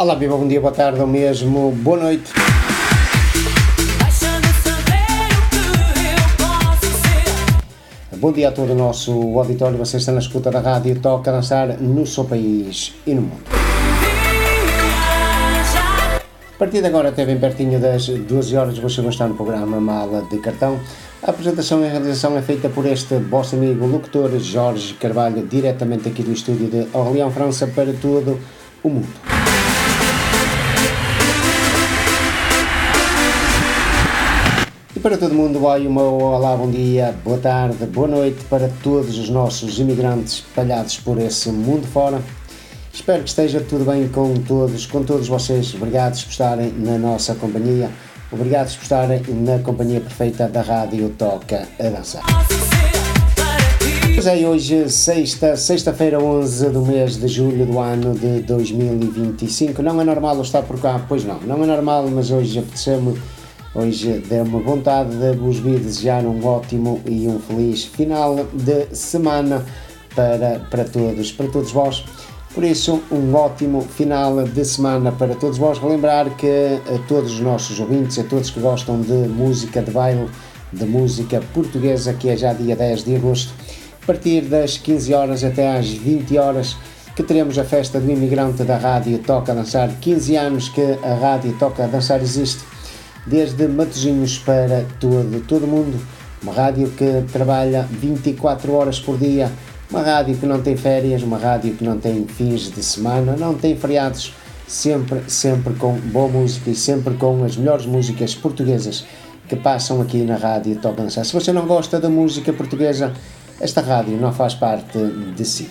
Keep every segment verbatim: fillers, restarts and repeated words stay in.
Olá, viva, bom dia, boa tarde ou mesmo boa noite. Bom dia a todo o nosso auditório, você está na escuta da rádio Toca a Dançar no seu país e no mundo. A partir de agora, até bem pertinho das doze horas, você vai estar no programa Mala de Cartão. A apresentação e a realização é feita por este vosso amigo locutor Jorge Carvalho, diretamente aqui do estúdio de Orléans, França, para todo o mundo. E para todo o mundo, vai uma olá, bom dia, boa tarde, boa noite para todos os nossos imigrantes espalhados por esse mundo fora. Espero que esteja tudo bem com todos, com todos vocês. Obrigados por estarem na nossa companhia. Obrigados por estarem na companhia perfeita da Rádio Toca a Dançar. Pois é, hoje, sexta, sexta-feira, onze do mês de julho do ano de dois mil e vinte e cinco. Não é normal eu estar por cá? Pois não, não é normal, mas hoje apeteceu-me, hoje deu-me vontade de vos vir desejar um ótimo e um feliz final de semana para, para todos, para todos vós. Por isso, um ótimo final de semana para todos vós. Relembrar que a todos os nossos ouvintes, a todos que gostam de música de baile, de música portuguesa, que é já dia dez de agosto, a partir das quinze horas até às vinte horas, que teremos a festa do imigrante da Rádio Toca a Dançar. quinze anos que a Rádio Toca a Dançar existe, desde Matosinhos para todo, todo o mundo. Uma rádio que trabalha vinte e quatro horas por dia. Uma rádio que não tem férias, uma rádio que não tem fins de semana, não tem feriados, sempre, sempre com boa música e sempre com as melhores músicas portuguesas que passam aqui na Rádio Toca a Dançar. Se você não gosta da música portuguesa, esta rádio não faz parte de si.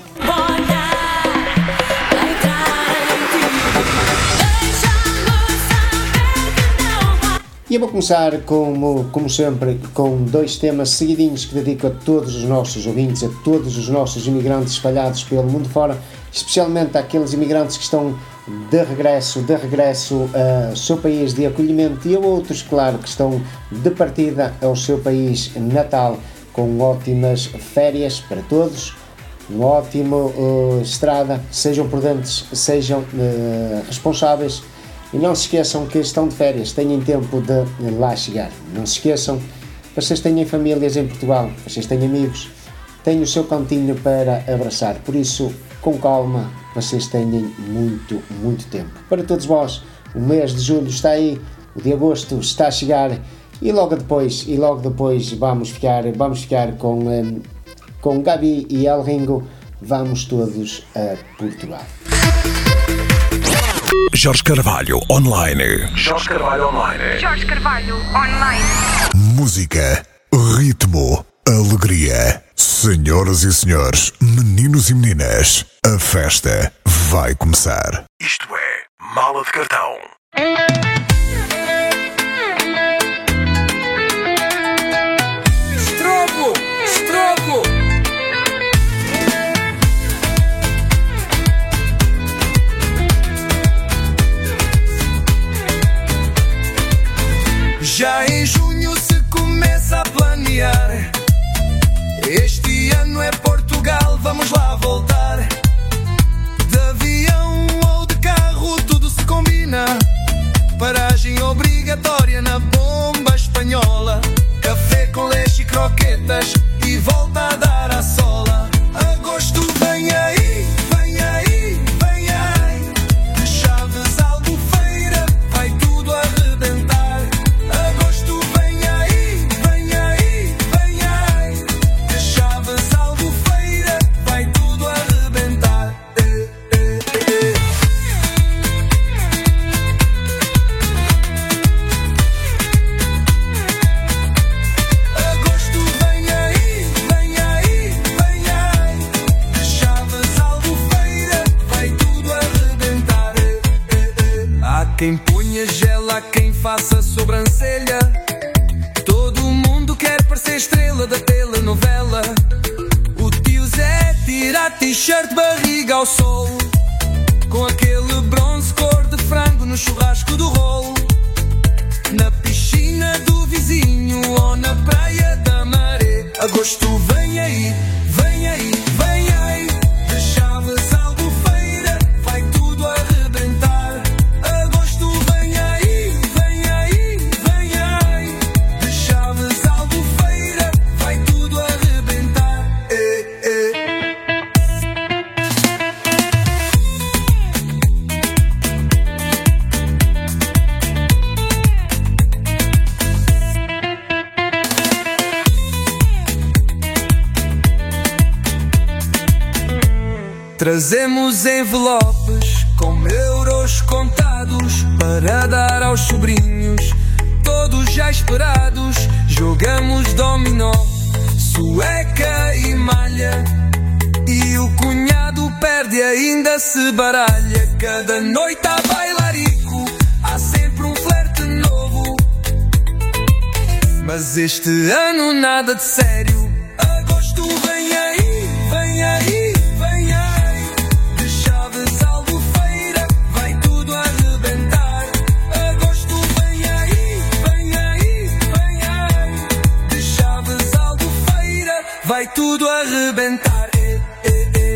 E eu vou começar, como, como sempre, com dois temas seguidinhos que dedico a todos os nossos ouvintes, a todos os nossos imigrantes espalhados pelo mundo fora, especialmente àqueles imigrantes que estão de regresso, de regresso ao seu país de acolhimento, e a outros, claro, que estão de partida ao seu país natal, com ótimas férias para todos, uma ótima uh, estrada, sejam prudentes, sejam uh, responsáveis. E não se esqueçam que estão de férias, têm tempo de lá chegar. Não se esqueçam, vocês têm famílias em Portugal, vocês têm amigos, têm o seu cantinho para abraçar. Por isso, com calma, vocês têm muito, muito tempo. Para todos vós, o mês de julho está aí, o de agosto está a chegar e logo depois, e logo depois vamos ficar, vamos ficar com, um, com Gabi e El Ringo, vamos todos a Portugal. Jorge Carvalho Online. Jorge Carvalho Online. Jorge Carvalho Online. Música, ritmo, alegria. Senhoras e senhores, meninos e meninas, a festa vai começar. Isto é Mala de Cartão. Estrogo! Estrogo! Já em junho se começa a planear. Este ano é Portugal, vamos lá voltar. De avião ou de carro tudo se combina. Paragem obrigatória na bomba espanhola. Café com leite e croquetas e volta a dar a sola. Agosto vem aí, vem aí, vem aí. De Chaves à Albufeira vai tudo arrebentar. Quem ponha gel, há quem faça sobrancelha. Todo mundo quer parecer estrela da telenovela. O tio Zé tira a t-shirt, barriga ao sol, com aquele bronze cor de frango no churrasco do rolo. Na piscina do vizinho ou na praia da Maré. Agosto vem aí, vem aí, vem aí. De Chaves à Albufeira vai tudo arrebentar. Trazemos envelopes com euros contados para dar aos sobrinhos, todos já esperados. Jogamos dominó, sueca e malha, e o cunhado perde e ainda se baralha. Cada noite há bailarico, há sempre um flerte novo, mas este ano nada de sério. Agosto vem aí, vem aí, vem aí, de Chaves Albufeira vai tudo arrebentar. Agosto vem aí, vem aí, vem aí, de Chaves Albufeira vai tudo arrebentar. Eh, eh, eh.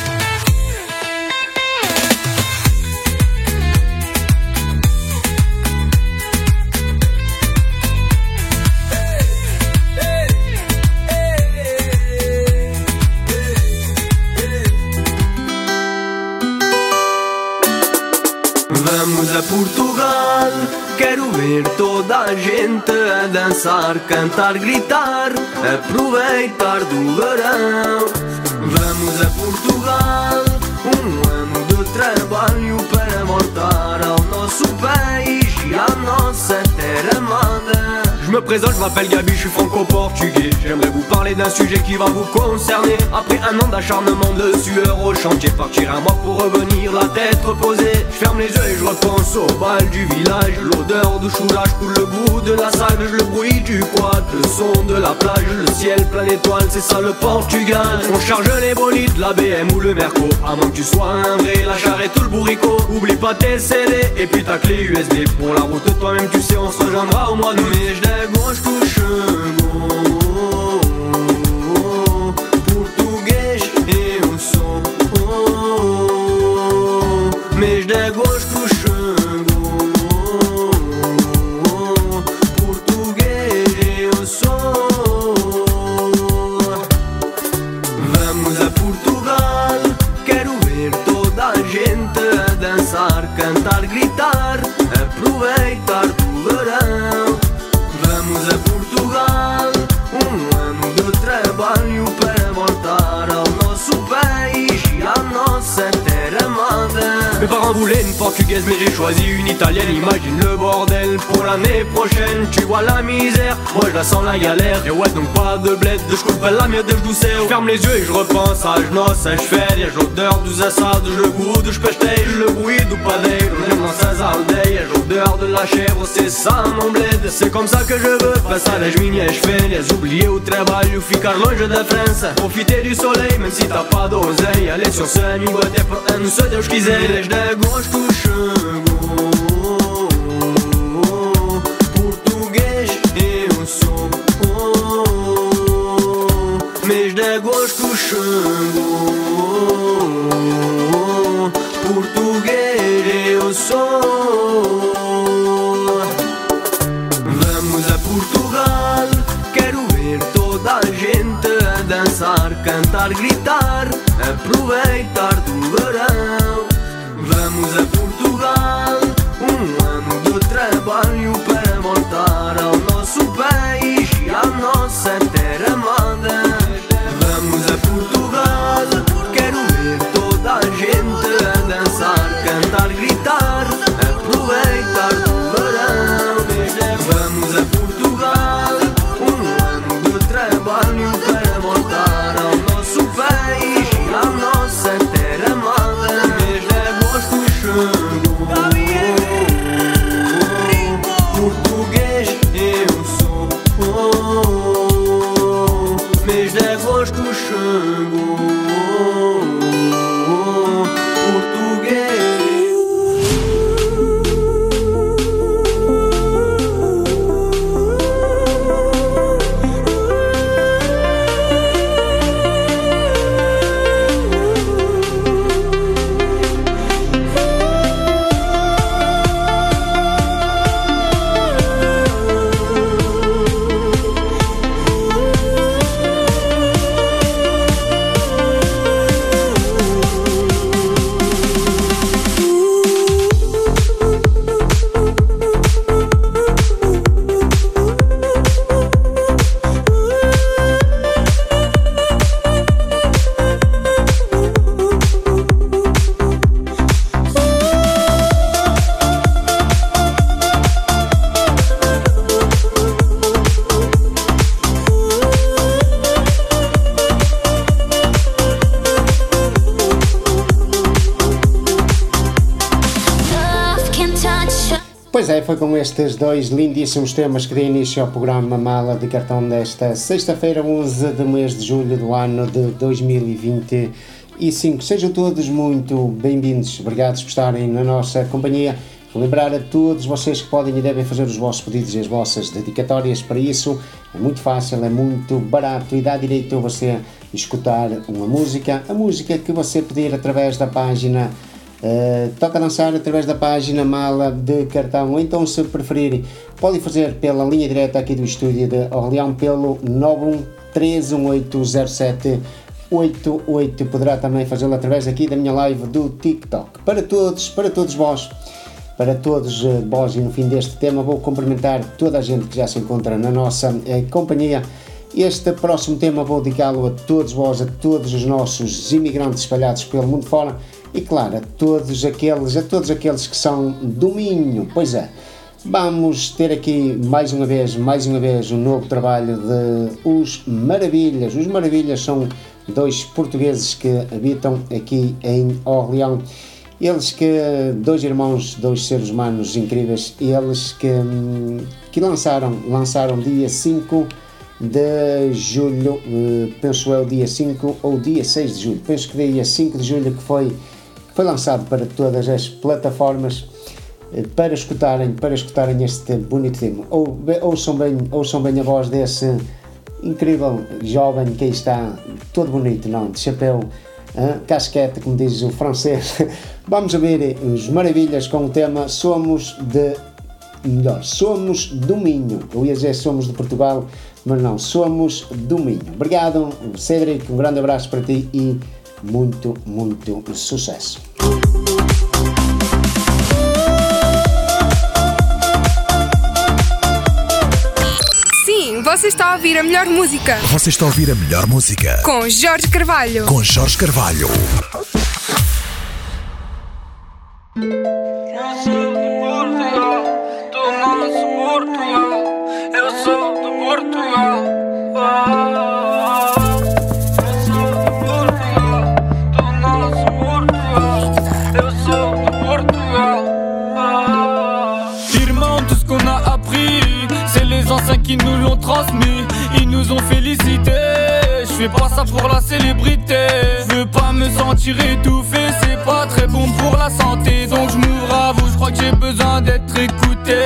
Vamos a Portugal, quero ver toda a gente a dançar, cantar, gritar, aproveitar do verão. Vamos a Portugal, um ano de trabalho para voltar ao nosso país e à nossa terra amada. Je me présente, je m'appelle Gabi, je suis franco-portugais. J'aimerais vous parler d'un sujet qui va vous concerner. Après un an d'acharnement, de sueur au chantier, partir un mois pour revenir la tête reposée. Je ferme les yeux et je repense au bal du village. L'odeur du choulage coule, le goût de la salve, le bruit du quad, le son de la plage, le ciel plein d'étoiles, c'est ça le Portugal. On charge les bolides, la B M ou le Merco, à moins que tu sois un vrai, la charrette ou le bourricot. Oublie pas tes C D et puis ta clé U S B. Pour la route toi-même tu sais, on se rejoindra au mois de mai. Gosto Xangô, português eu sou, mês de agosto Xangô, português eu sou. Vamos a Portugal, quero ver toda a gente a dançar, cantar, gritar, aproveitar do verão. Vamos a Portugal, um ano de trabalho para voltar ao nosso país e à nossa terra amada. Mes parents voulaient une portugaise mais j'ai choisi une italienne. Imagine le bordel pour l'année prochaine. Tu vois la misère, moi je la sens la galère. Et ouais donc pas de bled, de j'coule pas la mienne de j'douceur. Je ferme les yeux et je repense à j'noce, à j'férias. L'odeur dos assados, le goût de j'pesteis, le bruit do padeiro. Nossas aldeias, l'odeur de la chèvre, c'est ça mon bled. C'est comme ça que je veux passar as minhas férias. Oublier o trabalho, ficar longe da França, profiter du soleil même si t'as pas d'oseille. Allez sur ce amigo até para ano se Deus quiser. Desde agosto chegou, português eu sou, mês de agosto chegou, português eu sou. Vamos a Portugal, quero ver toda a gente a dançar, cantar, gritar, aproveitar do verão. Vamos a Portugal, um ano de trabalho para voltar ao nosso país e à nossa terra amada. Vamos a Portugal, quero ver toda a gente a dançar, cantar, gritar, aproveitar do verão. Vamos a Portugal, um ano de trabalho para voltar ao nosso país e à nossa terra amada. Mês de agosto chegou, português eu sou, mês de agosto chegou, português. Pois é, foi com estes dois lindíssimos temas que dei início ao programa Mala de Cartão desta sexta-feira, onze de mês de julho do ano de dois mil e vinte e cinco. Sejam todos muito bem-vindos, obrigados por estarem na nossa companhia. Lembrar a todos vocês que podem e devem fazer os vossos pedidos e as vossas dedicatórias. Para isso é muito fácil, é muito barato e dá direito a você escutar uma música, a música que você pedir através da página uh, Toca Dançar, através da página Mala de Cartão, ou então, se preferirem, podem fazer pela linha direta aqui do estúdio de Orleão pelo nove um três um oito zero sete oito oito. Poderá também fazê-lo através aqui da minha live do TikTok. Para todos, para todos vós, para todos vós, e no fim deste tema vou cumprimentar toda a gente que já se encontra na nossa eh, companhia. Este próximo tema vou dedicá-lo a todos vós, a todos os nossos imigrantes espalhados pelo mundo fora e, claro, a todos aqueles, a todos aqueles que são do Minho. Pois é, vamos ter aqui mais uma vez, mais uma vez, um novo trabalho de Os Maravilhas. Os Maravilhas são dois portugueses que habitam aqui em Orleão. Eles que, dois irmãos, dois seres humanos incríveis, eles que, que lançaram, lançaram dia cinco de julho, penso eu, dia cinco ou dia seis de julho, penso que dia cinco de julho que foi, que foi lançado para todas as plataformas para escutarem, para escutarem este bonito tema. Ou, ouçam, bem, ouçam bem a voz desse incrível jovem que aí está, todo bonito, não, de chapéu, hein, casquete, como diz o francês. Vamos ouvir Os Maravilhas com o tema Somos de... melhor, Somos do Minho. Eu ia dizer Somos de Portugal, mas não, Somos do Minho. Obrigado, Cédric, um grande abraço para ti e muito, muito sucesso. Sim, você está a ouvir a melhor música. Você está a ouvir a melhor música. Com Jorge Carvalho. Com Jorge Carvalho. Eu sou de Portugal, do nosso Portugal. Eu sou de Portugal. Oh, eu sou de Portugal, do nosso Portugal. Eu sou de Portugal. Oh. Irmão, tout ce qu'on a appris, c'est les anciens qui nous l'ont transmis. Ils nous ont félicités. Je fais pas ça pour la célébrité. Je veux pas me sentir étouffé, c'est pas très bon pour la santé. Donc je m'ouvre à vous, je crois que j'ai besoin d'être écouté.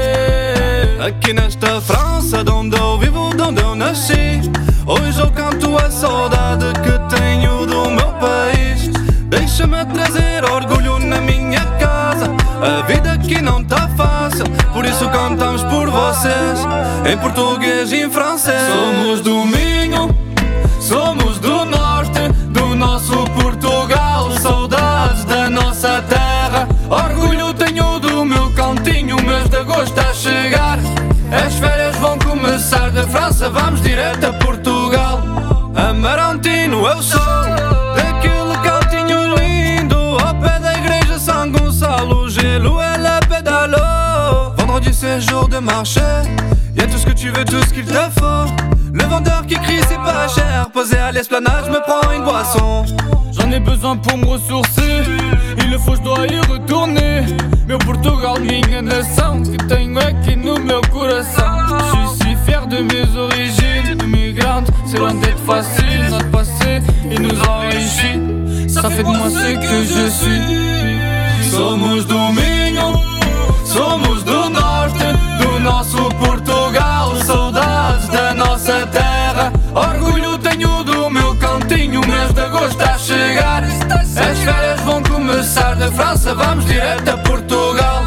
Aqui nesta França, de onde eu vivo, de onde eu nasci, hoje eu canto a saudade que tenho do meu país. Deixa-me trazer orgulho na minha casa. A vida aqui não tá fácil, por isso cantamos por vocês, em português e em francês. Somos do Minho, somos do norte, do nosso Portugal. Saudades da nossa terra, orgulho tenho do meu cantinho. O mês de agosto a chegar, as férias vão começar. Da França vamos direto a Portugal. Amarantino eu sou, daquele cantinho lindo, ao pé da igreja São Gonçalo. Gelo ela pédalo. Vendredi c'est jour de marché, y'a tout ce que tu veux, tout ce qu'il te faut. Le vendeur qui crie c'est pas cher, posé à l'esplanade je me prends une boisson. J'en ai besoin pour me ressourcer, il le faut je dois y retourner. Meu Portugal, minha nação, que tenho aqui no meu coração. Je suis si fier de mes origines, immigrante, c'est loin d'être facile. Notre passé, il nous enrichit, ça fait de moi ce que je suis. Somos do Minho, somos do norte, do nosso Portugal. Saudades da nossa terra, orgulho tenho do meu cantinho. O mês de agosto a chegar, as férias vão começar. Da França vamos direto a Portugal.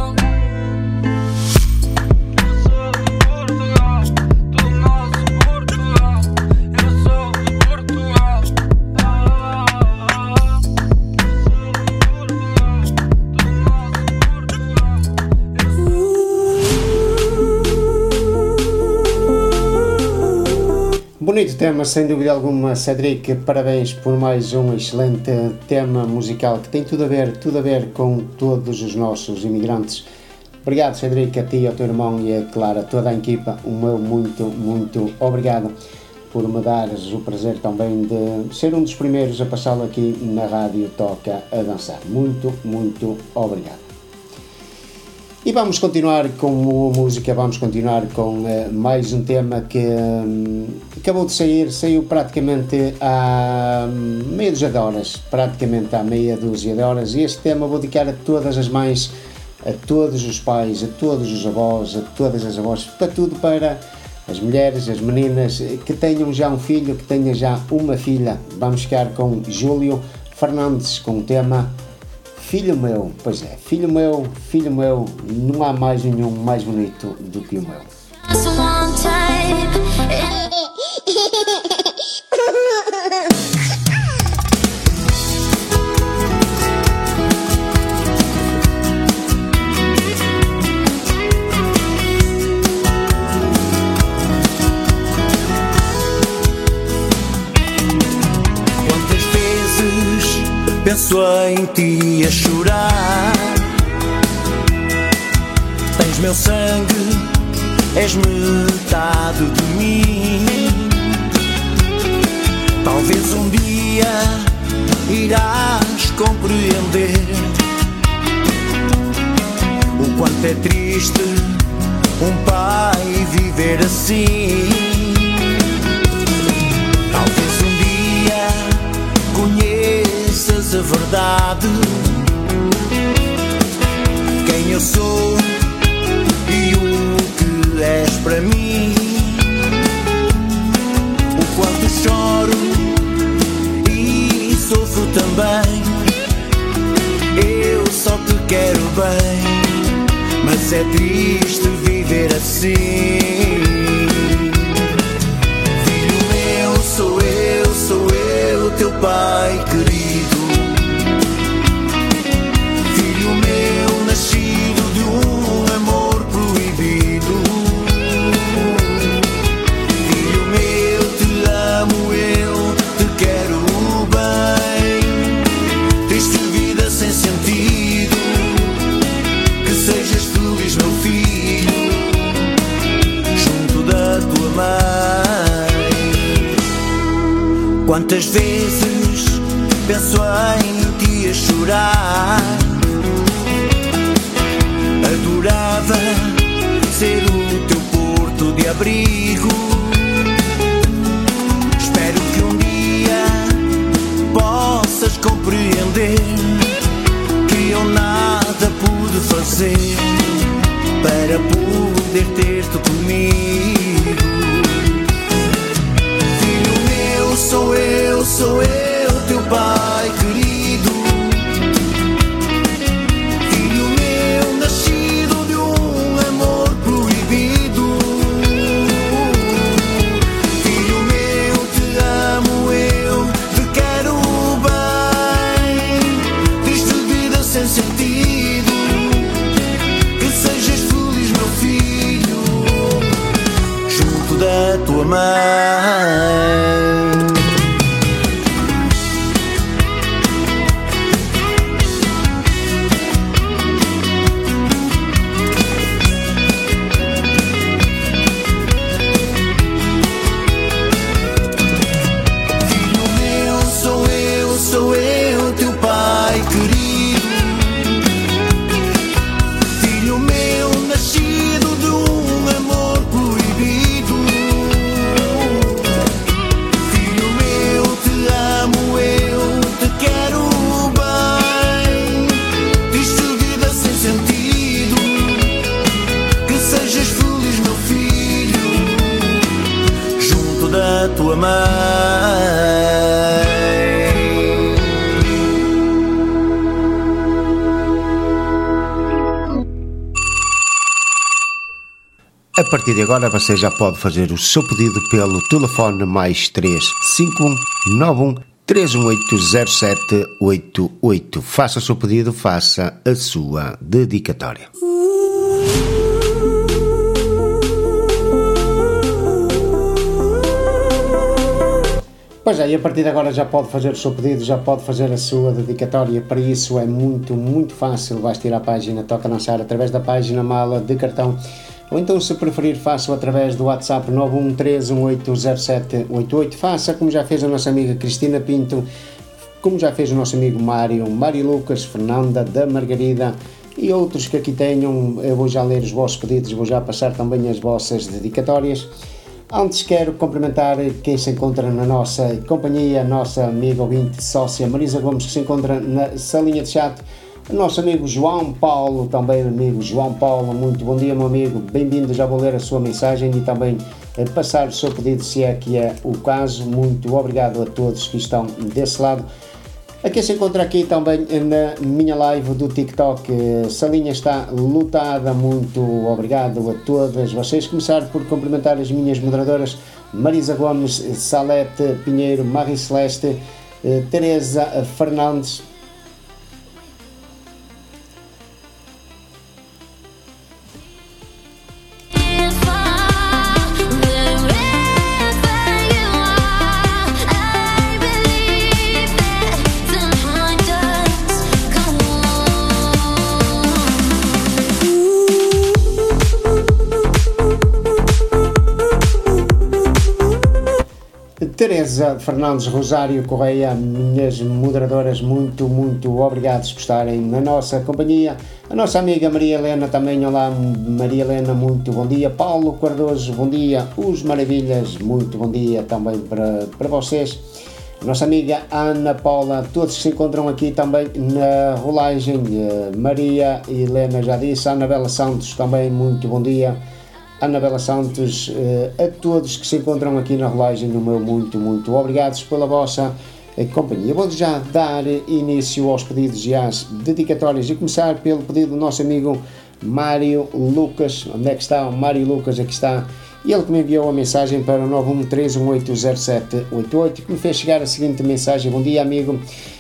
Bonito tema, sem dúvida alguma, Cédric, parabéns por mais um excelente tema musical que tem tudo a ver, tudo a ver com todos os nossos imigrantes. Obrigado, Cédric, a ti, ao teu irmão e, é claro, a toda a equipa, o meu muito, muito obrigado por me dares o prazer também de ser um dos primeiros a passá-lo aqui na rádio Toca a Dançar. Muito, muito obrigado. E vamos continuar com a música, vamos continuar com uh, mais um tema que um, acabou de sair, saiu praticamente há meia dúzia de horas, praticamente há meia dúzia de horas, e este tema vou dedicar a todas as mães, a todos os pais, a todos os avós, a todas as avós, para tudo, para as mulheres, as meninas que tenham já um filho, que tenham já uma filha. Vamos ficar com Júlio Fernandes com o tema Filho Meu. Pois é, filho meu, filho meu, não há mais nenhum mais bonito do que o meu. Penso em ti a chorar. Tens meu sangue, és metade de mim. Talvez um dia irás compreender o quanto é triste um pai viver assim. Talvez um dia conheças a verdade, quem eu sou e o que és para mim. O quanto choro e sofro também, eu só te quero bem, mas é triste viver assim. Filho meu, sou eu, sou eu, teu pai querido. Filho meu, nascido de um amor proibido. Filho meu, te amo, eu te quero bem. Triste vida sem sentido, que sejas feliz, meu filho, junto da tua mãe. Quantas vezes penso em ti a chorar. Adorava ser o teu porto de abrigo. Espero que um dia possas compreender que eu nada pude fazer para poder ter-te comigo. Filho meu, sou eu, sou eu, teu pai querido. Filho meu, nascido de um amor proibido. Filho meu, te amo, eu te quero bem. Triste vida sem sentido, que sejas feliz, meu filho, junto da tua mãe. Tua mãe. A partir de agora você já pode fazer o seu pedido pelo telefone mais três cinco um nove um três um oito zero sete oito oito. Faça o seu pedido, faça a sua dedicatória. Pois é, e a partir de agora já pode fazer o seu pedido, já pode fazer a sua dedicatória. Para isso é muito, muito fácil. Vais tirar a página Toca Dançar através da página Mala de Cartão. Ou então, se preferir, faça-o através do WhatsApp nove um três um oito zero sete oito oito. Faça como já fez a nossa amiga Cristina Pinto, como já fez o nosso amigo Mário, Mário Lucas, Fernanda da Margarida, e outros que aqui tenham. Eu vou já ler os vossos pedidos, vou já passar também as vossas dedicatórias. Antes quero cumprimentar quem se encontra na nossa companhia, a nossa amiga ouvinte sócia Marisa Gomes, que se encontra na salinha de chat, o nosso amigo João Paulo, também amigo João Paulo, muito bom dia meu amigo, bem-vindo, já vou ler a sua mensagem e também passar o seu pedido se é que é o caso. Muito obrigado a todos que estão desse lado. A quem se encontra aqui também na minha live do TikTok, a salinha está lotada, muito obrigado a todas vocês. Começar por cumprimentar as minhas moderadoras Marisa Gomes, Salete Pinheiro, Marie Celeste, Teresa Fernandes, Teresa Fernandes, Rosário Correia, minhas moderadoras, muito, muito obrigados por estarem na nossa companhia. A nossa amiga Maria Helena também, olá Maria Helena, muito bom dia. Paulo Cardoso, bom dia. Os Maravilhas, muito bom dia também para, para vocês. A nossa amiga Ana Paula, todos que se encontram aqui também na rolagem. Maria Helena já disse, Anabela Santos também, muito bom dia. Anabela Santos, a todos que se encontram aqui na rolagem, no meu muito, muito obrigados pela vossa companhia. Vou já dar início aos pedidos e às dedicatórias e começar pelo pedido do nosso amigo Mário Lucas. Onde é que está o Mário Lucas? Aqui está. Ele que me enviou a mensagem para o nove um três um oito zero sete oito oito, que me fez chegar a seguinte mensagem: bom dia amigo.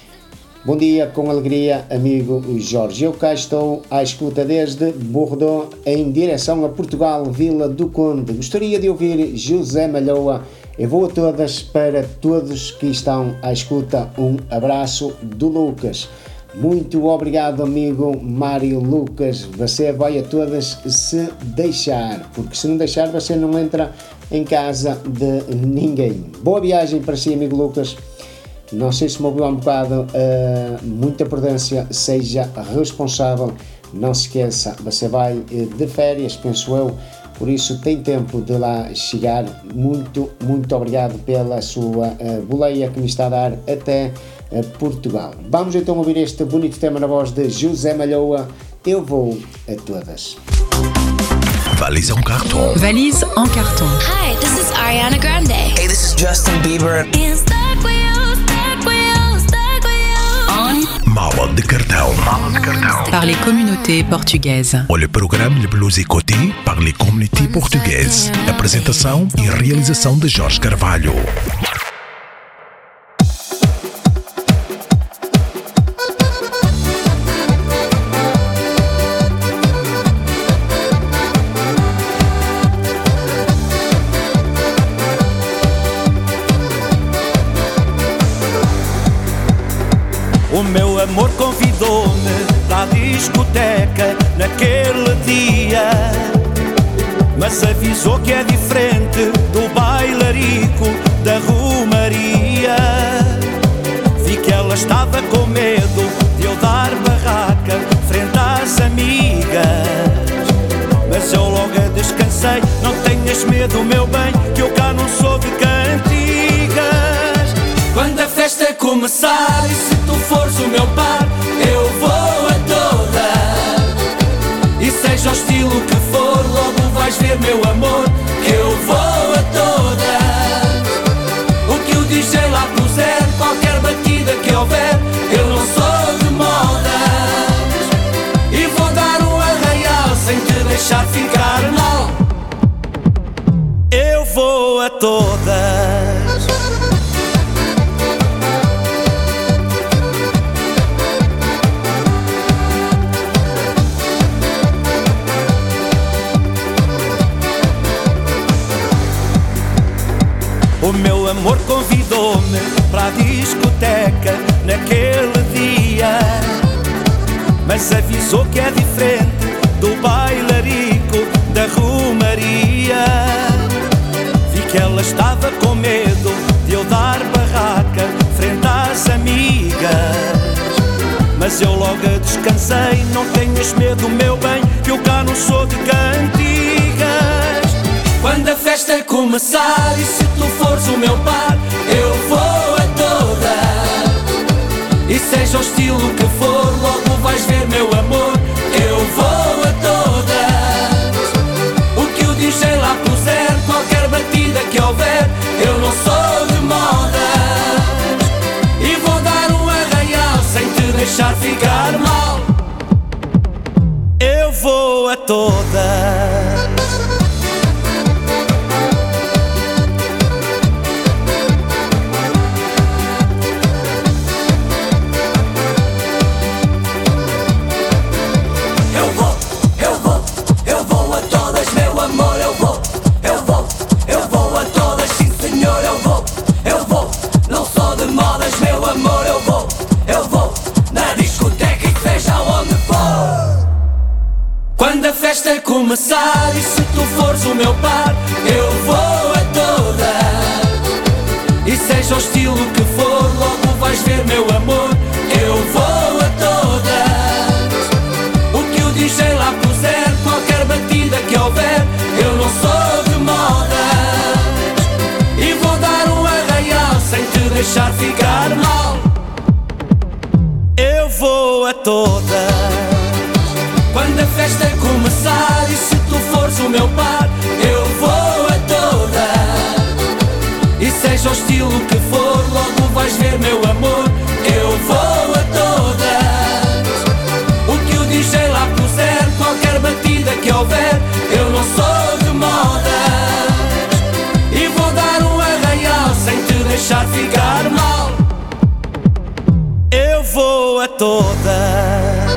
Bom dia, com alegria, amigo Jorge. Eu cá estou à escuta desde Bordeaux, em direção a Portugal, Vila do Conde. Gostaria de ouvir José Malhoa. Eu vou a todas, para todos que estão à escuta. Um abraço do Lucas. Muito obrigado, amigo Mário Lucas. Você vai a todas se deixar, porque se não deixar você não entra em casa de ninguém. Boa viagem para si, amigo Lucas. Não sei se me ouviu há um bocado, uh, muita prudência, seja responsável, não se esqueça, você vai uh, de férias, penso eu, por isso tem tempo de lá chegar. Muito, muito obrigado pela sua uh, boleia que me está a dar até uh, Portugal. Vamos então ouvir este bonito tema na voz de José Malhoa, Eu Vou a Todas. Valise en carton. Valise en carton. Hi, this is Ariana Grande. Hey, this is Justin Bieber. And stuck with you, stuck with you, stuck with you. Mala de cartão. Mala de cartão. Par les communautés portugaises. O programa le plus écouté par les communautés portuguaises. Apresentação e realização de Jorge Carvalho. O meu amor convidou-me para a discoteca naquele dia, mas avisou que é diferente do bailarico da Romaria. Vi que ela estava com medo de eu dar barraca frente às amigas, mas eu logo a descansei. Não tenhas medo, meu bem, que eu cá não sou de cantigas. Quando a festa começar e se tu fores o meu par, eu vou a toda. E seja o estilo que for, logo vais ver, meu amor, que eu vou a toda. O que o D J lá puser, qualquer batida que houver, eu não sou de modas. E vou dar um arraial sem te deixar ficar mal. Eu vou a todas. O meu amor convidou-me para a discoteca naquele dia, mas avisou que é diferente do bailarico da Romaria. Vi que ela estava com medo de eu dar barraca frente às amigas, mas eu logo descansei. Não tenhas medo, meu bem, que eu cá não sou de cantigas. Quando a festa começar e se tu fores o meu par, eu vou a toda. E seja o estilo que for, logo vais ver, meu amor, eu vou a todas. O que o D J lá puser, qualquer batida que houver, eu não sou de modas. E vou dar um arraial sem te deixar ficar mal. Eu vou a todas. Começar e se tu fores o meu par, eu vou a toda. E seja o estilo que for, logo vais ver, meu amor, eu vou a todas. O que o D J lá puser, qualquer batida que houver, eu não sou de modas. E vou dar um arraial sem te deixar ficar mal. Eu vou a todas. Quando a festa começar e se tu fores o meu par, eu vou a todas. E seja o estilo que for, logo vais ver, meu amor, eu vou a todas. O que o D J lá puser, qualquer batida que houver, eu não sou de modas. E vou dar um arraial sem te deixar ficar mal. Eu vou a todas.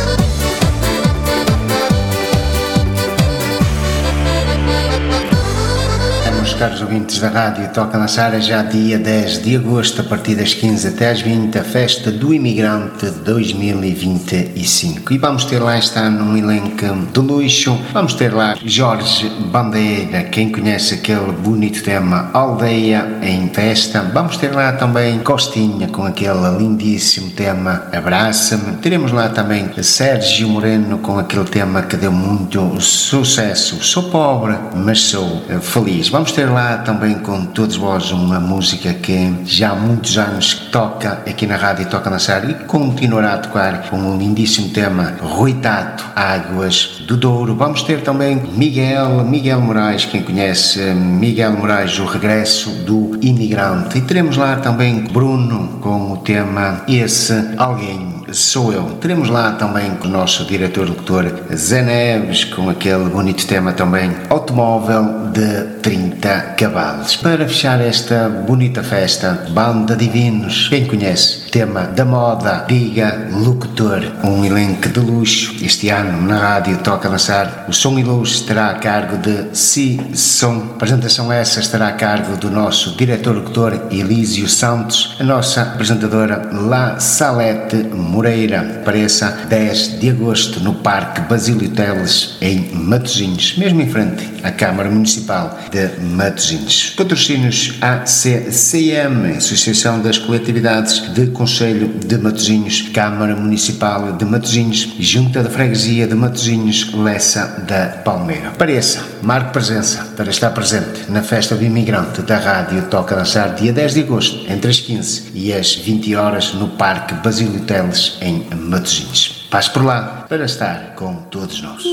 Caros ouvintes da rádio Toca na Sara, já dia dez de agosto, a partir das quinze até às vinte, a festa do imigrante dois mil e vinte e cinco. E vamos ter lá, está num elenco de luxo, vamos ter lá Jorge Bandeira, quem conhece aquele bonito tema Aldeia em Festa. Vamos ter lá também Costinha com aquele lindíssimo tema Abraça-me. Teremos lá também Sérgio Moreno com aquele tema que deu muito sucesso, Sou Pobre, mas Sou Feliz. Vamos ter lá também com todos vós uma música que já há muitos anos toca aqui na rádio Toca na Sara e continuará a tocar com um lindíssimo tema Rui Tato, Águas do Douro. Vamos ter também Miguel, Miguel Moraes, quem conhece Miguel Moraes, o regresso do imigrante. E teremos lá também Bruno com o tema Esse Alguém Sou Eu. Teremos lá também o nosso diretor-locutor Zé Neves com aquele bonito tema também Automóvel de trinta cavalos. Para fechar esta bonita festa, Banda Divinos, quem conhece? Tema da moda, Diga Locutor, um elenco de luxo. Este ano na rádio Toca na Sara, o som e luz estará a cargo de Si Som. A apresentação essa estará a cargo do nosso diretor-locutor Elísio Santos, a nossa apresentadora La Salete Moreira. Apareça dez de agosto no Parque Basílio Teles, em Matosinhos, mesmo em frente à Câmara Municipal de Matosinhos. Patrocínios A C C M, Associação das Coletividades de Conselho de Matosinhos, Câmara Municipal de Matosinhos, Junta da Freguesia de Matosinhos, Lessa da Palmeira. Pareça, marque presença para estar presente na festa do imigrante da rádio Toca na Sara, dia dez de agosto, entre as quinze e as vinte horas, no Parque Basílio Teles, em Matosinhos. Passe por lá para estar com todos nós.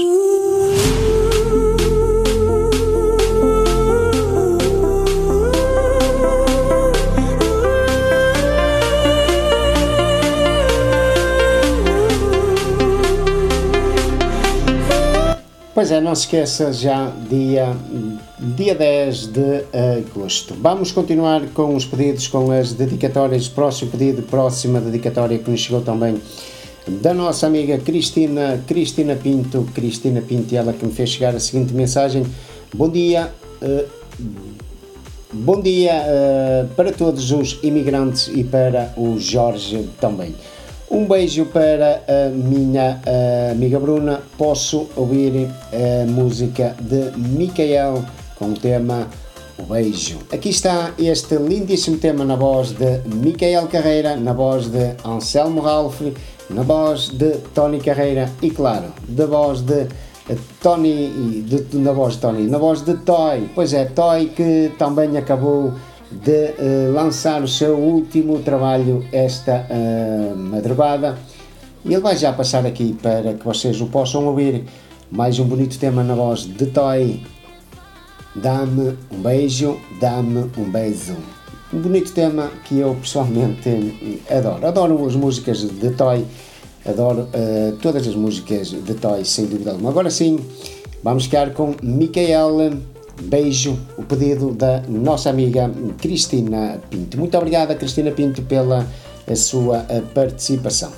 Pois é, não se esqueça, já dia, dia dez de agosto. Vamos continuar com os pedidos, com as dedicatórias. Próximo pedido, próxima dedicatória que nos chegou também da nossa amiga Cristina, Cristina Pinto, Cristina Pinto, ela que me fez chegar a seguinte mensagem: bom dia, uh, bom dia uh, para todos os imigrantes e para o Jorge também. Um beijo para a minha uh, amiga Bruna. Posso ouvir a música de Micael com o tema O Beijo. Aqui está este lindíssimo tema na voz de Micael Carreira, na voz de Anselmo Ralph na voz de Tony Carreira e, claro, da voz de Tony, de, na voz de Tony, na voz de Toy. Pois é, Toy que também acabou de uh, lançar o seu último trabalho esta uh, madrugada. E ele vai já passar aqui para que vocês o possam ouvir. Mais um bonito tema na voz de Toy. Dá-me um beijo, dá-me um beijo. Um bonito tema que eu pessoalmente adoro. Adoro as músicas de Toy. Adoro uh, todas as músicas de Toy, sem dúvida alguma. Agora sim, vamos ficar com Micael. Beijo, o pedido da nossa amiga Cristina Pinto. Muito obrigada, Cristina Pinto, pela a sua participação.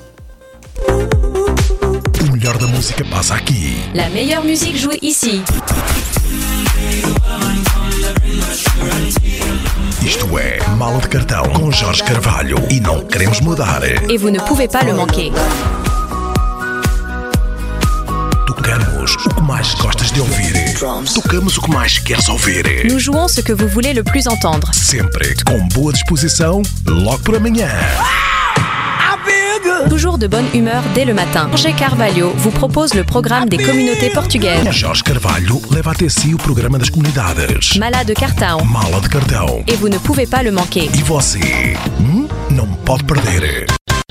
O melhor da música passa aqui. La meilleure musique joue ici. Isto é Mala de Cartão com Jorge Carvalho e não queremos mudar. Et vous ne pouvez pas le manquer. Tocamos o que mais gostas de ouvir. Tocamos o que mais queres ouvir. Nous jouons ce que vous voulez le plus entendre. Sempre com boa disposição, logo por amanhã. Toujours de bonne humeur dès le matin. Jorge Carvalho vous propose le programme des communautés portugaises. Jorge Carvalho leva até si o programa das comunidades. Mala de Cartão. Mala de Cartão. Et vous ne pouvez pas le manquer. E você hum? não pode perder.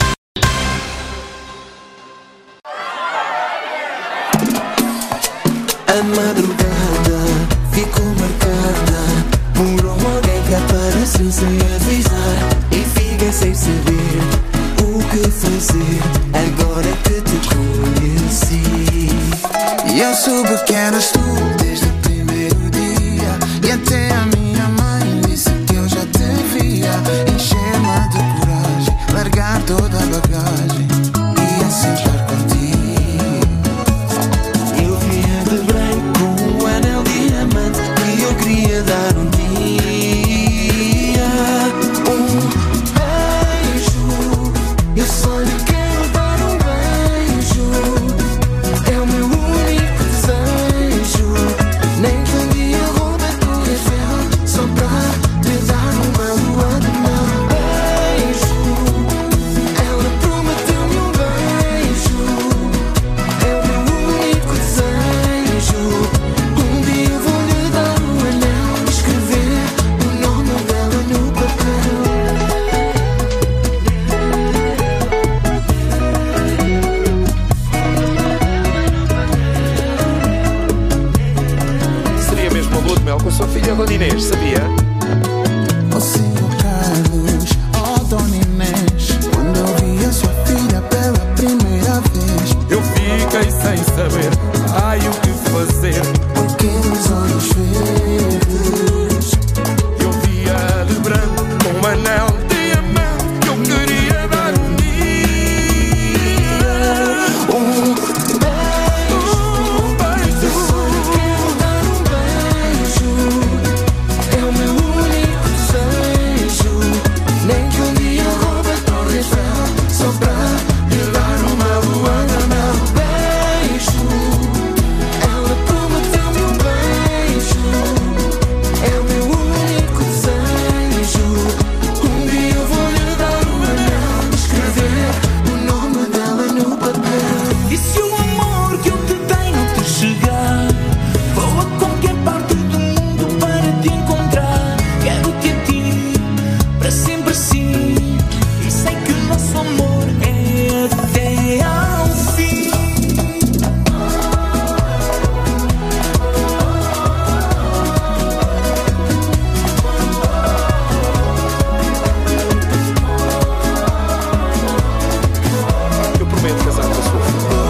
A madrugada ficou marcada por alguém que apareceu sem avisar e fiquei sem saber o que fazer agora que te conheci. E eu soube que eras tu desde o primeiro dia e até a minha mãe disse que eu já te via. Encher-me de coragem, largar toda a bagagem e assentar contigo. Eu vinha de branco com um anel diamante e eu queria dar um dia um beijo. Eu só lhe quero dar um beijo. É o meu único desejo. Nem que um dia roube a Torre Eiffel só pra lhe dar uma lua de mel. Beijo. Ela prometeu-me um beijo. É o meu único desejo. Um dia vou-lhe dar um anel, escrever o nome dela no papel. Seria mesmo a lua de mel com a sua filha Dona Inês, sabia? Ó senhor Carlos, ó Dona Inês, quando eu vi a sua filha pela primeira vez, Eu fiquei sem saber, ai o que fazer. com aqueles olhos verdes, Eu via de branco com um anel diamante que eu queria dar um dia. um beijo. Um beijo. Eu só lhe quero dar um beijo. É o meu único desejo. Nem que um dia roube a Torre Eiffel só pra lhe dar uma lua de mel. Beijo. Ela prometeu-me um beijo. É o meu único desejo. Um dia eu vou-lhe dar um anel, escrever o nome dela no papel. E se o amor que eu te tenho te chegar, vou a qualquer parte do mundo para te encontrar. Quero-te a ti, para sempre assim. E sei que o nosso amor é até ao fim. Eu prometo casar com a sua filha.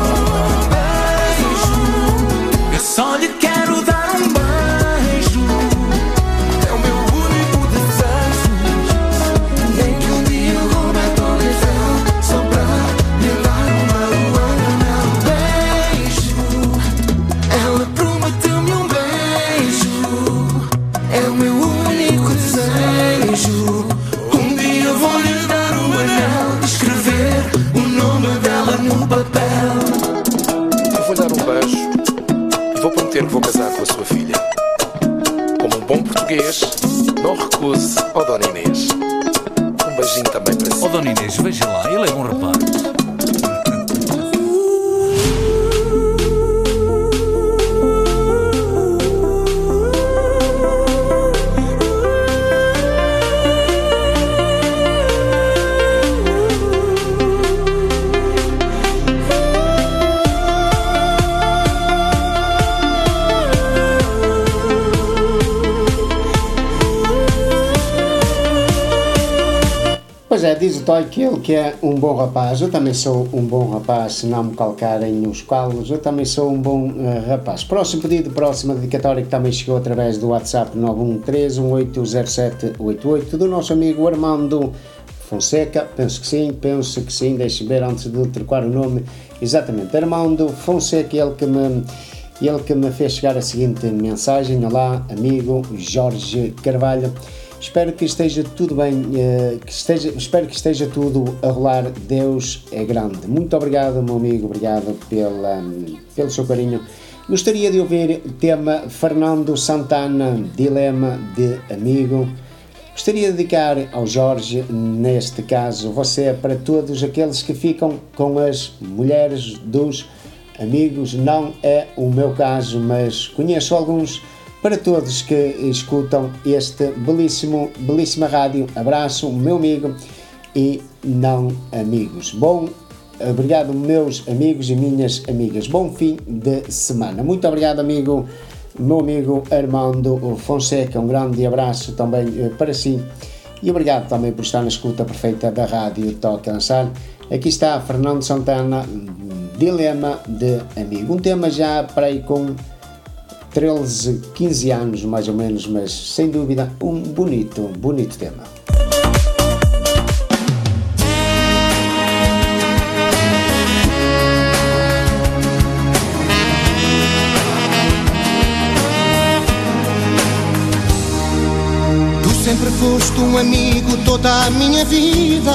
Eu só lhe quero dar um beijo. É o meu único desejo. Nem que um dia roube a Torre Eiffel só pra lhe dar uma lua de mel. Beijo. Ela prometeu-me um beijo. É o meu único desejo. Um dia eu vou-lhe dar um anel, escrever o nome dela no papel. Eu vou-lhe dar um beijo e vou prometer que vou casar com a sua filha. Como um bom português, não recuse ao Dona Inês. Um beijinho também para si. Ó Dona Inês, veja lá, ele é bom rapaz. Pois é, diz o Toy que ele que é um bom rapaz. Eu também sou um bom rapaz, se não me calcarem nos calos. Eu também sou um bom uh, rapaz. Próximo pedido, próxima dedicatória que também chegou através do WhatsApp nove um três um oito zero sete oito oito do nosso amigo Armando Fonseca. Penso que sim, penso que sim. Deixe-me ver antes de trocar o nome. Exatamente, Armando Fonseca, ele que me... ele que me fez chegar a seguinte mensagem. Olá, amigo Jorge Carvalho. Espero que esteja tudo bem, que esteja, espero que esteja tudo a rolar. Deus é grande. Muito obrigado, meu amigo, obrigado pela, pelo seu carinho. Gostaria de ouvir o tema Fernando Santana, Dilema de Amigo. Gostaria de dedicar ao Jorge, neste caso, você é para todos aqueles que ficam com as mulheres dos amigos. Não é o meu caso, mas conheço alguns. Para todos que escutam este belíssimo, belíssima rádio, abraço, meu amigo e não amigos. Bom, obrigado, meus amigos e minhas amigas. Bom fim de semana. Muito obrigado, amigo, meu amigo Armando Fonseca. Um grande abraço também para si. E obrigado também por estar na escuta perfeita da rádio Toca Lançar. Aqui está Fernando Santana, Dilema de Amigo. Um tema já para aí com treze, quinze anos mais ou menos, mas sem dúvida um bonito, bonito tema. Tu sempre foste um amigo toda a minha vida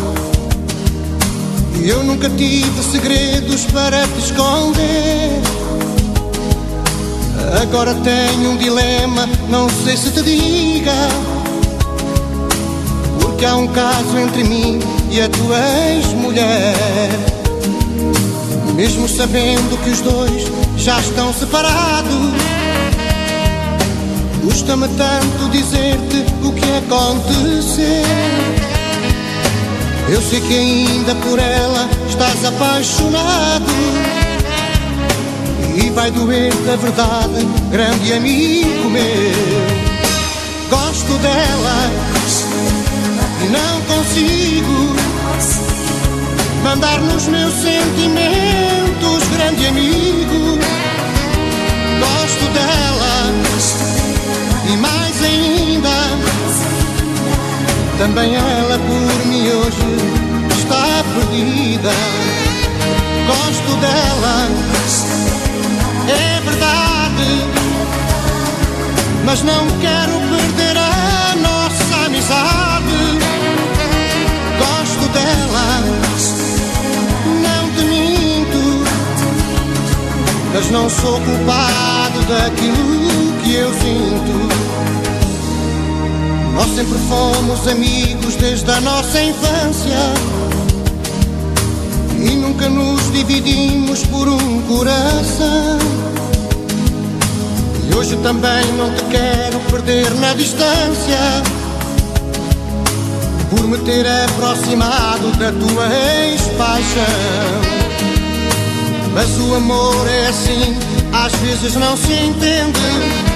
e eu nunca tive segredos para te esconder. Agora tenho um dilema, não sei se te diga, porque há um caso entre mim e a tua ex-mulher. Mesmo sabendo que os dois já estão separados, custa-me tanto dizer-te o que aconteceu. Eu sei que ainda por ela estás apaixonado e vai doer-te a verdade, grande amigo meu. Gosto dela e não consigo mandar nos meus sentimentos, grande amigo. Gosto dela e mais ainda, também ela por mim hoje está perdida. Gosto dela, é verdade, mas não quero perder a nossa amizade. Gosto dela, não te minto, mas não sou culpado daquilo que eu sinto. Nós sempre fomos amigos desde a nossa infância e nunca nos dividimos por um coração. E hoje também não te quero perder na distância, por me ter aproximado da tua ex-paixão. Mas o amor é assim, às vezes não se entende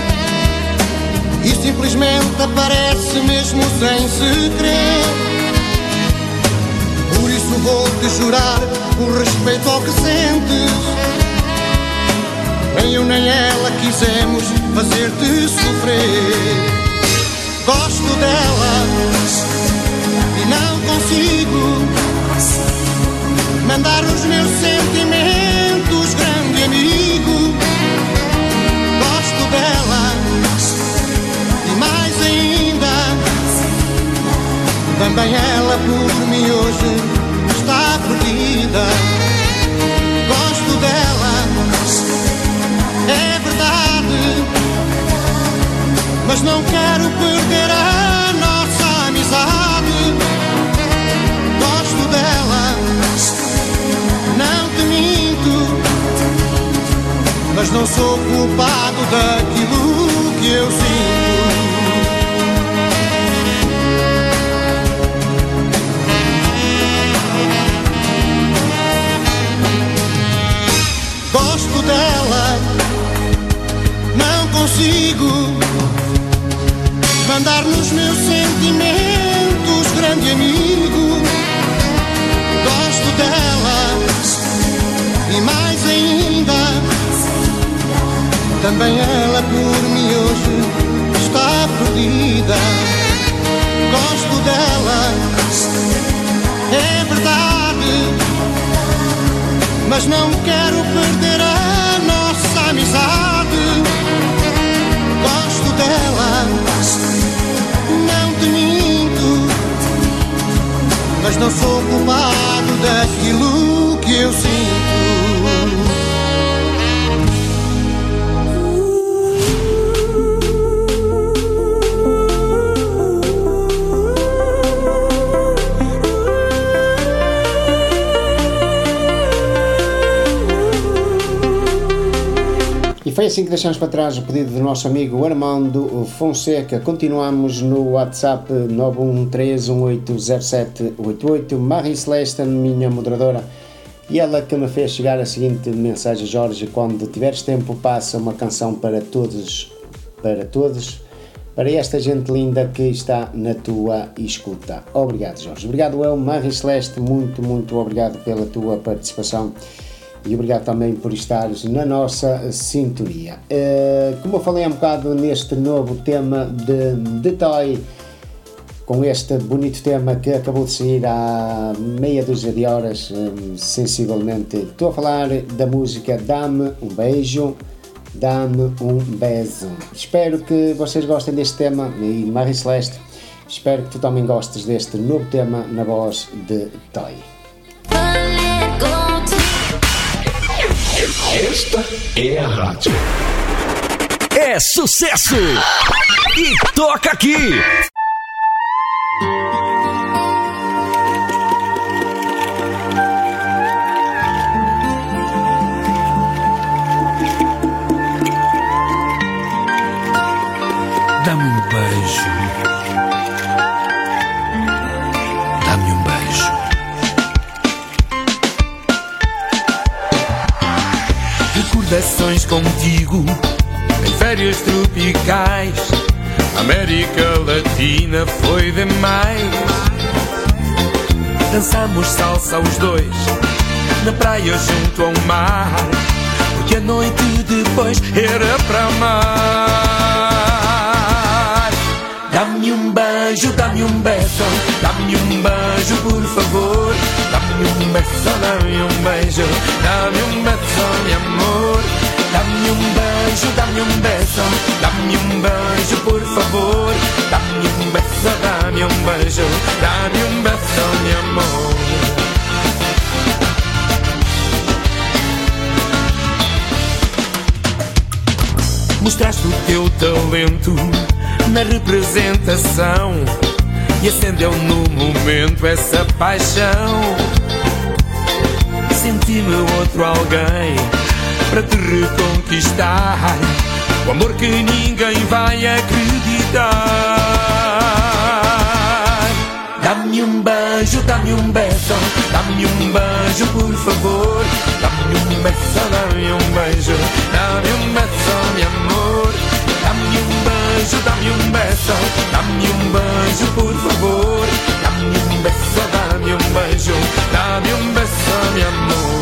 e simplesmente aparece mesmo sem se crer. Por isso vou-te jurar, por respeito ao que sentes, nem eu nem ela quisemos fazer-te sofrer. Gosto dela e não consigo mandar os meus sentimentos, grande amigo. Gosto dela e mais ainda, também ela por mim hoje está perdida. Gosto dela, é verdade, mas não quero perder a nossa amizade. Gosto dela, não te minto, mas não sou culpado daquilo que eu sinto. Gosto dela, não consigo mandar nos meus sentimentos, grande amigo. Gosto dela e mais ainda, também ela por mim hoje está perdida. Gosto dela, é verdade, mas não quero perder a nossa amizade. Gosto dela, não te minto, mas não sou culpado daquilo que eu sinto. E foi assim que deixamos para trás o pedido do nosso amigo Armando Fonseca. Continuamos no WhatsApp nove um três um oito zero sete oito oito. Marie Celeste, minha moderadora, e ela que me fez chegar a seguinte mensagem: Jorge, quando tiveres tempo passa uma canção para todos, para todos, para esta gente linda que está na tua escuta. Obrigado, Jorge. Obrigado eu, Marie Celeste, muito, muito obrigado pela tua participação. E obrigado também por estares na nossa sintonia. Uh, como eu falei há um bocado neste novo tema de, de Toy, com este bonito tema que acabou de sair há meia dúzia de horas, um, sensivelmente, estou a falar da música Dá-me um Beijo, Dá-me um Beijo. Espero que vocês gostem deste tema, e Marie Celeste, espero que tu também gostes deste novo tema na voz de Toy. Esta é a rádio. É sucesso! E toca aqui! Dá-me um beijo. Dá-me um beijo. Recordações contigo em férias tropicais. América Latina foi demais. Dançamos salsa os dois na praia junto ao mar, porque a noite depois era para amar. Dá-me um beijo, dá-me um beijo, dá-me um beijo por favor. Dá-me um beijo, dá-me um beijo, dá-me um beijo, meu amor. Dá-me um beijo, dá-me um beijo, dá-me um beijo por favor. Dá-me um beijo, dá-me um beijo, dá-me um beijo, meu amor. Mostraste o teu talento na representação e acendeu no momento essa paixão. Senti-me outro alguém para te reconquistar, o amor que ninguém vai acreditar. Dá-me um beijo, dá-me um beijo, dá-me um beijo por favor. Dá-me um beijo, dá-me um beijo, dá-me um beijo, meu amor. Dá-me um beijo, dá-me um beijo, dá-me um beijo por favor. Dá-me um beijo, dá-me um beijo, dá-me um beijo, meu amor.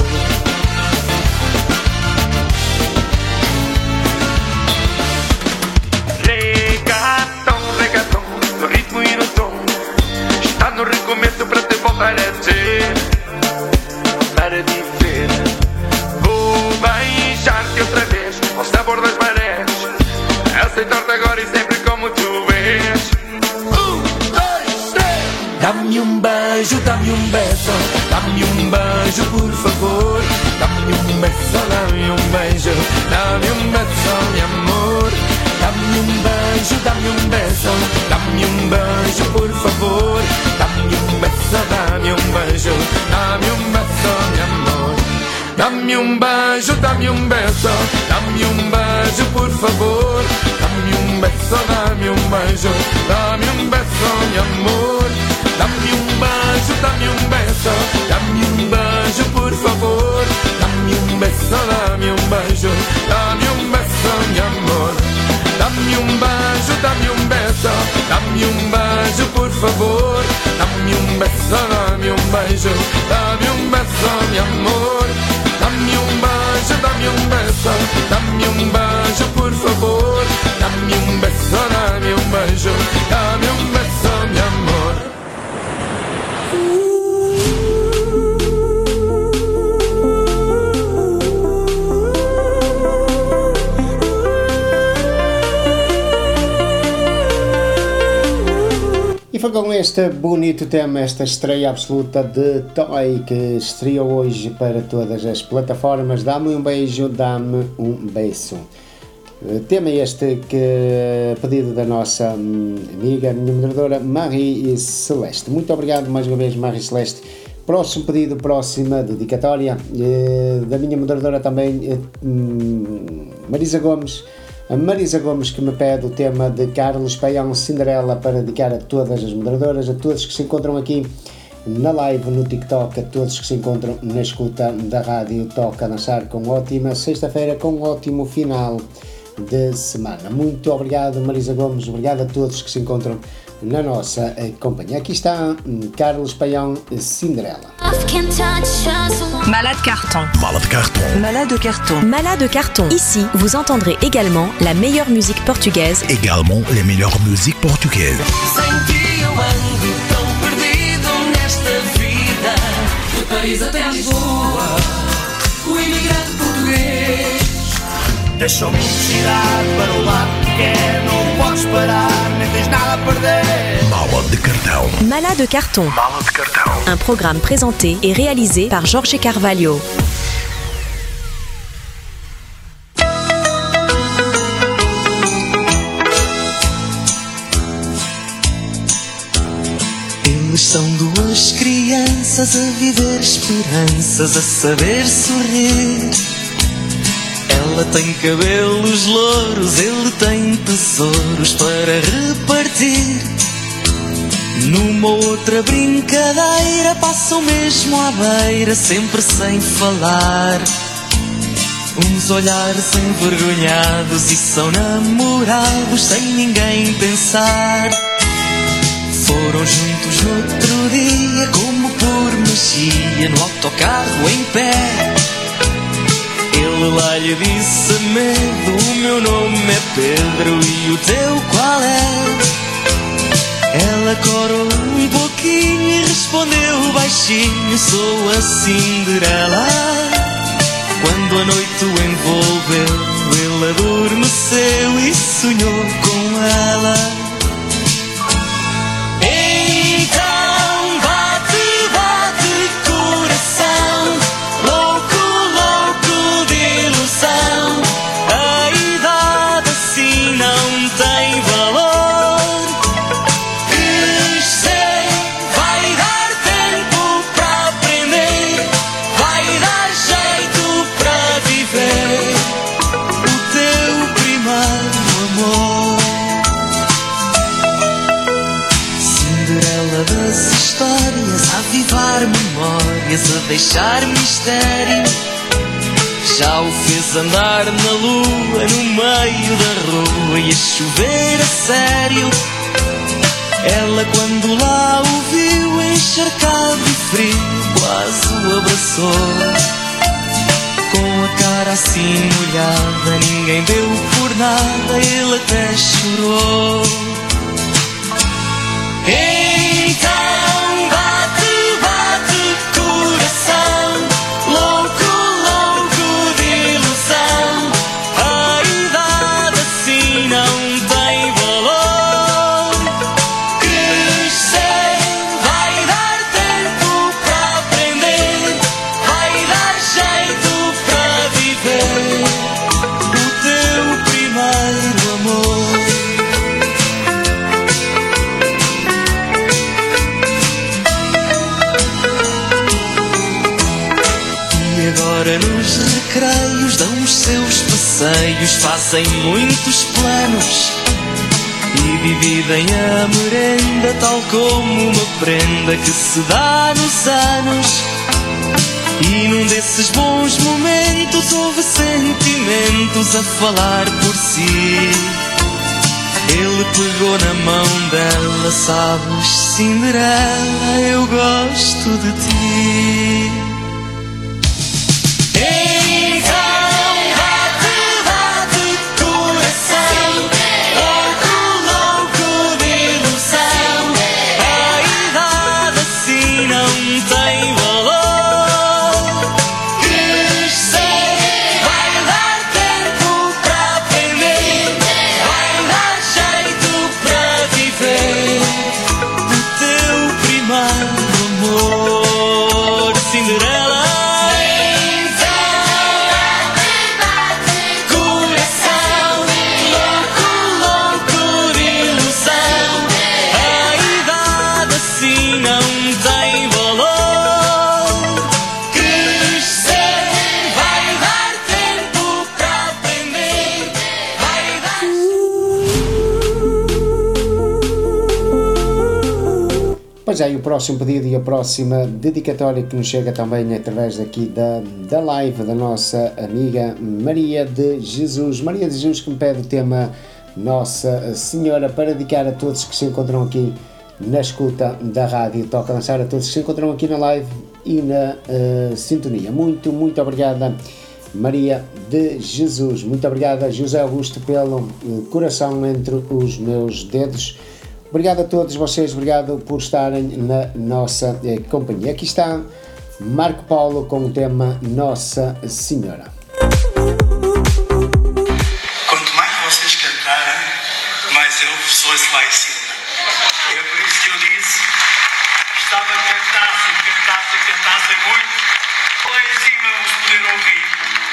Reggaeton, reggaeton, no ritmo e no tom, está no recomeço para te voltar a ter, voltar a viver. Vou beijar-te outra vez, ao sabor das marés, aceitar-te agora e sempre como tu és. Um, dois, três. Dá-me um beijo, dá-me um beijo, dá-me um beijo por favor. Dá-me um beijo, dá-me um beijo, dá-me um beijo, meu amor. Dá-me um beijo, dá-me um beijo, dá-me um beijo por favor. Dá-me um beijo, dá-me um beijo, dá-me um beijo, meu amor. Dá-me um beijo, dá-me um beijo, dá-me um beijo por favor. Dá-me um beijo, dá-me um beijo, dá-me um beijo, meu amor. Dá-me um beijo, dá-me um beijo, dá-me um beijo por favor. Dá-me um beijo, dá-me um beijo, dá-me um beijo, meu amor. Dá-me um beijo, dá-me um beijo, dá-me um beijo por favor. Dá-me beijo, dá-me um beijo, meu amor. Dá-me um beijo, dá-me um beijo, dá-me um beijo, por favor. Dá-me um beijo, dá-me um beijo, dá-me um beijo, meu amor. E foi com este bonito tema, esta estreia absoluta de Toy, que estreou hoje para todas as plataformas. Dá-me um beijo, dá-me um beijo. Tema este que pedido da nossa amiga, minha moderadora Marie Celeste. Muito obrigado mais uma vez, Marie Celeste. Próximo pedido, próxima dedicatória da minha moderadora também, Marisa Gomes. A Marisa Gomes, que me pede o tema de Carlos Paião, Cinderela, para dedicar a todas as moderadoras, a todos que se encontram aqui na live, no TikTok, a todos que se encontram na escuta da rádio Toca a Dançar, com ótima sexta-feira, com um ótimo final de semana. Muito obrigado, Marisa Gomes, obrigado a todos que se encontram na nossa eh, companhia. Aqui está hum, Carlos Paião, Cinderela. Malade carton. Malade carton. Malade carton. Malade carton. Ici, vous entendrez également la meilleure musique portugaise. Également les meilleures musiques portugaises. Sem ti eu ando tão perdido nesta vida. De Paris até Lisboa, o imigrante português. Deixa-me tirar para o lado que quer. Não podes parar, nem tens nada a perder. Mala de cartão. Malade de carton. Mala de cartão. Un programme présenté et réalisé par Jorge Carvalho. Eles são duas crianças a viver esperanças, a saber sorrir. Ela tem cabelos louros, ele tem tesouros para repartir. Numa outra brincadeira passam mesmo à beira, sempre sem falar. Uns olhares envergonhados e são namorados sem ninguém pensar. Foram juntos no outro dia, como por magia, no autocarro em pé. Ele lá lhe disse medo, o meu nome é Pedro e o teu qual é? Ela corou um pouquinho e respondeu baixinho, sou a Cinderela. Quando a noite o envolveu, ele adormeceu e sonhou com ela. Então bate, bate coração, louco, louco de ilusão. A idade assim não tem valor. Crescer vai dar tempo para aprender, vai dar jeito para viver o teu primeiro amor. Cinderela das histórias, a avivar memórias, a deixar mistério. Já o fez andar na lua, no meio da rua e a chover a sério. Ela quando lá o viu encharcado e frio, quase o abraçou. Com a cara assim molhada, ninguém deu por nada, ele até chorou. Então bate, bate coração, louco, louco de ilusão. A idade assim não tem valor. Crescer vai dar tempo para aprender, vai dar jeito para viver o teu primeiro amor. Agora nos recreios dão os seus passeios, fazem muitos planos e dividem a merenda tal como uma prenda que se dá nos anos. E num desses bons momentos houve sentimentos a falar por si. Ele pegou na mão dela, sabes, Cinderela, eu gosto de ti. Então bate, bate, coração, louco, louco de ilusão. A idade assim não tem valor. Crescer vai dar tempo para aprender, vai dar jeito para viver o teu primeiro amor, Cinderela. Coração louco, louco de ilusão. A idade assim não tem valor. Crescer vai dar tempo para aprender, vai dar. Pois é, e o próximo pedido e a próxima dedicatória que nos chega também através daqui da, da live da nossa amiga Maria de Jesus. Maria de Jesus, que me pede o tema Nossa Senhora para dedicar a todos que se encontram aqui na escuta da rádio. Toca lançar a todos que se encontram aqui na live e na eh, sintonia. Muito, muito obrigada, Maria de Jesus. Muito obrigada, José Augusto, pelo eh, coração entre os meus dedos. Obrigado a todos vocês, obrigado por estarem na nossa eh, companhia. Aqui está Marco Paulo com o tema Nossa Senhora. Quanto mais vocês cantarem, mais eu vos ouço lá em cima. É por isso que eu disse que estava que cantassem, cantassem, cantassem muito, lá em cima vos poder ouvir.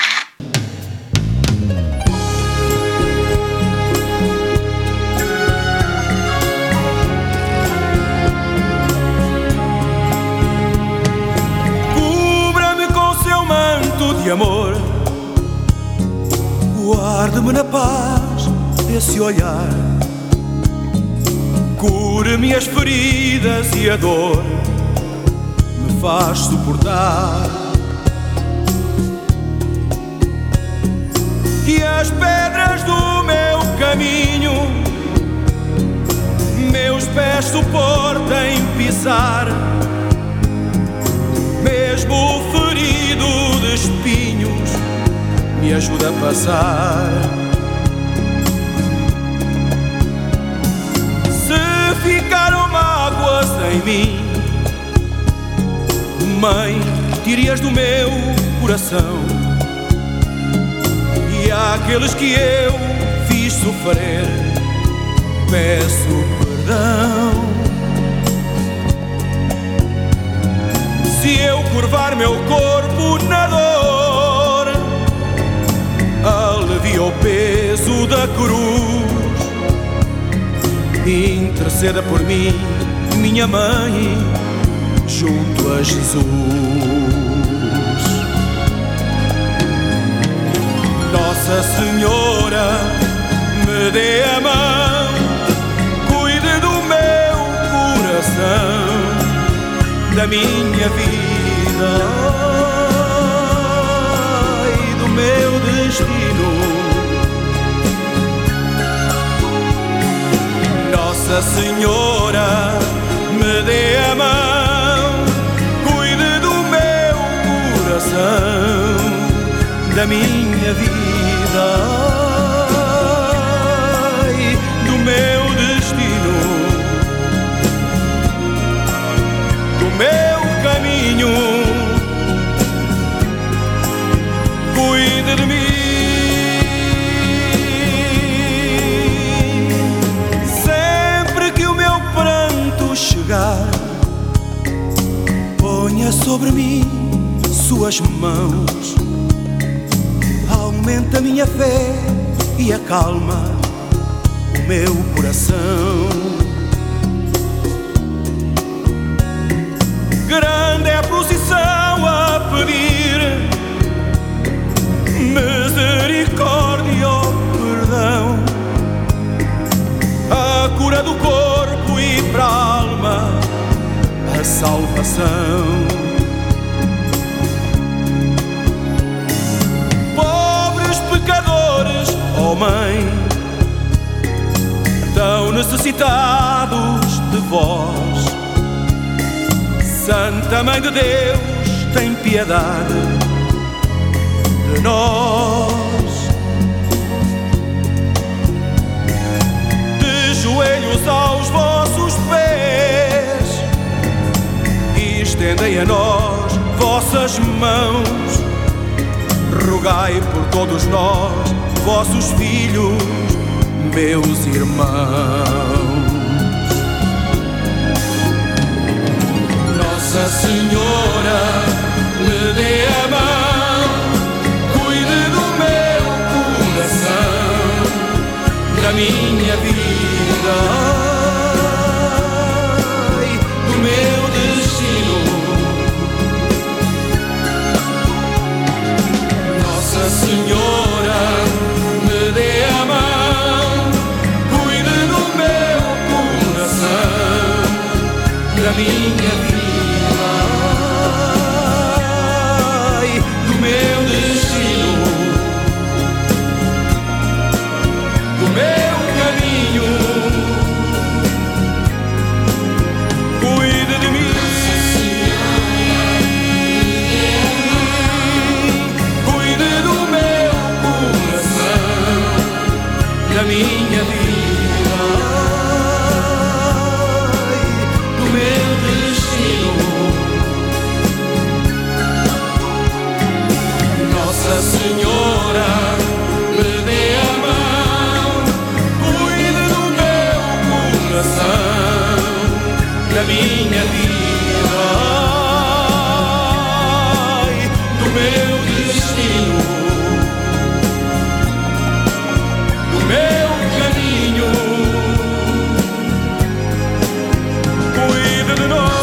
Cubra-me com seu manto de amor, guarde-me na paz desse olhar, cure-me as feridas e a dor me faz suportar. Que as pedras do meu caminho meus pés suportem pisar, mesmo ferido de espinhos me ajuda a passar. Se ficaram mágoas em mim, Mãe, tire-as do meu coração. E àqueles que eu fiz sofrer, peço perdão. Se eu curvar meu corpo na dor, alivia o peso da cruz. Interceda por mim, minha mãe, junto a Jesus. Nossa Senhora, me dê a mão, cuide do meu coração, da minha vida e do meu destino. Nossa Senhora, me dê a mão, cuide do meu coração, da minha vida e do meu destino, do meu caminho, cuide de mim. Sempre que o meu pranto chegar, ponha sobre mim suas mãos, aumenta a minha fé e acalma o meu coração. Grande é a procissão a pedir misericórdia, oh perdão, a cura do corpo e para a alma a salvação. Pobres pecadores, ó Mãe, tão necessitados de vós. Santa Mãe de Deus, tem piedade de nós. De joelhos aos vossos pés, e estendei a nós vossas mãos. Rogai por todos nós, vossos filhos, meus irmãos. Nossa Senhora, me dê a mão, cuide do meu coração, da minha vida, ai, do meu destino. Nossa Senhora, me dê a mão, cuide do meu coração, da minha vida, meu destino, do meu caminho. Cuide de mim, cuide do meu coração, da minha vida, do meu destino. Nossa Senhora, me dê a mão, cuide do meu coração, da minha vida, ai, do meu destino, do meu caminho. Cuide de nós.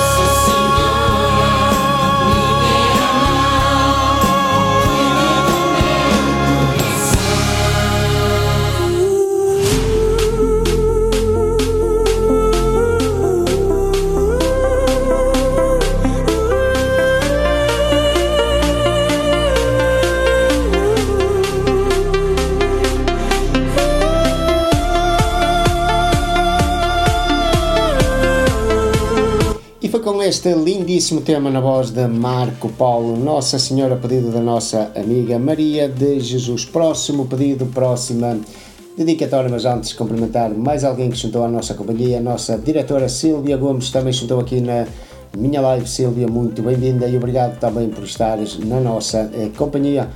Com este lindíssimo tema na voz de Marco Paulo, Nossa Senhora, pedido da nossa amiga Maria de Jesus. Próximo pedido, próxima dedicatória, mas antes de cumprimentar mais alguém que juntou à nossa companhia, a nossa diretora Sílvia Gomes, também juntou aqui na minha live. Sílvia, muito bem-vinda e obrigado também por estares na nossa eh, companhia.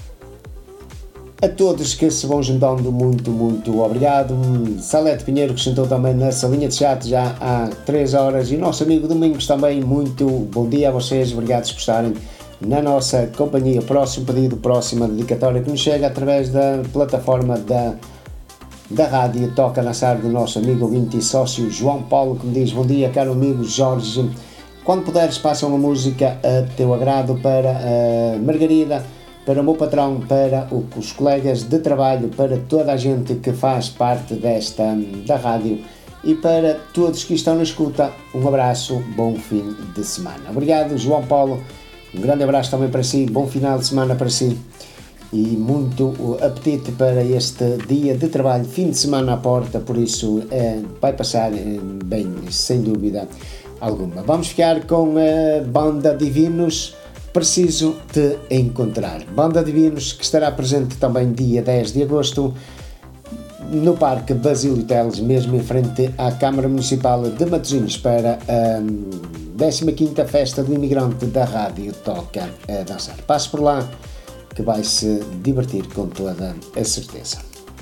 A todos que se vão juntando, muito, muito obrigado. Salete Pinheiro, que sentou também na salinha de chat já há três horas. E nosso amigo Domingos também, muito bom dia a vocês. Obrigado por estarem na nossa companhia. Próximo pedido, próxima dedicatória que nos chega através da plataforma da, da rádio Toca na Sar, do nosso amigo ouvinte e sócio João Paulo, que me diz: bom dia, caro amigo Jorge. Quando puderes, passa uma música a teu agrado para a Margarida, para o meu patrão, para os colegas de trabalho, para toda a gente que faz parte desta da rádio e para todos que estão na escuta. Um abraço, bom fim de semana. Obrigado, João Paulo. Um grande abraço também para si, bom final de semana para si e muito apetite para este dia de trabalho, fim de semana à porta, por isso é, vai passar bem, sem dúvida alguma. Vamos ficar com a Banda Divinos, Preciso Te Encontrar. Banda Divinos que estará presente também dia dez de agosto no Parque Basílio Teles, mesmo em frente à Câmara Municipal de Matosinhos, para a décima quinta Festa do Imigrante da Rádio Toca a Dançar. Passe por lá que vai se divertir com toda a certeza.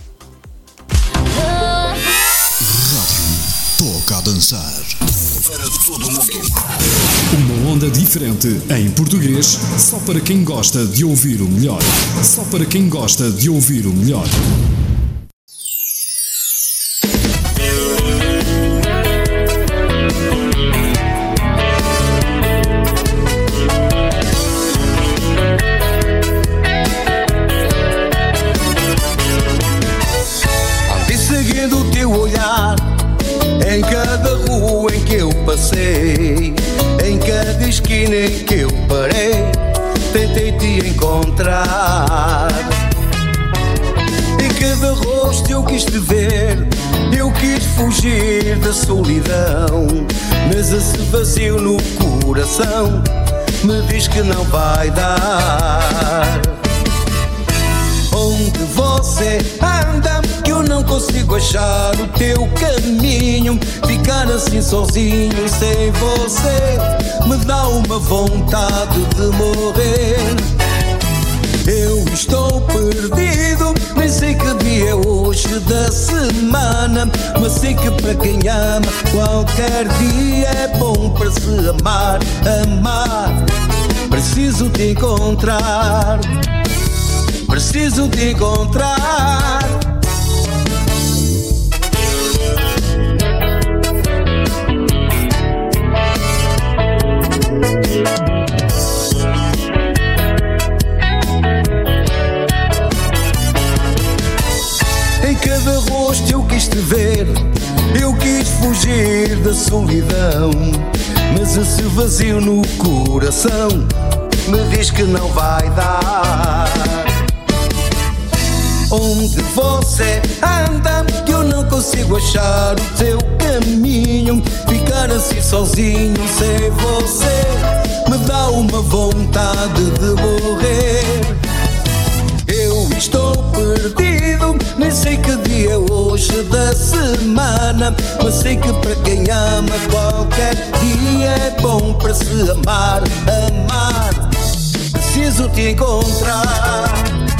Rádio Toca a Dançar. Para todo mundo. Uma onda diferente em português, só para quem gosta de ouvir o melhor. Só para quem gosta de ouvir o melhor. Andei seguindo o teu olhar em cada rua em que eu passei, em cada esquina em que eu parei, tentei te encontrar. Em cada rosto eu quis te ver, eu quis fugir da solidão, mas esse vazio no coração me diz que não vai dar. Onde você anda, que eu não consigo achar o teu caminho. Ficar assim sozinho sem você me dá uma vontade de morrer. Eu estou perdido, nem sei que dia é hoje da semana, mas sei que para quem ama qualquer dia é bom para se amar. Amar, preciso te encontrar, preciso te encontrar. Em cada rosto eu quis te ver, eu quis fugir da solidão, mas esse vazio no coração me diz que não vai dar. Onde você anda, que eu não consigo achar o teu caminho. Ficar assim sozinho sem você me dá uma vontade de morrer. Eu estou perdido, nem sei que dia é hoje da semana, mas sei que para quem ama qualquer dia é bom para se amar. Amar, preciso te encontrar.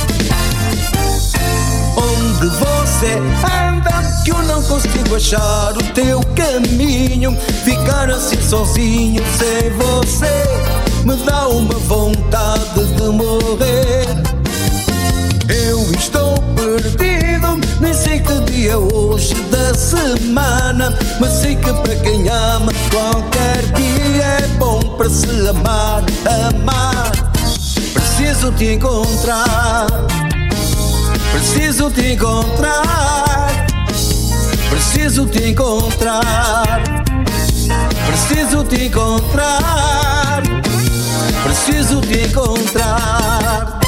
Onde você anda, que eu não consigo achar o teu caminho. Ficar assim sozinho sem você me dá uma vontade de morrer. Eu estou perdido, nem sei que dia é hoje da semana, mas sei que para quem ama qualquer dia é bom para se amar. Amar, preciso te encontrar, preciso te encontrar, preciso te encontrar, preciso te encontrar, preciso te encontrar.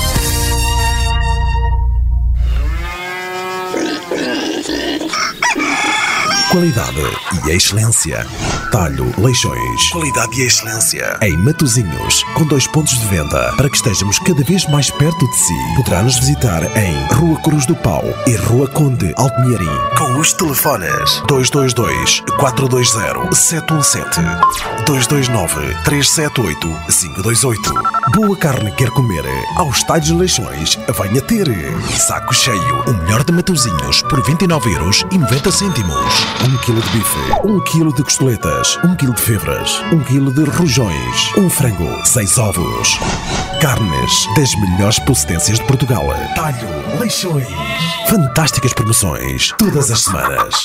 Qualidade e excelência. Talho Leixões. Qualidade e excelência. Em Matosinhos, com dois pontos de venda, para que estejamos cada vez mais perto de si. Poderá nos visitar em Rua Cruz do Pau e Rua Conde Altemierim, com os telefones dois dois dois, quatro dois zero, sete um sete, dois dois nove, três sete oito, cinco dois oito. Boa carne quer comer? Aos Talhos Leixões venha ter. Saco cheio, o melhor de Matosinhos por vinte e nove euros e noventa cêntimos. um quilo de bife, um quilo de costeletas, um quilo de febras, um quilo de rojões, um frango, seis ovos. Carnes das melhores procedências de Portugal. Talho Leixões. Fantásticas promoções todas as semanas.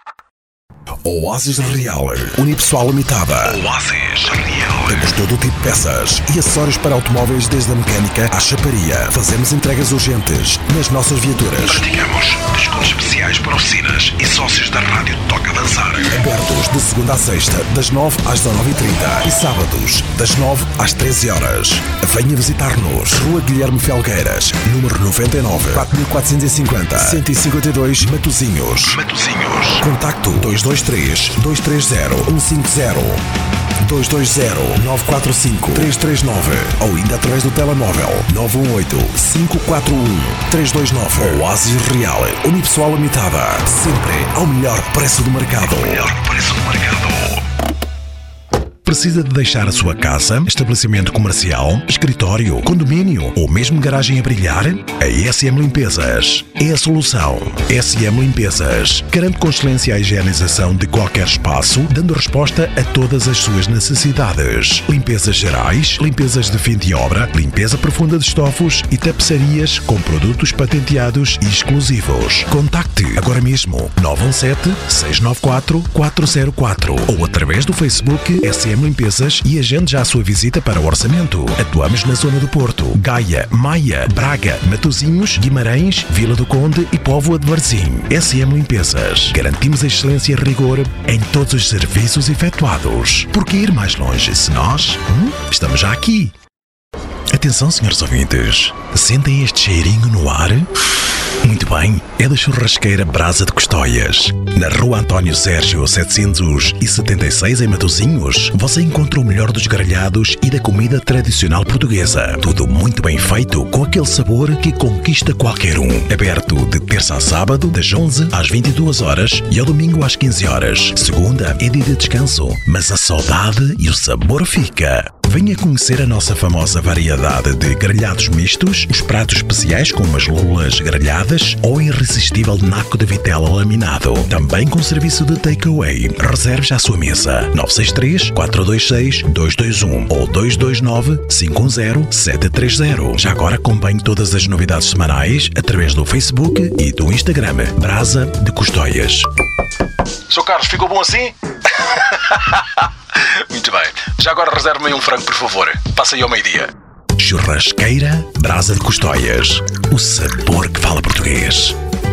Oasis Real, unipessoal limitada. Oasis Real. Temos todo o tipo de peças e acessórios para automóveis, desde a mecânica à chaparia. Fazemos entregas urgentes nas nossas viaturas. Praticamos descontos especiais para oficinas e sócios da rádio Toca Dançar. Abertos de segunda à sexta, das nove às dezenove e trinta e sábados, das nove às treze horas. Venha visitar-nos. Rua Guilherme Felgueiras, número noventa e nove, quatro mil quatrocentos e cinquenta, cento e cinquenta e dois, Matosinhos. Matosinhos. Contacto dois dois três, dois três zero, um cinco zero, dois dois zero, nove quatro cinco, três três nove ou ainda através do telemóvel nove um oito, cinco quatro um, três dois nove. Oasis Real, unipessoal limitada, sempre ao melhor preço do mercado. Ao melhor preço do mercado. Precisa de deixar a sua casa, estabelecimento comercial, escritório, condomínio ou mesmo garagem a brilhar? A S M Limpezas é a solução. S M Limpezas garante com excelência a higienização de qualquer espaço, dando resposta a todas as suas necessidades. Limpezas gerais, limpezas de fim de obra, limpeza profunda de estofos e tapeçarias com produtos patenteados e exclusivos. Contacte agora mesmo nove um sete, seis nove quatro, quatro zero quatro ou através do Facebook S M Limpezas e agende já a sua visita para o orçamento. Atuamos na zona do Porto, Gaia, Maia, Braga, Matosinhos, Guimarães, Vila do Conde e Póvoa de Varzim. S M Limpezas. Garantimos a excelência e rigor em todos os serviços efetuados. Por que ir mais longe se nós hum, estamos já aqui? Atenção, senhores ouvintes. Sentem este cheirinho no ar? Muito bem, é da churrasqueira Brasa de Custóias. Na rua António Sérgio setecentos e setenta e seis, em Matosinhos, você encontra o melhor dos grelhados e da comida tradicional portuguesa. Tudo muito bem feito, com aquele sabor que conquista qualquer um. Aberto de terça a sábado, das onze às vinte e duas horas e ao domingo às quinze horas. Segunda é dia de descanso, mas a saudade e o sabor fica. Venha conhecer a nossa famosa variedade de grelhados mistos, os pratos especiais como as lulas grelhadas ou o irresistível naco de vitela laminado. Também com serviço de takeaway. Reserve já a sua mesa. nove seis três, quatro dois seis, dois dois um ou dois dois nove, cinco um zero, sete três zero. Já agora acompanhe todas as novidades semanais através do Facebook e do Instagram. Brasa de Custóias. senhor Carlos, ficou bom assim? Muito bem. Já agora reserve-me aí um frango, por favor. Passa aí ao meio-dia. Churrasqueira Brasa de Custóias. O sabor que fala português.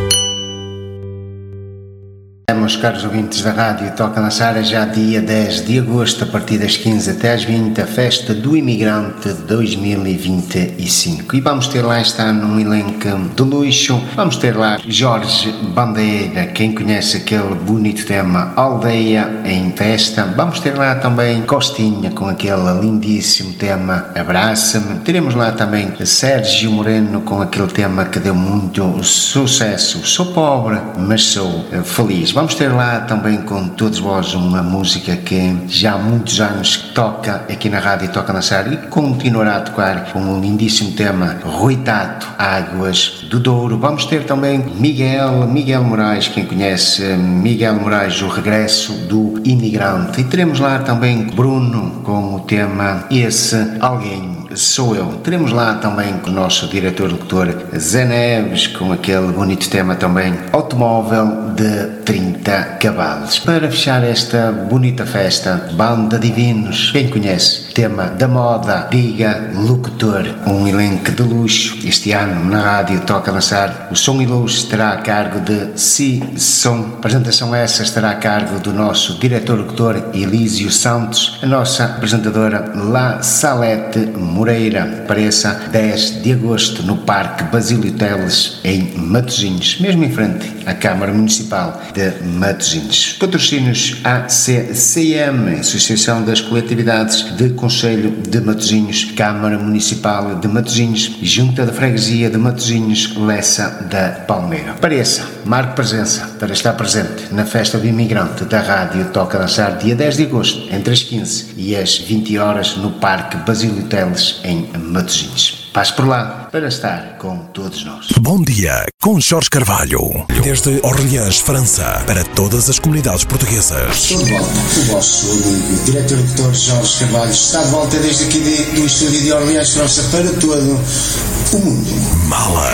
Meus caros ouvintes da rádio, toca na Sara já dia dez de agosto, a partir das quinze até às vinte, a festa do imigrante dois mil e vinte e cinco. E vamos ter lá, está num elenco de luxo, vamos ter lá Jorge Bandeira, quem conhece aquele bonito tema Aldeia em Festa. Vamos ter lá também Costinha, com aquele lindíssimo tema Abraça-me. Teremos lá também Sérgio Moreno, com aquele tema que deu muito sucesso, Sou Pobre, mas Sou Feliz. Vamos ter lá também com todos vós uma música que já há muitos anos toca aqui na rádio, toca na série e continuará a tocar com um lindíssimo tema Rui Tato, Águas do Douro. Vamos ter também Miguel, Miguel Moraes, quem conhece Miguel Moraes, o regresso do imigrante. E teremos lá também Bruno com o tema Esse Alguém Sou Eu. Teremos lá também o nosso diretor-locutor Zé Neves com aquele bonito tema também Automóvel de trinta cavalos. Para fechar esta bonita festa, Banda Divinos, quem conhece? Tema da moda, Diga Locutor, um elenco de luxo. Este ano na rádio toca lançar o Som e Luz, estará a cargo de Si Som. A apresentação essa estará a cargo do nosso diretor-locutor Elísio Santos, a nossa apresentadora La Salete Moreira. Apareça dez de agosto no Parque Basílio Teles, em Matosinhos, mesmo em frente à Câmara Municipal de Matosinhos. Patrocínios A C C M, Associação das Coletividades de Conselho de Matosinhos, Câmara Municipal de Matosinhos, Junta de Freguesia de Matosinhos, Lessa da Palmeira. Pareça, marque presença para estar presente na festa do imigrante da rádio Toca Dançar, dia dez de agosto, entre as quinze e as vinte horas, no Parque Basílio Teles, em Matosinhos. Passe por lá para estar com todos nós. Bom dia, com Jorge Carvalho. Desde Orleans, França, para todas as comunidades portuguesas. Estou de volta. O vosso amigo, diretor-doutor Jorge Carvalho, está de volta desde aqui de, do estúdio de Orleans, França, para todo o mundo. Mala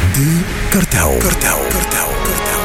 de cartão. Cartão. Cartão. Cartão.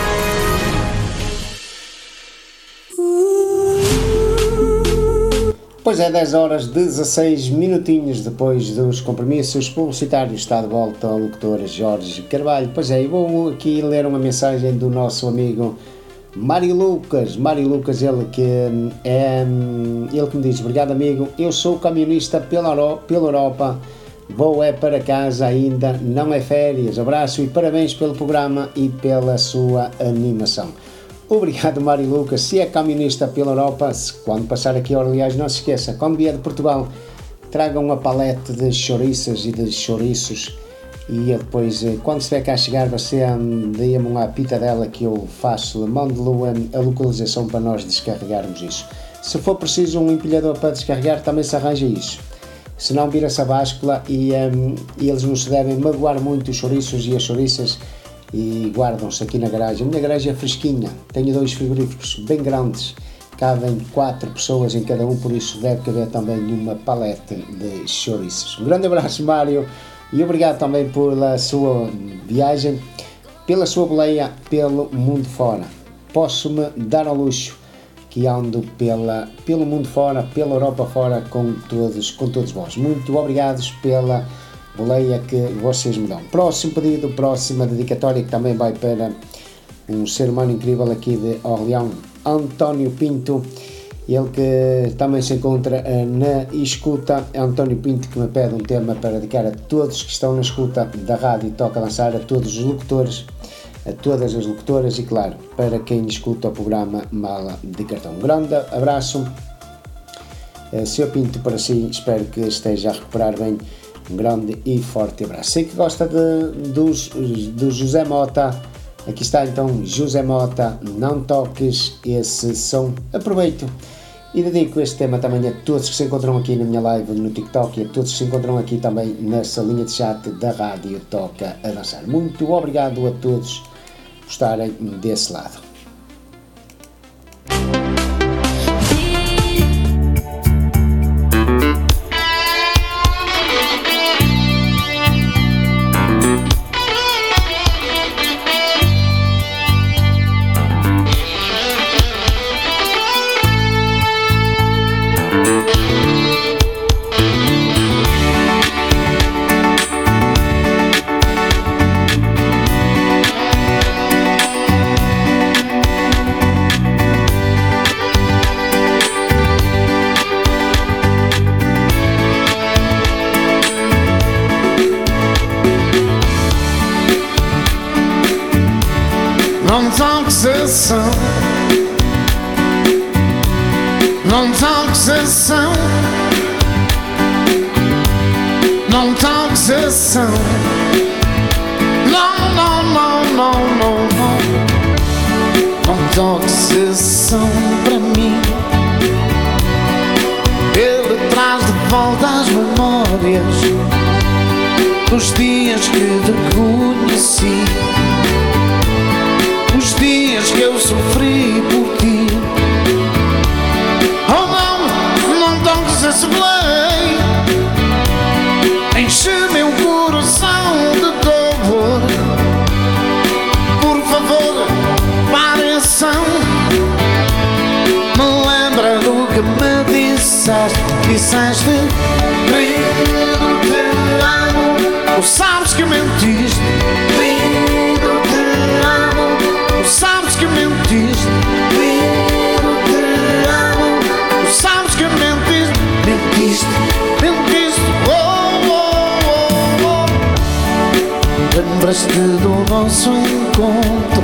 Pois é, dez horas dezasseis minutinhos depois dos compromissos publicitários. Está de volta o locutor Jorge Carvalho. Pois é, eu vou aqui ler uma mensagem do nosso amigo Mário Lucas. Mário Lucas, ele que é ele que me diz: obrigado amigo, eu sou camionista pela, Euro, pela Europa, vou é para casa ainda, não é férias. Abraço e parabéns pelo programa e pela sua animação. Obrigado, Mário Lucas. Se é camionista pela Europa, quando passar aqui a Orleans, não se esqueça, quando vier de Portugal, traga uma palete de chouriças e de chouriços e depois, quando estiver cá a chegar, você dê-me uma pitadela que eu faço, mando-lhe a localização para nós descarregarmos isso. Se for preciso um empilhador para descarregar, também se arranja isso. Se não, vira-se a báscula e, um, e eles não se devem magoar muito os chouriços e as chouriças e guardam-se aqui na garagem. A minha garagem é fresquinha, tenho dois frigoríficos bem grandes, cabem quatro pessoas em cada um, por isso deve caber também uma palete de chouriços. Um grande abraço, Mário, e obrigado também pela sua viagem, pela sua boleia pelo mundo fora. Posso-me dar ao luxo que ando pela, pelo mundo fora, pela Europa fora, com todos, com todos vós. Muito obrigados pela boleia que vocês me dão. Próximo pedido, próxima dedicatória, que também vai para um ser humano incrível aqui de Orleão, António Pinto, Ele que também se encontra uh, na escuta. É António Pinto que me pede um tema para dedicar a todos que estão na escuta da rádio Toca a Lançar, a todos os locutores, a todas as locutoras e, claro, para quem escuta o programa Mala de Cartão. Um grande abraço, uh, senhor Pinto, para si. Espero que esteja a recuperar bem. Um grande e forte abraço. Sei que gosta de, dos, do José Mota. Aqui está então José Mota, Não Toques Esse Som. Aproveito e dedico este tema também a todos que se encontram aqui na minha live no TikTok e a todos que se encontram aqui também na salinha de chat da rádio Toca a Dançar. Muito obrigado a todos por estarem desse lado. Não toques esse som, não toques esse som, não toques esse som, não, não, não, não, não, não, não toques esse som para mim. Ele traz de volta as memórias dos dias que te conheci, os dias que eu sofri por ti. Oh não, não toques esse play, enche meu coração de dor. Por favor, pare esse som, me lembra do que me disseste. Disseste, querido, te amo. Ou sabes que mentiste, querido, te amo. Sabes que mentiste, querido, te amo. Sabes que mentiste, mentiste, mentiste. Oh, oh, oh, oh. Lembras-te do nosso encontro,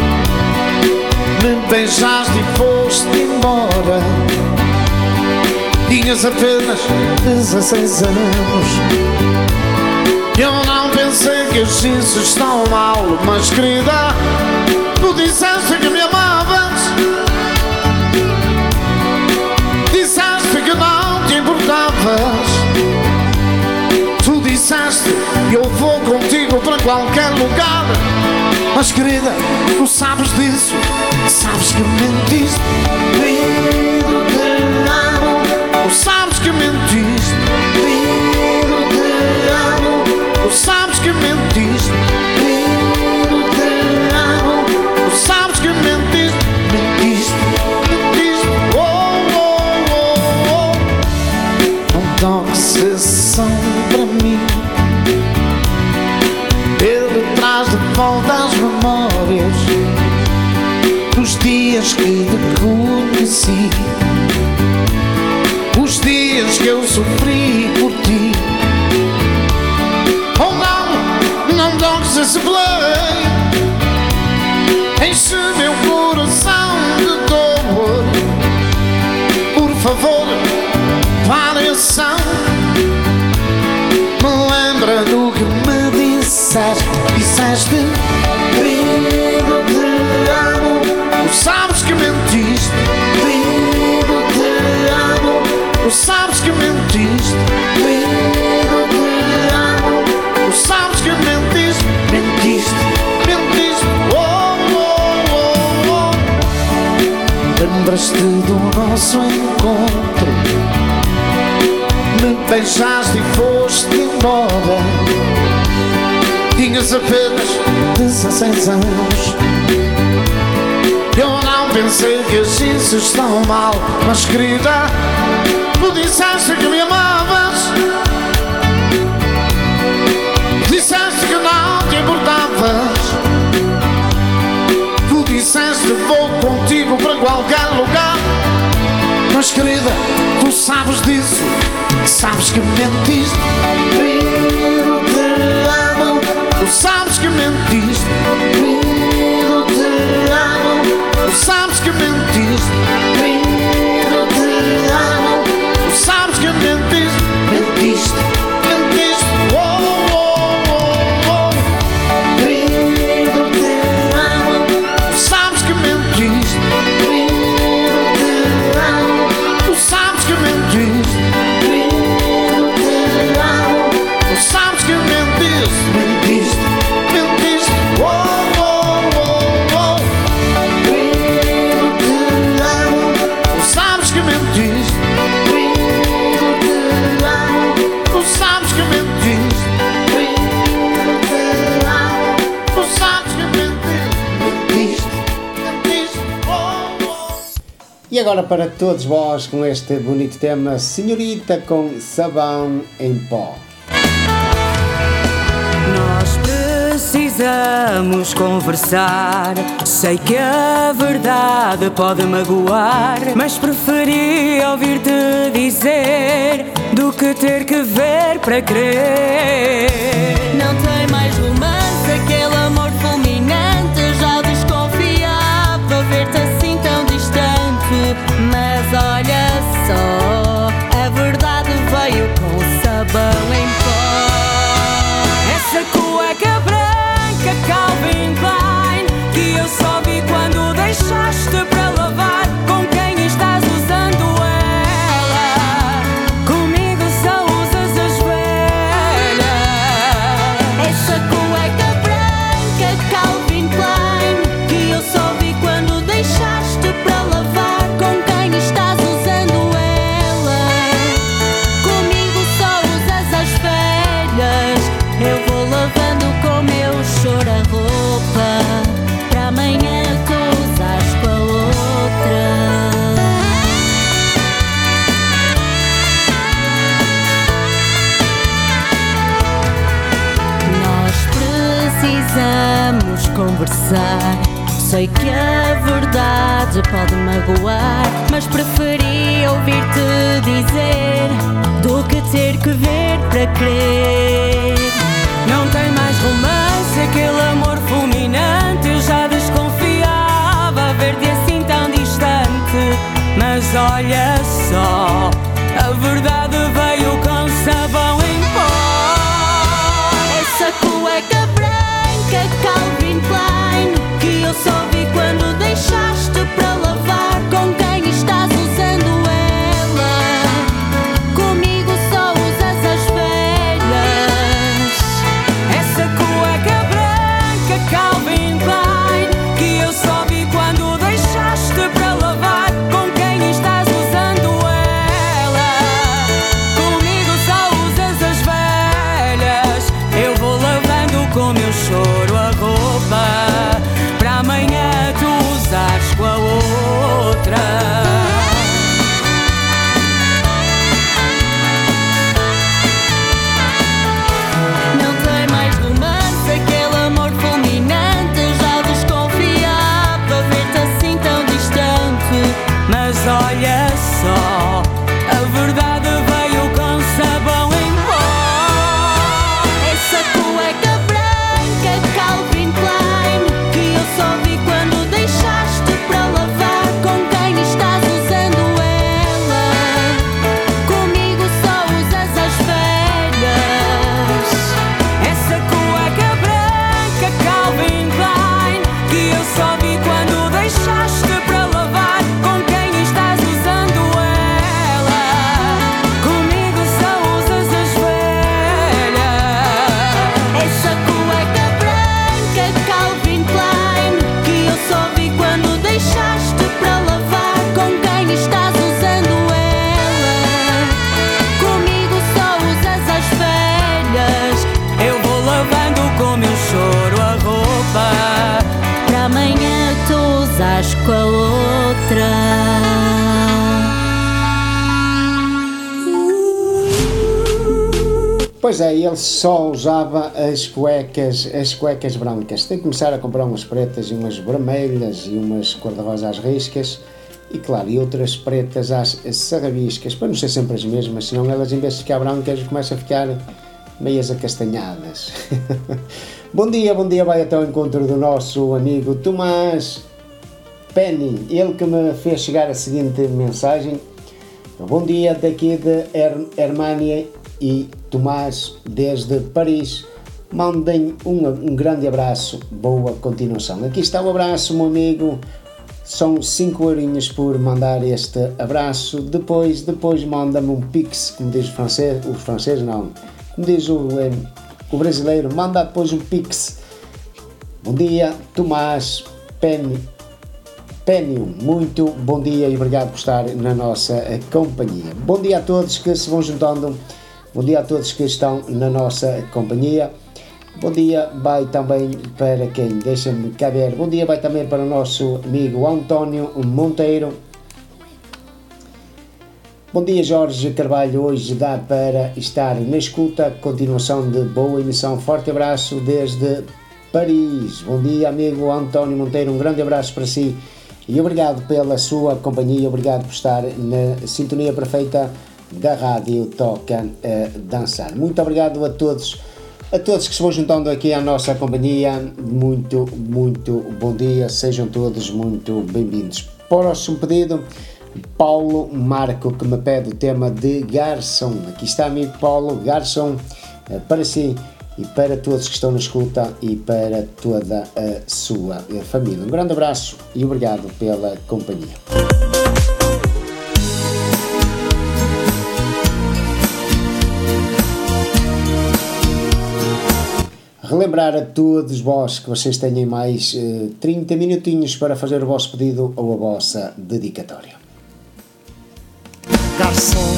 me beijaste e foste embora. Tinhas apenas dezesseis anos. Eu não pensei que assim se estão mal, mas querida, tu disseste que me amavas, disseste que não te importavas. Tu disseste que eu vou contigo para qualquer lugar, mas querida, tu sabes disso, sabes que mentiste. Querido, te amo. Tu sabes que mentiste. Querido, te amo. Tu sabes que mentiste. Querido, te amo. Sabes que mentiste, mentiste, mentiste. Oh, oh, oh, oh. Não toques esse som para mim. Ele traz de volta as memórias dos dias que te conheci, os dias que eu sofri por ti. Oh não, não toques esse play, enche meu coração de dor. Por favor, pare esse som, me lembra do que me disseste. Disseste, querido, te amo. Tu sabes que mentiste. Querido, te amo. Tu sabes que mentiste. Querido, te amo. Tu sabes que mentiste. Mentiste, mentiste. Lembras-te do nosso encontro, me beijaste e foste embora. Tinhas apenas dezesseis anos. Eu não pensei que assim se estão mal, mas querida, tu disseste que me amavas, disseste que não te importavas. Tu disseste vou contigo para qualquer lugar, querida, tu sabes disso, sabes que mentiste. Querido, te amo, tu sabes que mentiste. Querido, te amo, tu sabes que mentiste. Querido, te amo, tu sabes que mentiste. Mentiste, mentiste, oh, oh, oh, oh. Querido, te amo, tu sabes que mentiste. Querido, te amo, tu sabes que mentiste. Querido, te amo, tu sabes que mentiste. Mentiste, mentiste, oh, oh, oh, oh. Querido, te amo, tu sabes que mentiste. Querido, te amo, tu sabes que mentiste. Querido, te amo, tu sabes que mentiste. Mentiste, mentiste, oh, oh. E agora para todos vós com este bonito tema, Senhorita com Sabão em Pó. Nós precisamos conversar. Sei que a verdade pode magoar, mas preferi ouvir-te dizer do que ter que ver para crer. Não tem mais romance, aquele amor fulminante. Já desconfiava ver-te assim tão distante. Mas olha só, a verdade veio com sabão em pó. Essa cueca branca Calvin Klein que eu só vi quando deixaste para lavar. Com quem estás usando ela? Comigo só usas as velhas. Essa cueca branca Calvin Klein que eu só vi quando deixaste para lavar. Com quem estás usando ela? Comigo só usas as velhas. Eu vou lavando com meu choro a roupa, para amanhã tu usas com a outra. Nós precisamos conversar. Sei que a verdade pode magoar, mas preferi ouvir-te dizer do que ter que ver para crer. Não tem mais romance, aquele amor fulminante. Eu já desconfiava ver-te assim tão distante. Mas olha só, a verdade veio com sabão em pó. Essa cueca branca Calvin Klein que eu só vi quando deixaste para lavar. Com quem estás usando ela? Comigo só usas as velhas. Essa cueca branca Calvin Klein que eu só vi quando deixaste para lavar. Com quem estás usando ela? Comigo só usas as velhas. Eu vou lavando com meu choro a roupa, para amanhã tu usares com a outra. Não tem mais romance, aquele amor fulminante. Já desconfiava ver-te assim tão distante. Mas olha só, a verdade veio com sabão em pó. Essa cueca branca Calvin Klein que eu só vi quando deixaste para lavar. Com quem estás usando ela? Comigo só usas as velhas. Essa cueca branca Calvin Klein que eu só vi quando deixaste para lavar. Com quem estás usando ela? Comigo só usas as velhas. Essa cueca branca Calvin Klein que eu só vi quando deixaste para lavar. Com quem estás usando ela? Comigo só usas as velhas. Eu vou lavando com meu choro a roupa, para amanhã tu usas com a outra. Pois é, ele só usava as cuecas, as cuecas brancas. Tem que começar a comprar umas pretas e umas vermelhas e umas cor-de-rosa às riscas e claro, e outras pretas às sarrabiscas, para não ser sempre as mesmas, senão elas em vez de ficar brancas começam a ficar meias acastanhadas. Bom dia, bom dia, vai até ao encontro do nosso amigo Tomás Penny, ele que me fez chegar a seguinte mensagem: bom dia daqui de Her- Hermânia e Tomás desde Paris, mandem um, um grande abraço, boa continuação. Aqui está o abraço, meu amigo, são cinco eurinhos por mandar este abraço, depois, depois manda-me um pix, como diz o francês, o francês não, como diz o, o brasileiro, manda depois um pix. Bom dia, Tomás Penny. Pénio, muito bom dia e obrigado por estar na nossa companhia. Bom dia a todos que se vão juntando, bom dia a todos que estão na nossa companhia. Bom dia vai também para quem, deixa-me cá ver, bom dia vai também para o nosso amigo António Monteiro. Bom dia Jorge Carvalho, hoje dá para estar na escuta, continuação de boa emissão, forte abraço desde Paris. Bom dia amigo António Monteiro, um grande abraço para si. E obrigado pela sua companhia, obrigado por estar na sintonia perfeita da Rádio Toca a Dançar. Muito obrigado a todos, a todos que se vão juntando aqui à nossa companhia. Muito, muito bom dia, sejam todos muito bem-vindos. Próximo pedido, Paulo Marco, que me pede o tema de Garçom. Aqui está, amigo Paulo, Garçom, para si e para todos que estão na escuta e para toda a sua família. Um grande abraço e obrigado pela companhia. Relembrar a todos vós que vocês tenham mais eh, trinta minutinhos para fazer o vosso pedido ou a vossa dedicatória. Garçom,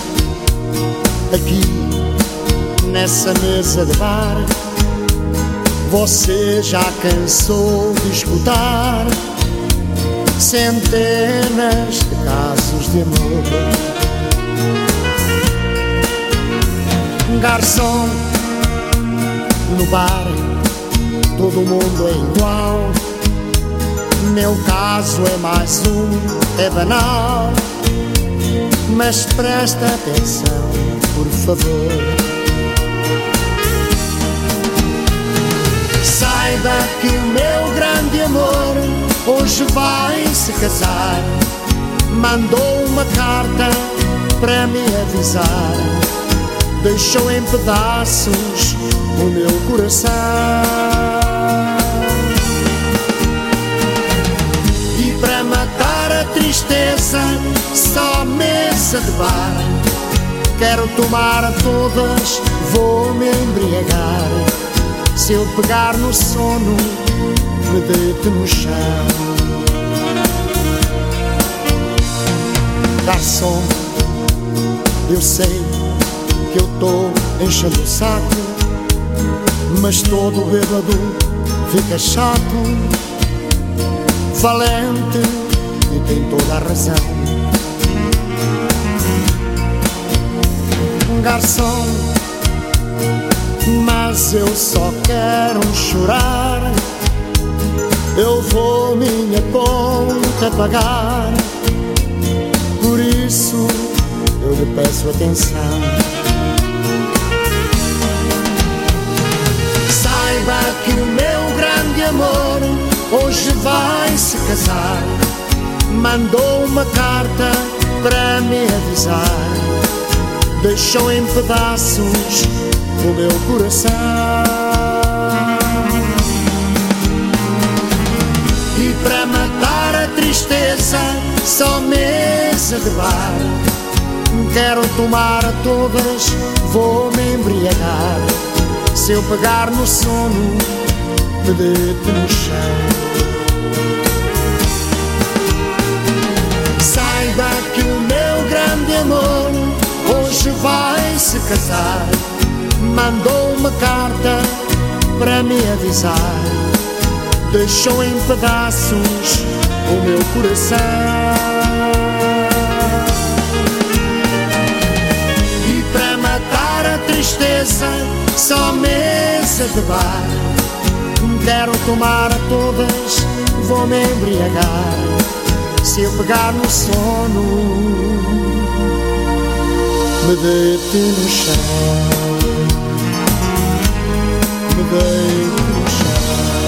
aqui nessa mesa de bar, você já cansou de escutar centenas de casos de amor. Garçom, no bar todo mundo é igual, meu caso é mais um, é banal, mas presta atenção, por favor. Saiba que o meu grande amor hoje vai se casar. Mandou uma carta para me avisar, deixou em pedaços o meu coração. E para matar a tristeza, só mesa de bar, quero tomar todas, vou me embriagar. Se eu pegar no sono, me deito no chão. Garçom, eu sei que eu tô enchendo o saco, mas todo bêbado fica chato. Valente e tem toda a razão. Garçom, mas eu só quero chorar. Eu vou minha conta pagar, por isso eu lhe peço atenção. Saiba que o meu grande amor hoje vai se casar. Mandou uma carta para me avisar, deixou em pedaços o meu coração. E para matar a tristeza, só mesa de bar, quero tomar todas, vou me embriagar. Se eu pegar no sono, me deito no chão. Saiba que o meu grande amor hoje vai se casar. Mandou uma carta para me avisar, deixou em pedaços o meu coração. E para matar a tristeza, só mesa de bar, quero tomar todas, vou me embriagar. Se se eu pegar no sono, me deite no chão, me deite no chão.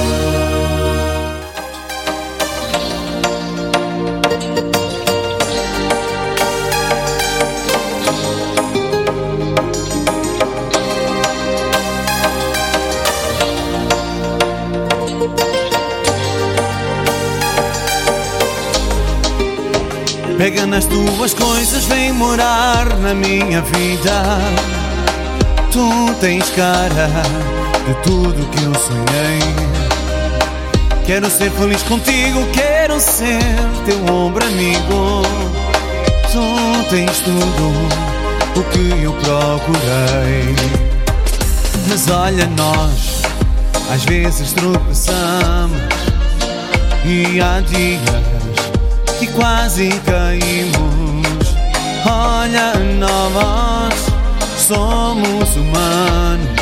Pega nas tuas coisas, vem morar na minha vida. Tu tens cara de tudo que eu sonhei. Quero ser feliz contigo, quero ser teu ombro amigo. Tu tens tudo o que eu procurei. Mas olha, nós às vezes tropeçamos e há dias que quase caímos. Olha, nós somos humanos,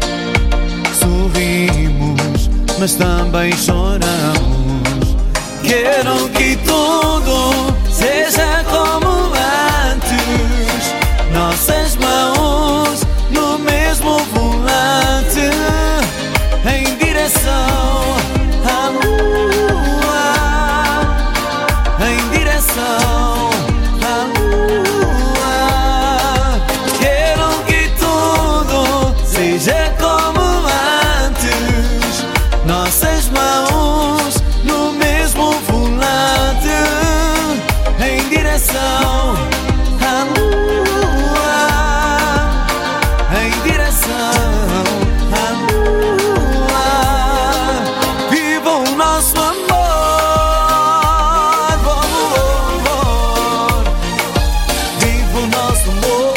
sorrimos, mas também choramos. Quero que tudo seja como antes, nossas mãos no mesmo volante, em direção à lua, em direção à lua. Quero que tudo seja como antes, nossas mãos no mesmo volante, em direção à lua, em direção à lua. Viva o nosso amor, viva o nosso amor.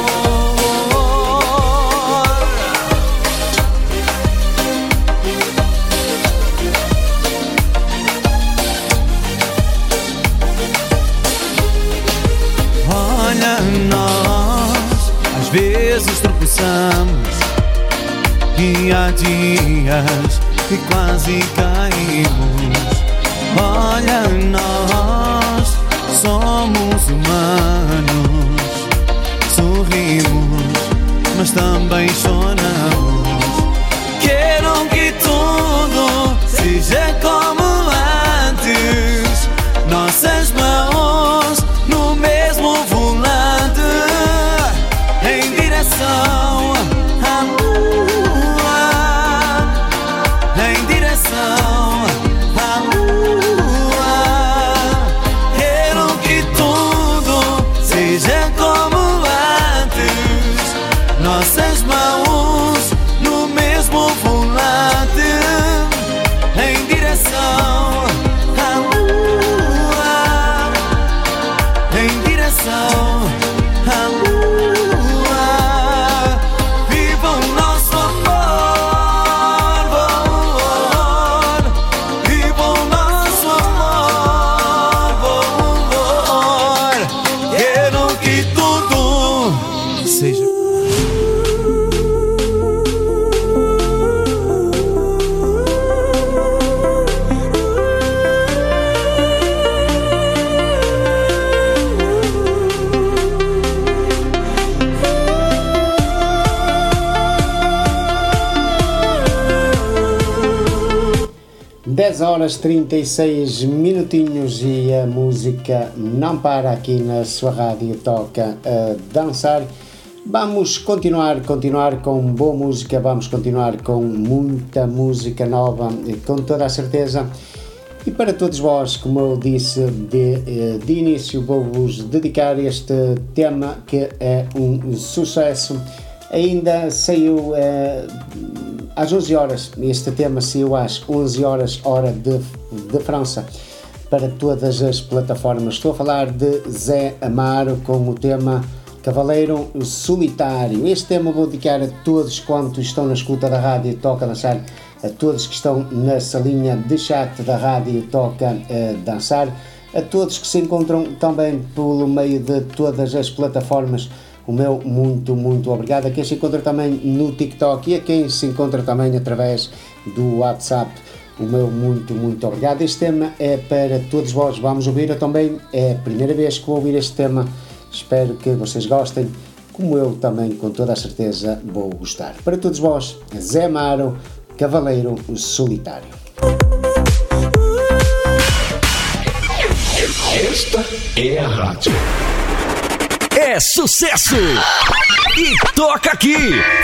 Olha, nós às vezes tropeçamos e há dias que quase caímos. Olha, nós somos humanos, sorrimos, mas também choramos. Quero que tudo seja como antes, nossas mãos no mesmo volante, em direção à lua, em direção à lua. Quero que tudo seja como antes, nossas mãos no mesmo volante, em direção à lua, em direção à lua. Viva o nosso amor, viva o nosso amor. Quero que tudo seja. dez horas trinta e seis minutinhos e a música não para aqui na sua rádio, toca a dançar. Vamos continuar, continuar com boa música, vamos continuar com muita música nova, com toda a certeza. E para todos vós, como eu disse de, de início, vou-vos dedicar este tema que é um sucesso. Ainda saiu eh, às onze horas, este tema saiu às onze horas, hora de, de França, para todas as plataformas. Estou a falar de Zé Amaro com o tema Cavaleiro Solitário. Este tema vou dedicar a todos quantos estão na escuta da rádio Toca Dançar, a todos que estão na salinha de chat da rádio Toca uh, Dançar, a todos que se encontram também pelo meio de todas as plataformas. O meu muito, muito obrigado. A quem se encontra também no TikTok e a quem se encontra também através do WhatsApp. o meu muito, muito obrigado. Este tema é para todos vós, vamos ouvir. Eu também, é a primeira vez que vou ouvir este tema, espero que vocês gostem, como eu também, com toda a certeza, vou gostar. Para todos vós, Zé Amaro, Cavaleiro Solitário. Esta é a rádio. É sucesso! E toca aqui!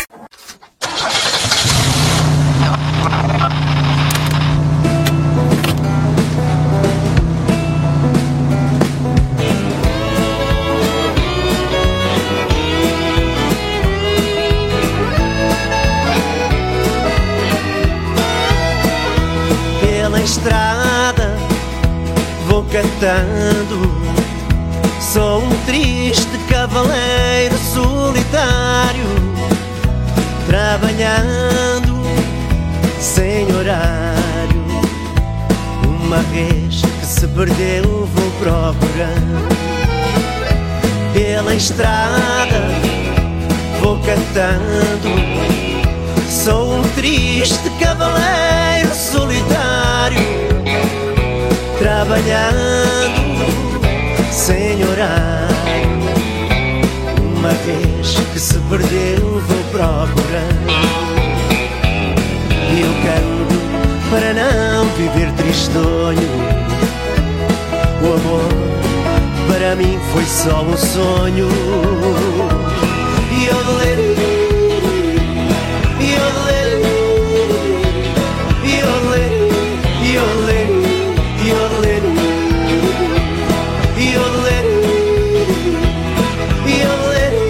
Pela estrada vou cantando, sou um triste cavaleiro solitário, trabalhando sem horário. Uma vez que se perdeu vou procurando. Pela estrada vou cantando, sou um triste cavaleiro solitário, trabalhando sem horário. Uma vez que se perdeu vou procurando. E eu canto para não viver tristonho. O amor para mim foi só um sonho. E eu lerei, e eu lerei, e eu lerei, e eu lerei, e eu lerei, e eu lerei, e eu lerei,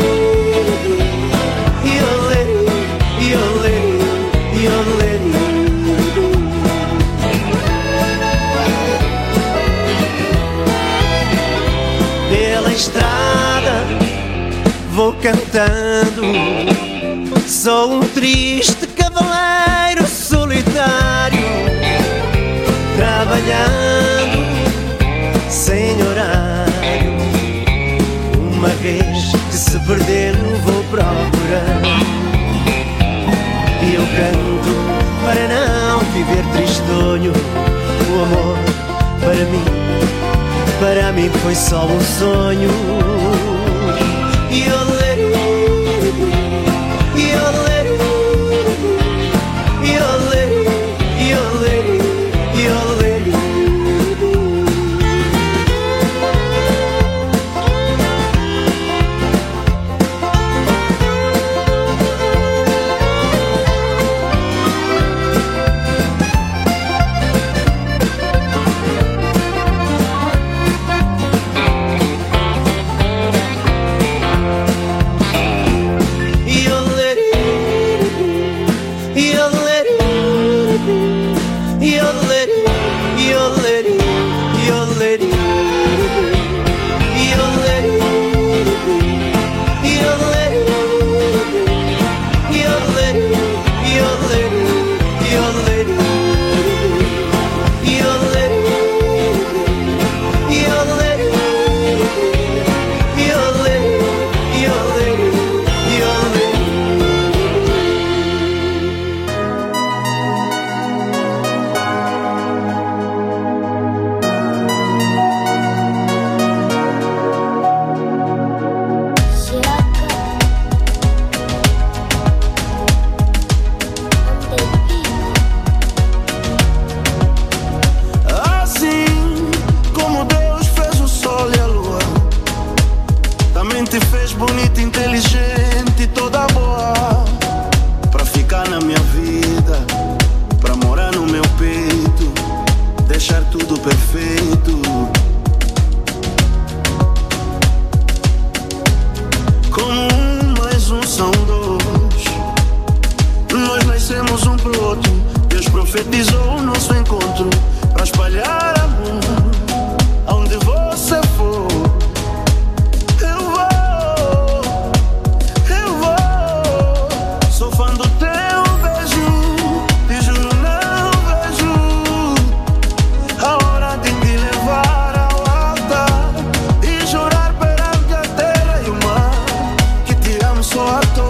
e eu lerei, e eu lerei, e eu lerei. Pela estrada vou cantando, sou um triste cavaleiro solitário, trabalhando sem horário. Uma vez que se perdeu vou procurar. E eu canto para não viver tristonho. O amor para mim, para mim foi só um sonho. E eu lerei, e eu lerei, e eu lerei, e eu lerei, e eu lerei.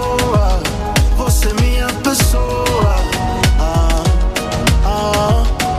Você minha pessoa. Ah, ah.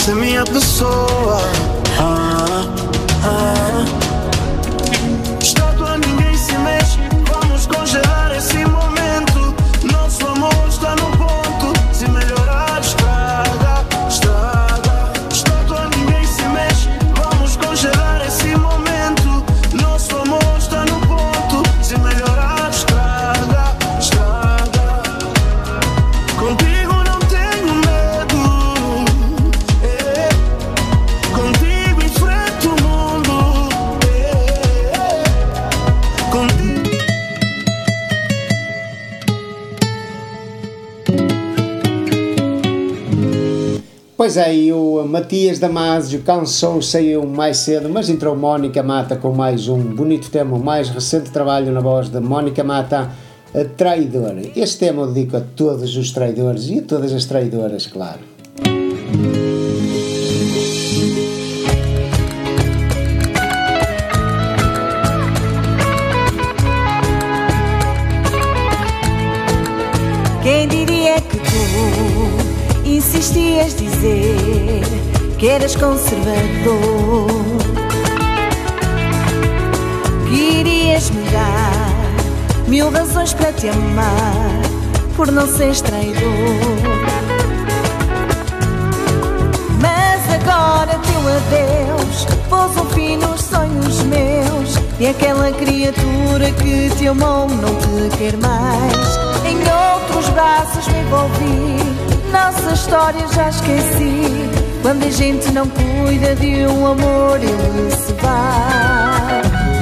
tornaste a minha pessoa. Ah, ah. Estátua, ninguém se mexe. Vamos congelar esse momento. Nosso amor está no ponto. Se melhorar, estraga, estraga. Estátua, ninguém se mexe. Vamos congelar esse momento. Nosso amor está no ponto. Se melhorar, estraga, estraga. Contigo não tenho medo. É. Contigo enfrento o mundo. É. Contigo. Pois é, e o Matias Damasio cansou, saiu mais cedo, mas entrou Mónica Mata com mais um bonito tema, o mais recente trabalho na voz de Mónica Mata, a Traidor. Este tema eu dedico a todos os traidores e a todas as traidoras, claro. Quem diria que tu insistias dizer que eras conservador, que irias me dar mil razões para te amar por não seres traidor. Mas agora teu adeus pôs um fim nos sonhos meus, e aquela criatura que te amou não te quer mais. Em outros braços me envolvi, nossa história já esqueci. Quando a gente não cuida de um amor, ele se vai.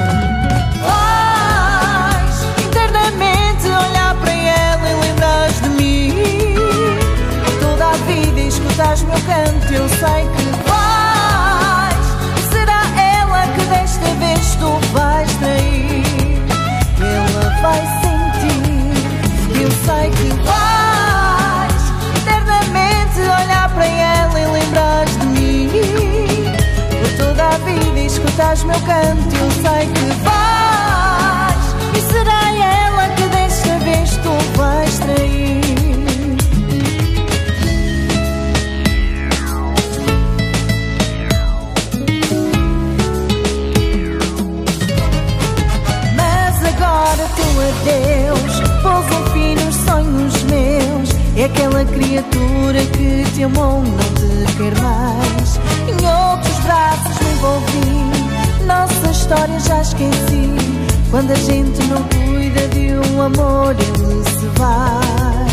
Vais internamente olhar para ela e lembras de mim. Toda a vida escutas meu canto, eu sei que vais. Será ela que desta vez tu vais trair? Ela vai sentir, eu sei que vais eternamente olhar para ela e lembras de mim. Por toda a vida escutas meu canto, eu sei que vais. E será ela que desta vez tu vais trair? Mas agora teu adeus pôs um fim nos sonhos meus, é aquela criatura que te amou não te quer mais. Em outros braços me envolvi, nossa história já esqueci. Quando a gente não cuida de um amor, ele se vai.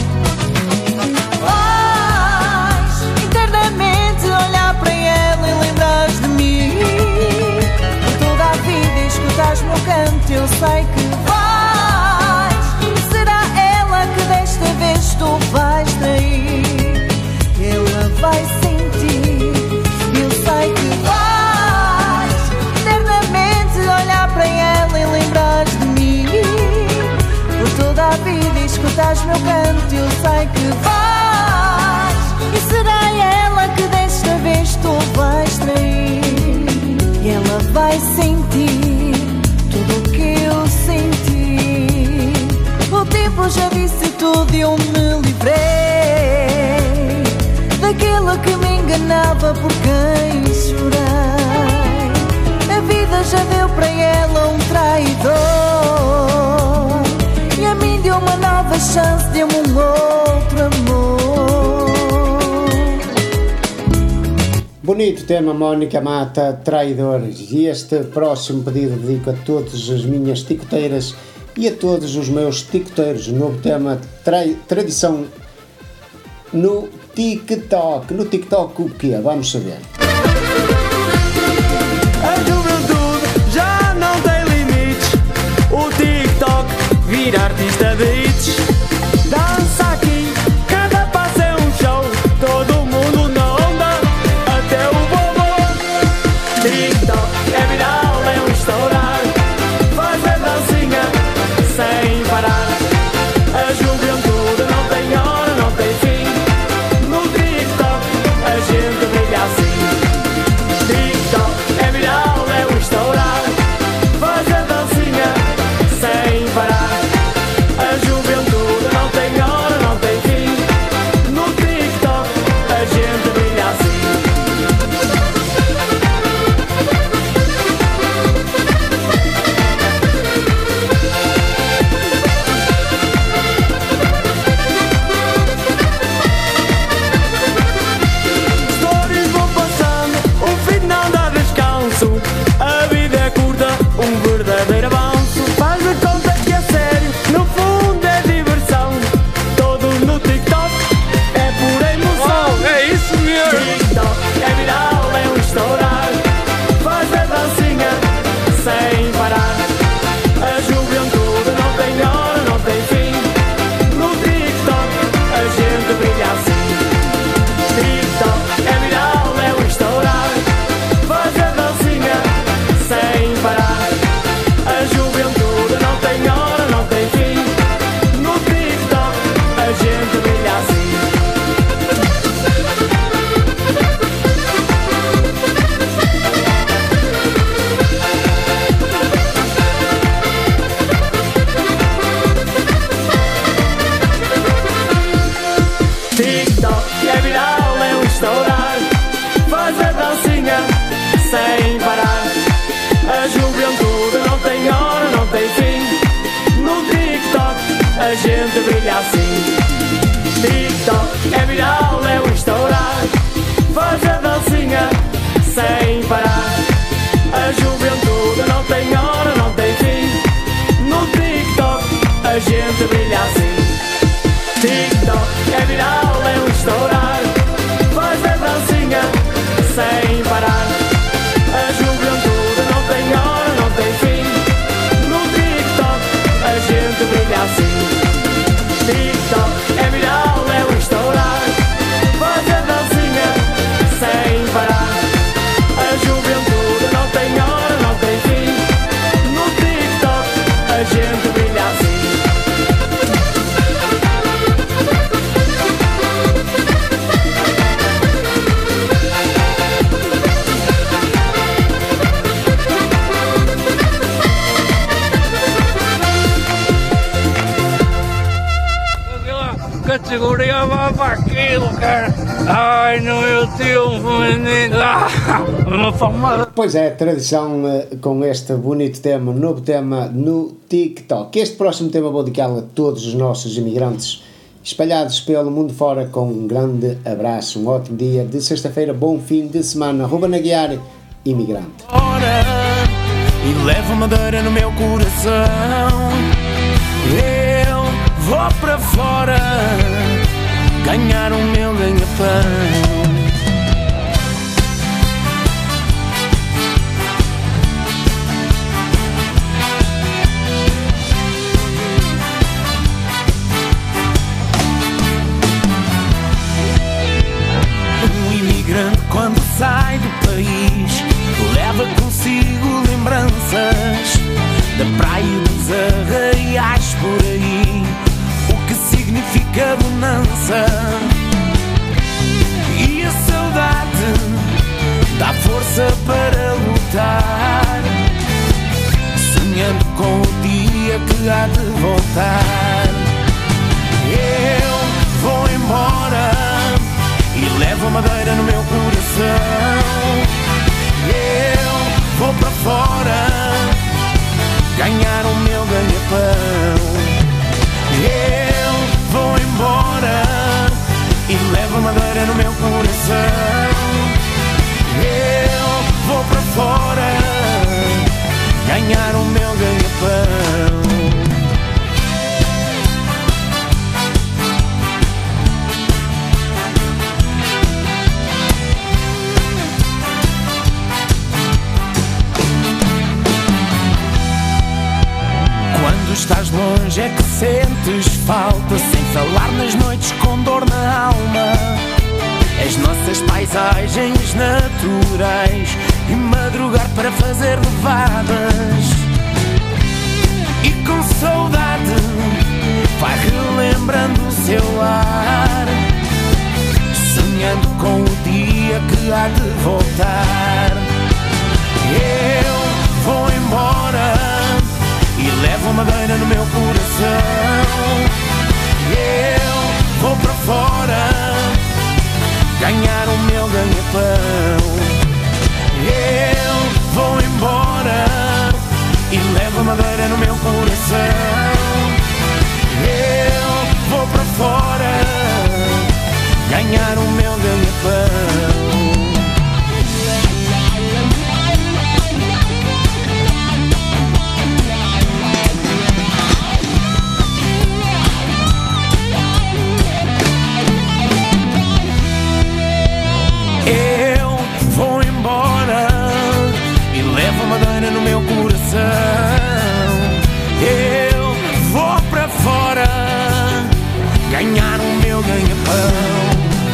Vais internamente olhar para ela e lembras de mim. Por toda a vida escutas meu canto, eu sei que vais. Será ela que desta vez tu vais trair? Ela vai sentir, eu sei que vais eternamente olhar para ela e lembras de mim. Por toda a vida escutas meu canto, eu sei que vais. E será ela que desta vez tu vais trair? E ela vai sentir tudo o que eu senti. O tempo já disse tudo e eu me livrei daquele que me enganava, por quem chorei. A vida já deu para ela um traidor, e a mim deu uma nova chance, deu-me um outro amor. Bonito tema, Mónica Mata, Traidores. E este próximo pedido dedico a todas as minhas ticoteiras e a todos os meus ticoteiros. Novo tema, trai, tradição no TikTok. No TikTok o que é? Vamos saber. A juventude já não tem limites. O TikTok vira artista de hits. Dança aqui, cada passo é um show. Todo mundo na onda, até o vovô. TikTok é viral, é um estourar. Faz a dancinha sem parar. A juventude não tem hora, não tem fim. No TikTok a gente brilha assim. gente brilha assim. TikTok é viral, é o estourar, faz a dancinha sem parar. A juventude não tem hora, não tem fim. No TikTok a gente brilha assim. TikTok é viral, é o estourar, faz a dancinha sem parar. A juventude não tem hora, não tem fim. No TikTok a gente brilha assim. TikTok é viral, é o estourar, faz a dancinha sem parar. A juventude não tem hora, não tem fim. No TikTok a gente brilha assim. Categoria vai para aquilo, cara. Ai, no meu tempo, menino. Ah, uma famosa. Pois é, tradição uh, com este bonito tema, novo tema no TikTok. Este próximo tema vou dedicá-lo a todos os nossos imigrantes espalhados pelo mundo fora, com um grande abraço, um ótimo dia de sexta-feira, bom fim de semana. Ruben Aguiar, imigrante. Ora, e levo madeira no meu coração. Eu vou para fora ganhar o meu ganha-pão. Um imigrante quando sai do país leva consigo lembranças da praia e dos arraiais por aí, o que significa bonança. E a saudade dá força para lutar, sonhando com o dia que há de voltar. Eu vou embora e levo a madeira no meu coração. Eu vou para fora ganhar o meu ganha-pão. Eu vou embora e levo a madeira no meu coração. Eu vou para fora ganhar o meu ganha-pão. Quando estás longe é que sentes falta, sem falar nas noites com dor na alma. As nossas paisagens naturais e madrugar para fazer levadas. E com saudade vai relembrando o seu lar, sonhando com o dia que há de voltar. Eu vou embora e levo a madeira no meu coração. Eu vou para fora ganhar o meu ganha-pão. Eu vou embora e levo a madeira no meu coração. Eu vou para fora ganhar o meu ganha-pão. Eu vou embora e levo a madeira no meu coração. Eu vou para fora ganhar o meu ganha-pão.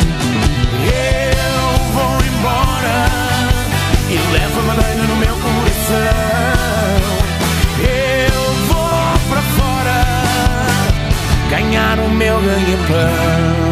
Eu vou embora e levo a madeira no meu coração. Eu vou para fora ganhar o meu ganha-pão.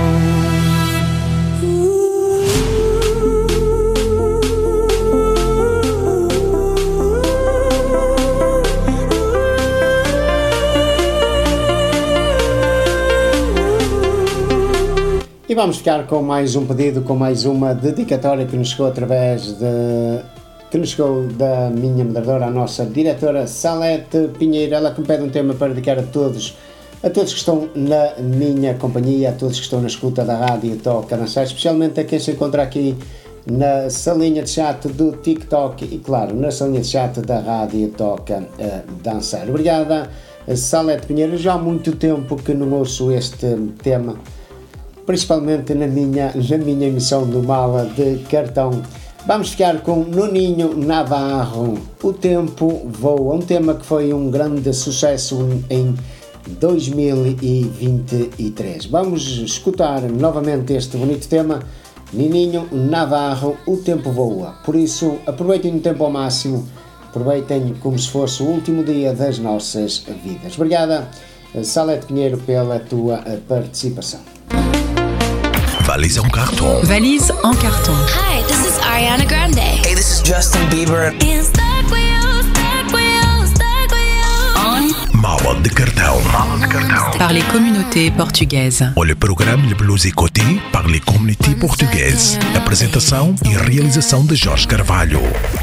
E vamos ficar com mais um pedido, com mais uma dedicatória que nos chegou através de... que nos chegou da minha moderadora, a nossa diretora Salete Pinheiro. Ela que me pede um tema para dedicar a todos a todos que estão na minha companhia, a todos que estão na escuta da rádio Toca Dançar, especialmente a quem se encontra aqui na salinha de chat do TikTok e, claro, na salinha de chat da rádio Toca uh, Dançar. Obrigada, Salete Pinheiro. Já há muito tempo que não ouço este tema, principalmente na minha, na minha emissão do Mala de Cartão. Vamos ficar com Nuninho Navarro, O Tempo Voa, um tema que foi um grande sucesso em dois mil e vinte e três. Vamos escutar novamente este bonito tema, Nuninho Navarro, O Tempo Voa. Por isso, aproveitem o tempo ao máximo, aproveitem como se fosse o último dia das nossas vidas. Obrigada, Salete Pinheiro, pela tua participação. Valise en carton. Valise en carton. Hi, this is Ariana Grande. Hey, this is Justin Bieber. And stuck with you, stuck with you, stuck with you. Mala de cartão. Mala de cartão. Par les communautés portugaises. O programa Le Blues Écouté par les communautés portugaises. Apresentação e realização de Jorge Carvalho.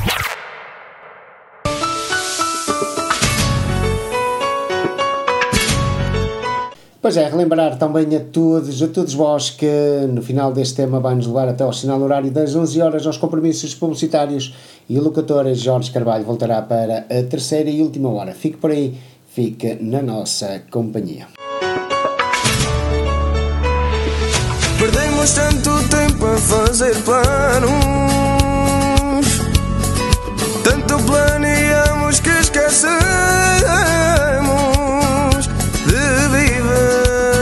Pois é, relembrar também a todos, a todos vós que no final deste tema vai-nos levar até ao sinal horário das onze horas aos compromissos publicitários e o locutor Jorge Carvalho voltará para a terceira e última hora. Fique por aí, fique na nossa companhia. Perdemos tanto tempo a fazer planos, tanto planeamos que esquecemos de viver.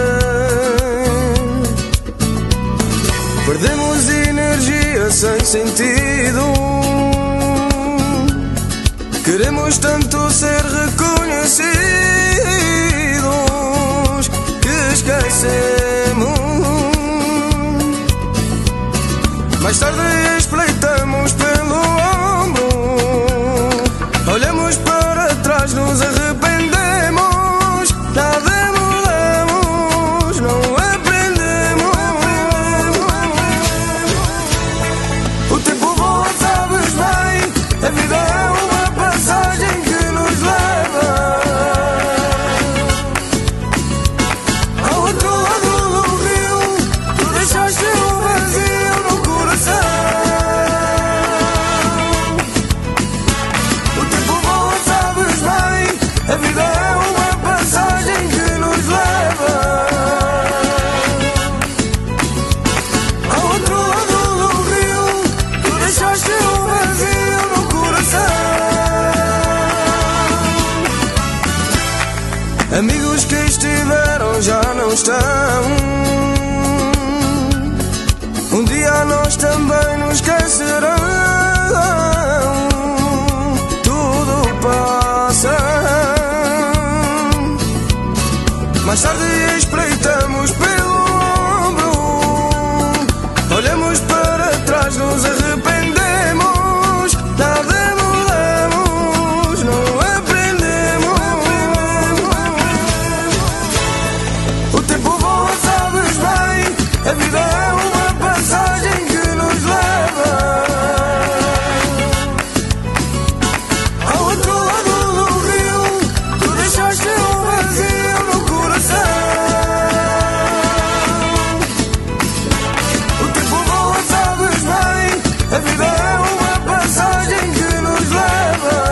Perdemos energia sem sentido, queremos tanto ser reconhecidos que esquecemos. Mais tarde espreitamos pelo ombro, olhamos para trás, nos arrependemos. Nada mudamos, não aprendemos. O tempo voa, sabes bem, a vida é uma passagem que nos leva ao outro lado do rio. Tu deixaste um vazio no coração. O tempo voa, sabes bem, a vida é uma passagem que nos leva ao outro lado do rio. Tu deixaste um vazio no coração. Amigos que estiveram já não estão. Um dia nós também nos esquecerão. Tudo passa. Mais tarde espreitamos pelo ombro, olhamos para trás, nos arrependemos. Nada mudamos, não aprendemos. O tempo voa, sabes bem, a vida é uma passagem que nos leva ao outro lado do rio. Tu deixaste um vazio no coração. O tempo voa, sabes bem, a vida é uma passagem que nos leva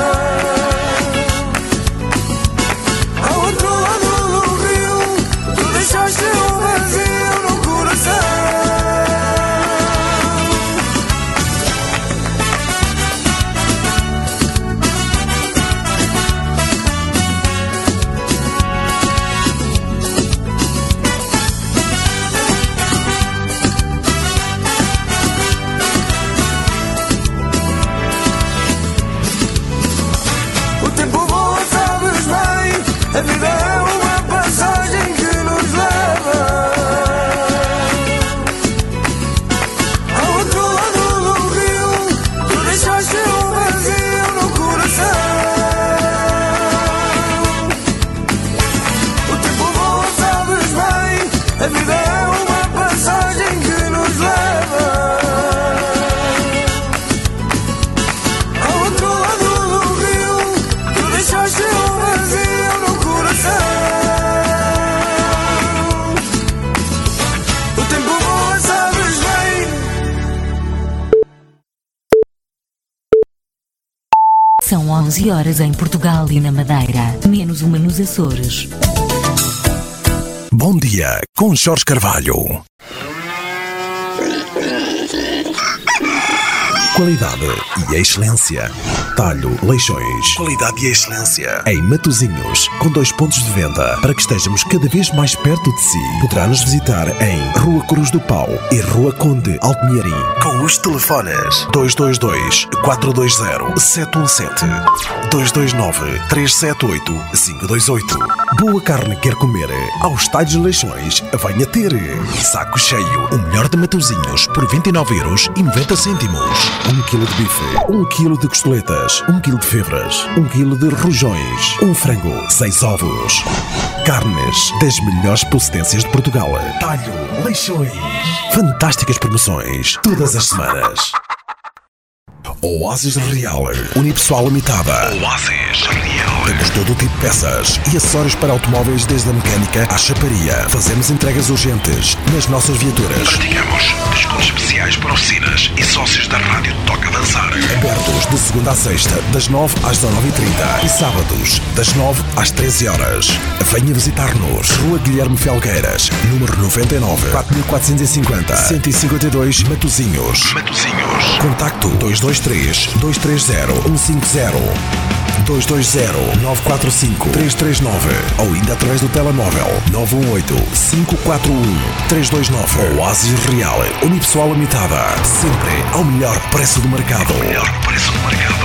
ao outro lado do rio. Tu deixaste um vazio no coração. O tempo voa, sabes bem, a vida é uma passagem que nos leva ao outro lado do rio. Tu deixaste um vazio no coração. O tempo voa, sabes bem, a vida é uma passagem que nos leva ao outro lado do rio. Tu deixaste um vazio no coração. onze horas em Portugal e na Madeira, menos uma nos Açores. Bom dia com Jorge Carvalho. Qualidade e excelência. Talho Leixões. Qualidade e excelência. Em Matosinhos, com dois pontos de venda para que estejamos cada vez mais perto de si. Poderá nos visitar em Rua Cruz do Pau e Rua Conde Altinharim. Com os telefones dois dois dois, quatro dois zero, sete um sete, dois dois nove, três sete oito, cinco dois oito. Boa carne quer comer? Aos Talhos Leixões, venha ter. Saco cheio, o melhor de Matosinhos por vinte e nove euros e noventa cêntimos. Um quilo de bife, um quilo de costeletas, um quilo de febras, um quilo de rojões, um frango, seis ovos. Carnes das melhores procedências de Portugal. Talho Leixões. Fantásticas promoções todas as semanas. Oasis Real, unipessoal limitada. Oasis Real. Temos todo o tipo de peças e acessórios para automóveis, desde a mecânica à chaparia. Fazemos entregas urgentes nas nossas viaturas. Praticamos descontos especiais para oficinas e sócios da rádio Toca a Dançar. Abertos de segunda a sexta, das nove às dezanove e trinta e sábados, das nove às treze horas. Venha visitar-nos. Rua Guilherme Felgueiras, número noventa e nove, quatro mil quatrocentos e cinquenta, cento e cinquenta e dois, Matosinhos. Matosinhos. Contacto dois dois três, dois três zero, um cinco zero, dois dois zero, nove quatro cinco, três três nove ou ainda através do telemóvel nove um oito, cinco quatro um, três dois nove. Oasis Real, unipessoal limitada, sempre ao melhor preço do mercado. Ao melhor preço do mercado.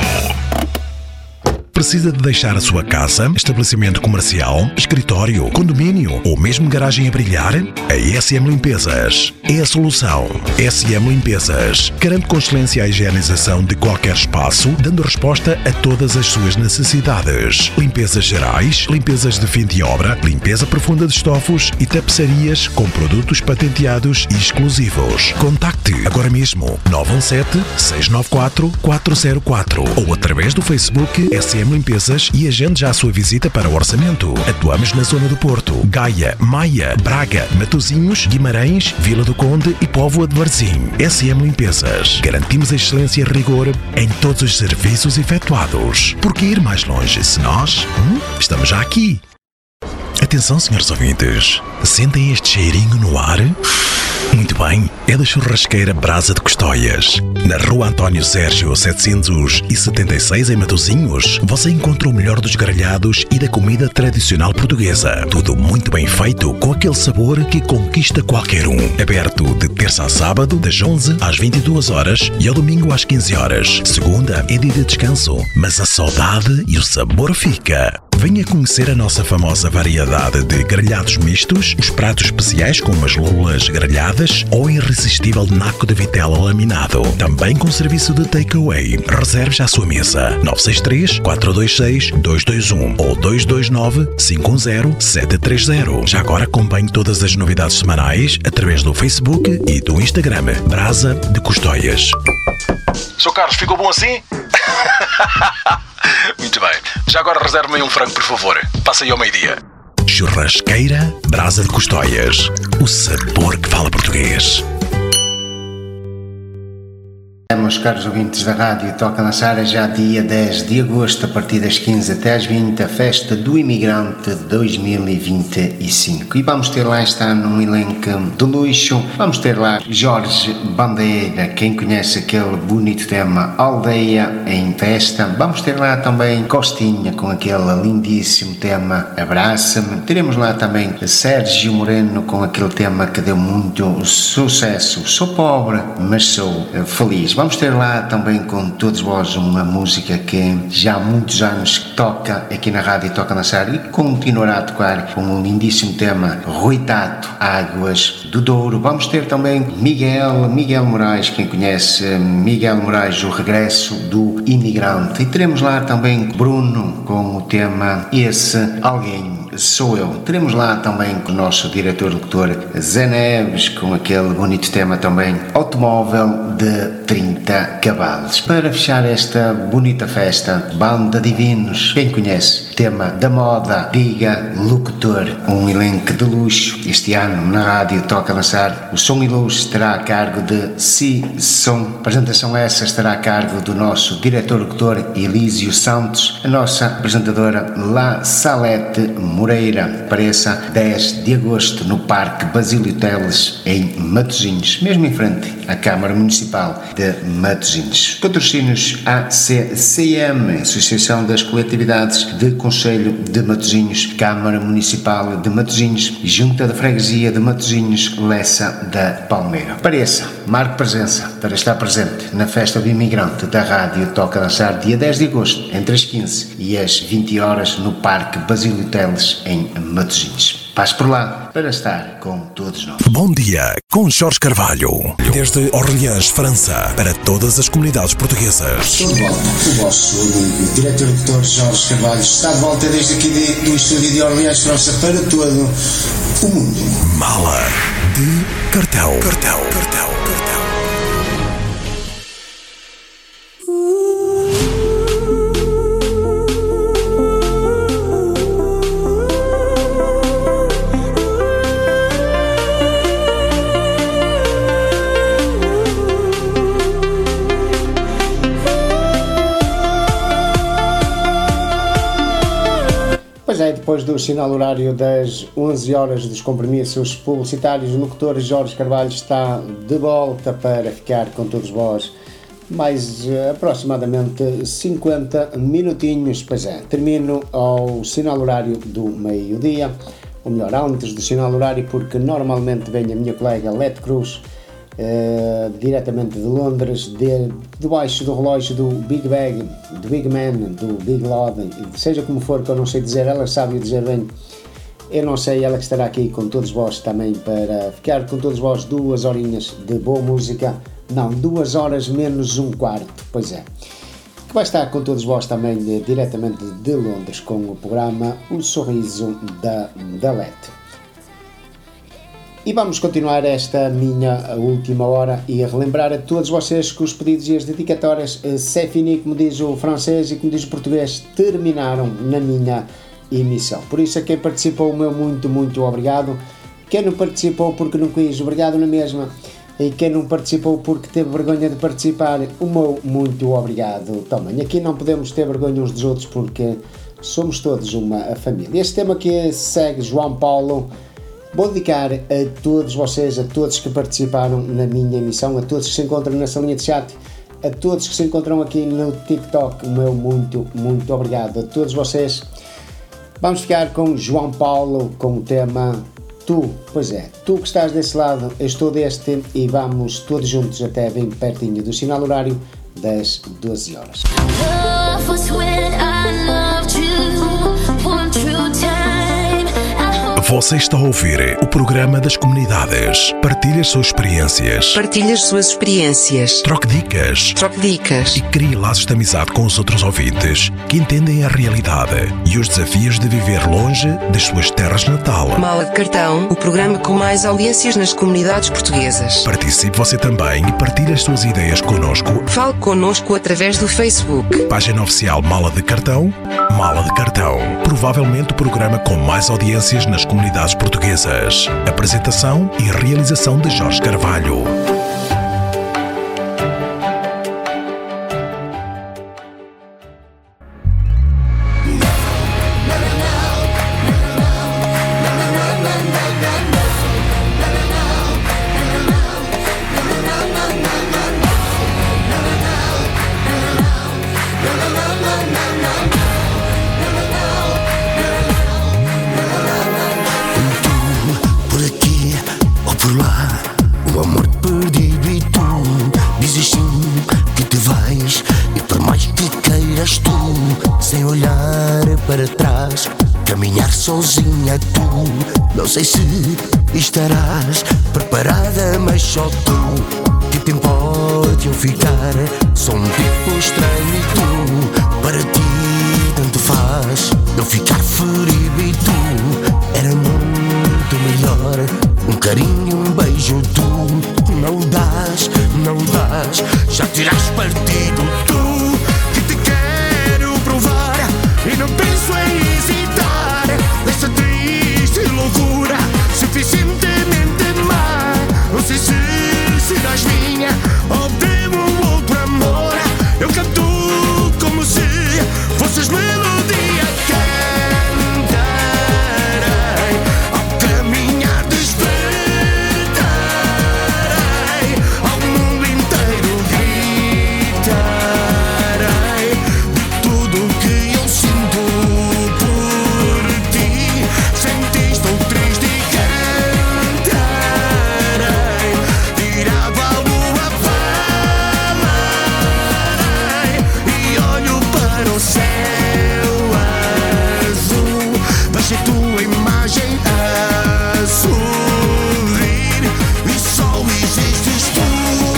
Precisa de deixar a sua casa, estabelecimento comercial, escritório, condomínio ou mesmo garagem a brilhar? A S M Limpezas é a solução. S M Limpezas garante com excelência a higienização de qualquer espaço, dando resposta a todas as suas necessidades. Limpezas gerais, limpezas de fim de obra, limpeza profunda de estofos e tapeçarias com produtos patenteados e exclusivos. Contacte agora mesmo nove um sete, seis nove quatro, quatro zero quatro ou através do Facebook S M Limpezas e agende já a sua visita para o orçamento. Atuamos na zona do Porto, Gaia, Maia, Braga, Matosinhos, Guimarães, Vila do Conde e Póvoa de Varzim. S M Limpezas. Garantimos a excelência e rigor em todos os serviços efetuados. Por que ir mais longe se nós hum, estamos já aqui? Atenção, senhores ouvintes. Sentem este cheirinho no ar? Muito bem, é da churrasqueira Brasa de Custóias. Na Rua António Sérgio setecentos e setenta e seis, em Matosinhos, você encontra o melhor dos grelhados e da comida tradicional portuguesa. Tudo muito bem feito, com aquele sabor que conquista qualquer um. Aberto de terça a sábado, das onze às vinte e duas horas e ao domingo às quinze horas. Segunda é dia de descanso, mas a saudade e o sabor fica. Venha conhecer a nossa famosa variedade de grelhados mistos, os pratos especiais como as lulas grelhadas ou irresistível naco de vitela laminado. Também com serviço de takeaway. Reserve já a sua mesa. nove seis três, quatro dois seis, dois dois um ou dois dois nove, cinco um zero, sete três zero. Já agora acompanhe todas as novidades semanais através do Facebook e do Instagram. Brasa de Custóias. Sr. Carlos, ficou bom assim? Muito bem. Já agora reserve-me um frango, por favor. Passa aí ao meio-dia. Churrasqueira Brasa de Custóias. O sabor que fala português. Meus caros ouvintes da rádio Toca na Sara, já dia dez de agosto, a partir das quinze até às vinte, a festa do imigrante dois mil e vinte e cinco. E vamos ter lá, está num elenco de luxo, vamos ter lá Jorge Bandeira, quem conhece aquele bonito tema Aldeia em Festa. Vamos ter lá também Costinha, com aquele lindíssimo tema Abraça-me. Teremos lá também Sérgio Moreno, com aquele tema que deu muito sucesso, Sou Pobre, mas Sou Feliz. Vamos ter lá também com todos vós uma música que já há muitos anos toca aqui na rádio Toca na Sara e continuará a tocar, com um lindíssimo tema Rui Tato, Águas do Douro. Vamos ter também Miguel, Miguel Moraes, quem conhece Miguel Moraes, o regresso do imigrante. E teremos lá também Bruno com o tema Esse Alguém. sou eu. Teremos lá também com o nosso diretor-locutor Zé Neves, com aquele bonito tema também, automóvel de trinta cavalos. Para fechar esta bonita festa, Banda Divinos, quem conhece? Tema da moda, diga locutor, um elenco de luxo. Este ano na rádio toca lançar o som e luz, estará a cargo de Si Som. A apresentação essa estará a cargo do nosso diretor-locutor Elísio Santos, a nossa apresentadora La Salete Moreira. Apareça dez de agosto no Parque Basílio Teles, em Matosinhos, mesmo em frente à Câmara Municipal de Matosinhos. Patrocínios A C C M, Associação das Coletividades de Conselho de Matosinhos, Câmara Municipal de Matosinhos, Junta de Freguesia de Matosinhos, Lessa da Palmeira. Apareça, marque presença para estar presente na festa do imigrante da rádio Toca Dançar, dia dez de agosto, entre as quinze e as vinte horas, no Parque Basílio Teles, em Matosinhos. Passe por lá para estar com todos nós. Bom dia com Jorge Carvalho. Desde Orleans, França, para todas as comunidades portuguesas. Estou de volta. O vosso amigo, diretor-doutor Jorge Carvalho, está de volta desde aqui de, do estúdio de Orleans, França, para todo o mundo. Mala de cartão. Cartão. Cartão. Pois é, depois do sinal horário das onze horas dos compromissos publicitários, o locutor Jorge Carvalho está de volta para ficar com todos vós mais uh, aproximadamente cinquenta minutinhos. Pois é, termino ao sinal horário do meio-dia, ou melhor, antes do sinal horário, porque normalmente vem a minha colega Lete Cruz, Uh, diretamente de Londres, de, debaixo do relógio do Big Bag, do Big Man, do Big Lord, seja como for, que eu não sei dizer, ela sabe dizer bem, eu não sei, ela que estará aqui com todos vós também para ficar com todos vós duas horinhas de boa música, não, duas horas menos um quarto, pois é, que vai estar com todos vós também de, diretamente de Londres com o programa O Sorriso da, da Lete. E vamos continuar esta minha última hora e a relembrar a todos vocês que os pedidos e as dedicatórias, c'est fini, como diz o francês e como diz o português, terminaram na minha emissão. Por isso a quem participou, o meu muito, muito obrigado. Quem não participou porque não quis, obrigado na mesma. E quem não participou porque teve vergonha de participar, o meu muito obrigado também. Aqui não podemos ter vergonha uns dos outros porque somos todos uma família. Este tema que segue, João Paulo, vou dedicar a todos vocês, a todos que participaram na minha emissão, a todos que se encontram nessa linha de chat, a todos que se encontram aqui no TikTok, o meu muito, muito obrigado a todos vocês. Vamos ficar com João Paulo, com o tema Tu, pois é, tu que estás desse lado, eu estou deste e vamos todos juntos até bem pertinho do sinal horário das doze horas. Love was when I loved you, one true time. Você está a ouvir o programa das comunidades. Partilhe as suas experiências. Partilhe as suas experiências. Troque dicas. Troque dicas. E crie laços de amizade com os outros ouvintes que entendem a realidade e os desafios de viver longe das suas terras natal. Mala de Cartão, o programa com mais audiências nas comunidades portuguesas. Participe você também e partilhe as suas ideias connosco. Fale connosco através do Facebook. Página oficial Mala de Cartão. Mala de Cartão. Provavelmente o programa com mais audiências nas comunidades portuguesas. Apresentação e realização de Jorge Carvalho. Sozinha tu, não sei se estarás preparada, mas só tu que te pode eu ficar. Sou um tipo estranho e tu, para ti tanto faz eu ficar ferido e tu carinho, um beijo tu não dás, não dás. Já terás partido tu, que te quero provar e não penso em hesitar. Essa triste loucura suficientemente má. Não sei se serás minha ou devo um outro amor. Eu canto como se fosses melodia. Cantarei ao caminhar, despertarei ao mundo inteiro, gritarei de tudo que eu sinto por ti. Sentiste ou triste, cantarei, tirado à lua falarei e olho para o céu azul. Vejo a tua imagem a sorrir e só existes tu.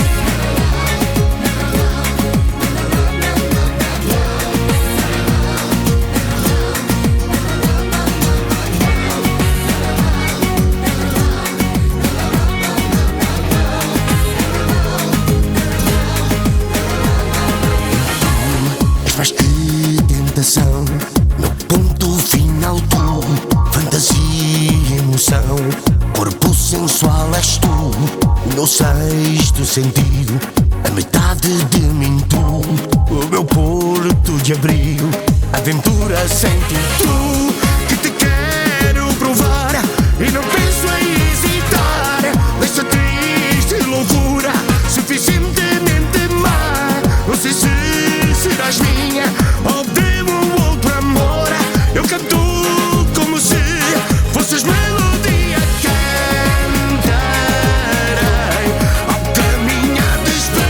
És mais que tentação, no ponto final tu. Fantasia e emoção, corpo sensual és tu. No sexto sentido, a metade de mim tu. O meu porto de abril, aventura sem ti tu. Que te quero provar e não penso em hesitar. Dessa triste loucura suficientemente má. Não sei se serás minha ou devo um outro amor. Eu canto como se fosses melodia. Cantarei ao caminhar,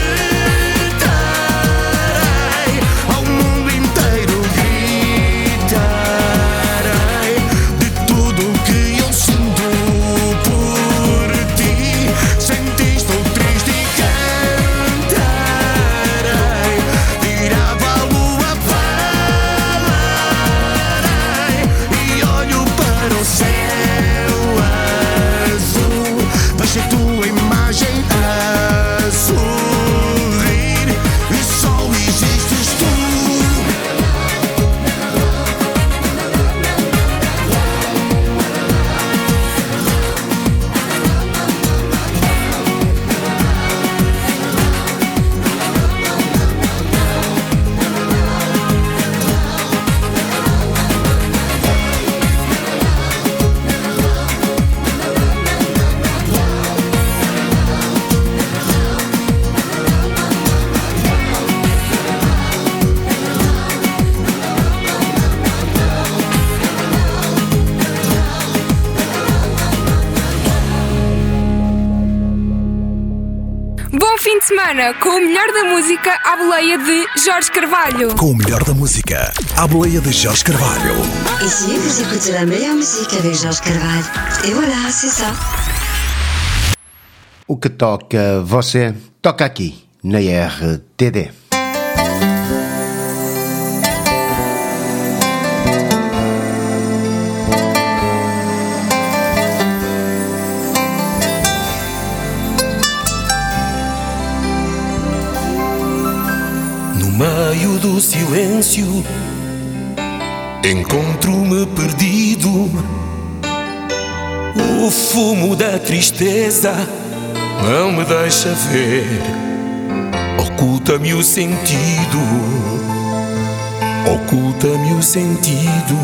despertarei ao mundo inteiro, gritarei de tudo que eu sinto por ti. Sentiste ou triste, cantarei, tirado à lua falarei e olho para o céu azul. Vejo a tua imagem a sorrir e só existes tu. Bom fim de semana com o melhor da música à boleia de Jorge Carvalho. Com o melhor da música à boleia de Jorge Carvalho. Ici, vous écoutez la meilleure musique avec Jorge Carvalho. Et voilà, c'est ça. O que toca você, toca aqui, na R T D. No meio do silêncio encontro-me perdido. O fumo da tristeza não me deixa ver, oculta-me o sentido, oculta-me o sentido.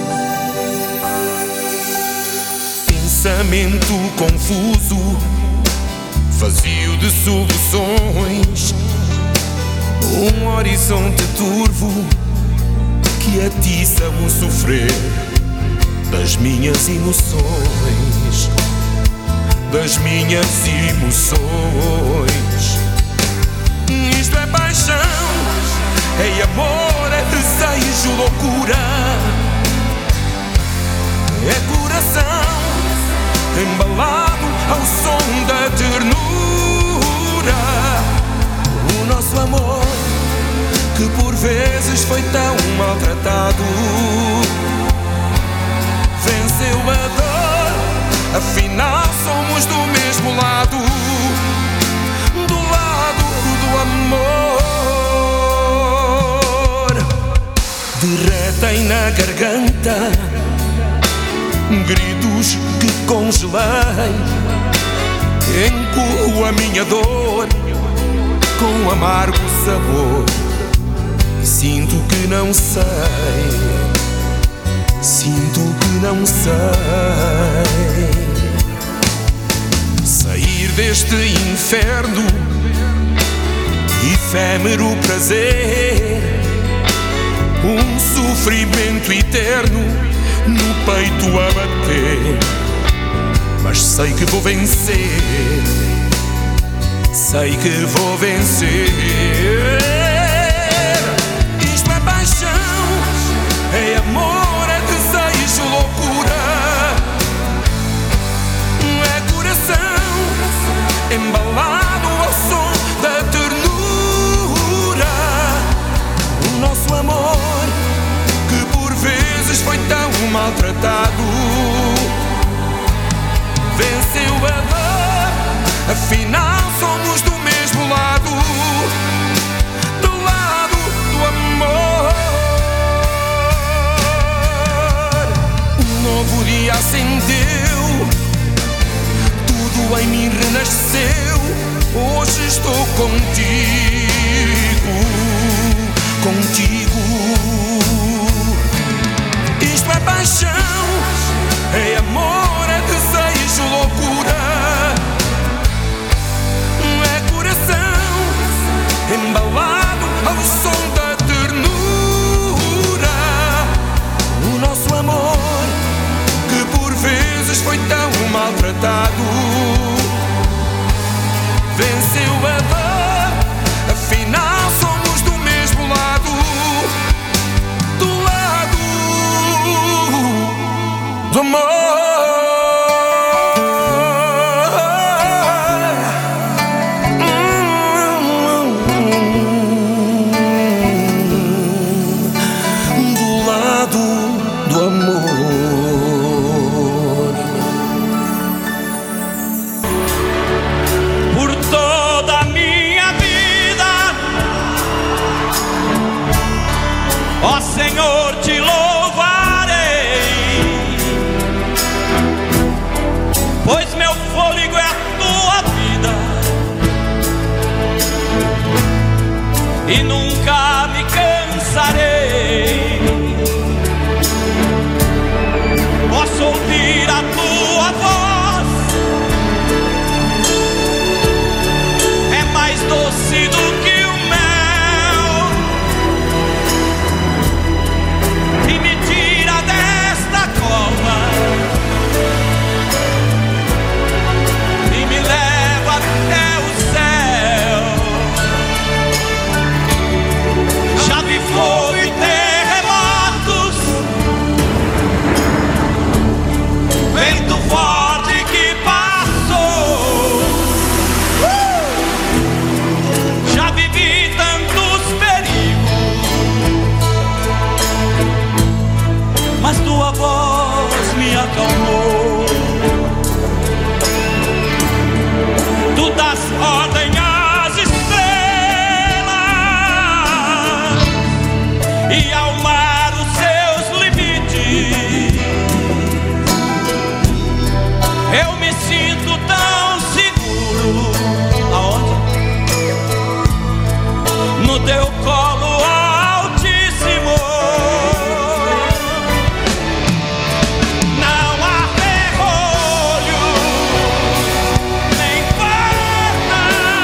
Pensamento confuso, vazio de soluções, um horizonte turvo que atiça o sofrer das minhas emoções, das minhas emoções. Isto é paixão, é amor, é desejo, loucura, é coração embalado ao som da ternura. O nosso amor, que por vezes foi tão maltratado, venceu a dor, afinal somos do na garganta, gritos que congelei, engulo a minha dor com amargo sabor e sinto que não sei, sinto que não sei sair deste inferno, efêmero prazer, um sofrimento eterno no peito a bater. Mas sei que vou vencer, sei que vou vencer. Isto é paixão, é amor, é desejo, loucura. É coração embalado ao som da ternura. O nosso amor, que por vezes foi tão maltratado, venceu a dor, afinal somos do mesmo lado, do lado do amor. Um novo dia acendeu, tudo em mim renasceu. Hoje estou contigo, contigo. Isto é paixão, é amor, é desejo, loucura. É coração embalado ao som da ternura. O nosso amor, que por vezes foi tão maltratado, venceu a dor, afinal somos do mesmo lado, do lado do amor. Senhor, te louvarei, pois meu fôlego é a tua vida e nunca me cansarei. Posso ouvir a tua voz, é mais doce do que o mel, e me tira desta cova e me leva até o céu. Já vi fogo e terremotos, vento forte que passou. uh! Já vivi tantos perigos, mas tua voz me acalmou. Tu das ordem às estrelas e ao mar os seus limites. Eu me sinto tão seguro. Aonde? No teu colo altíssimo. Não há ferrolho, nem perna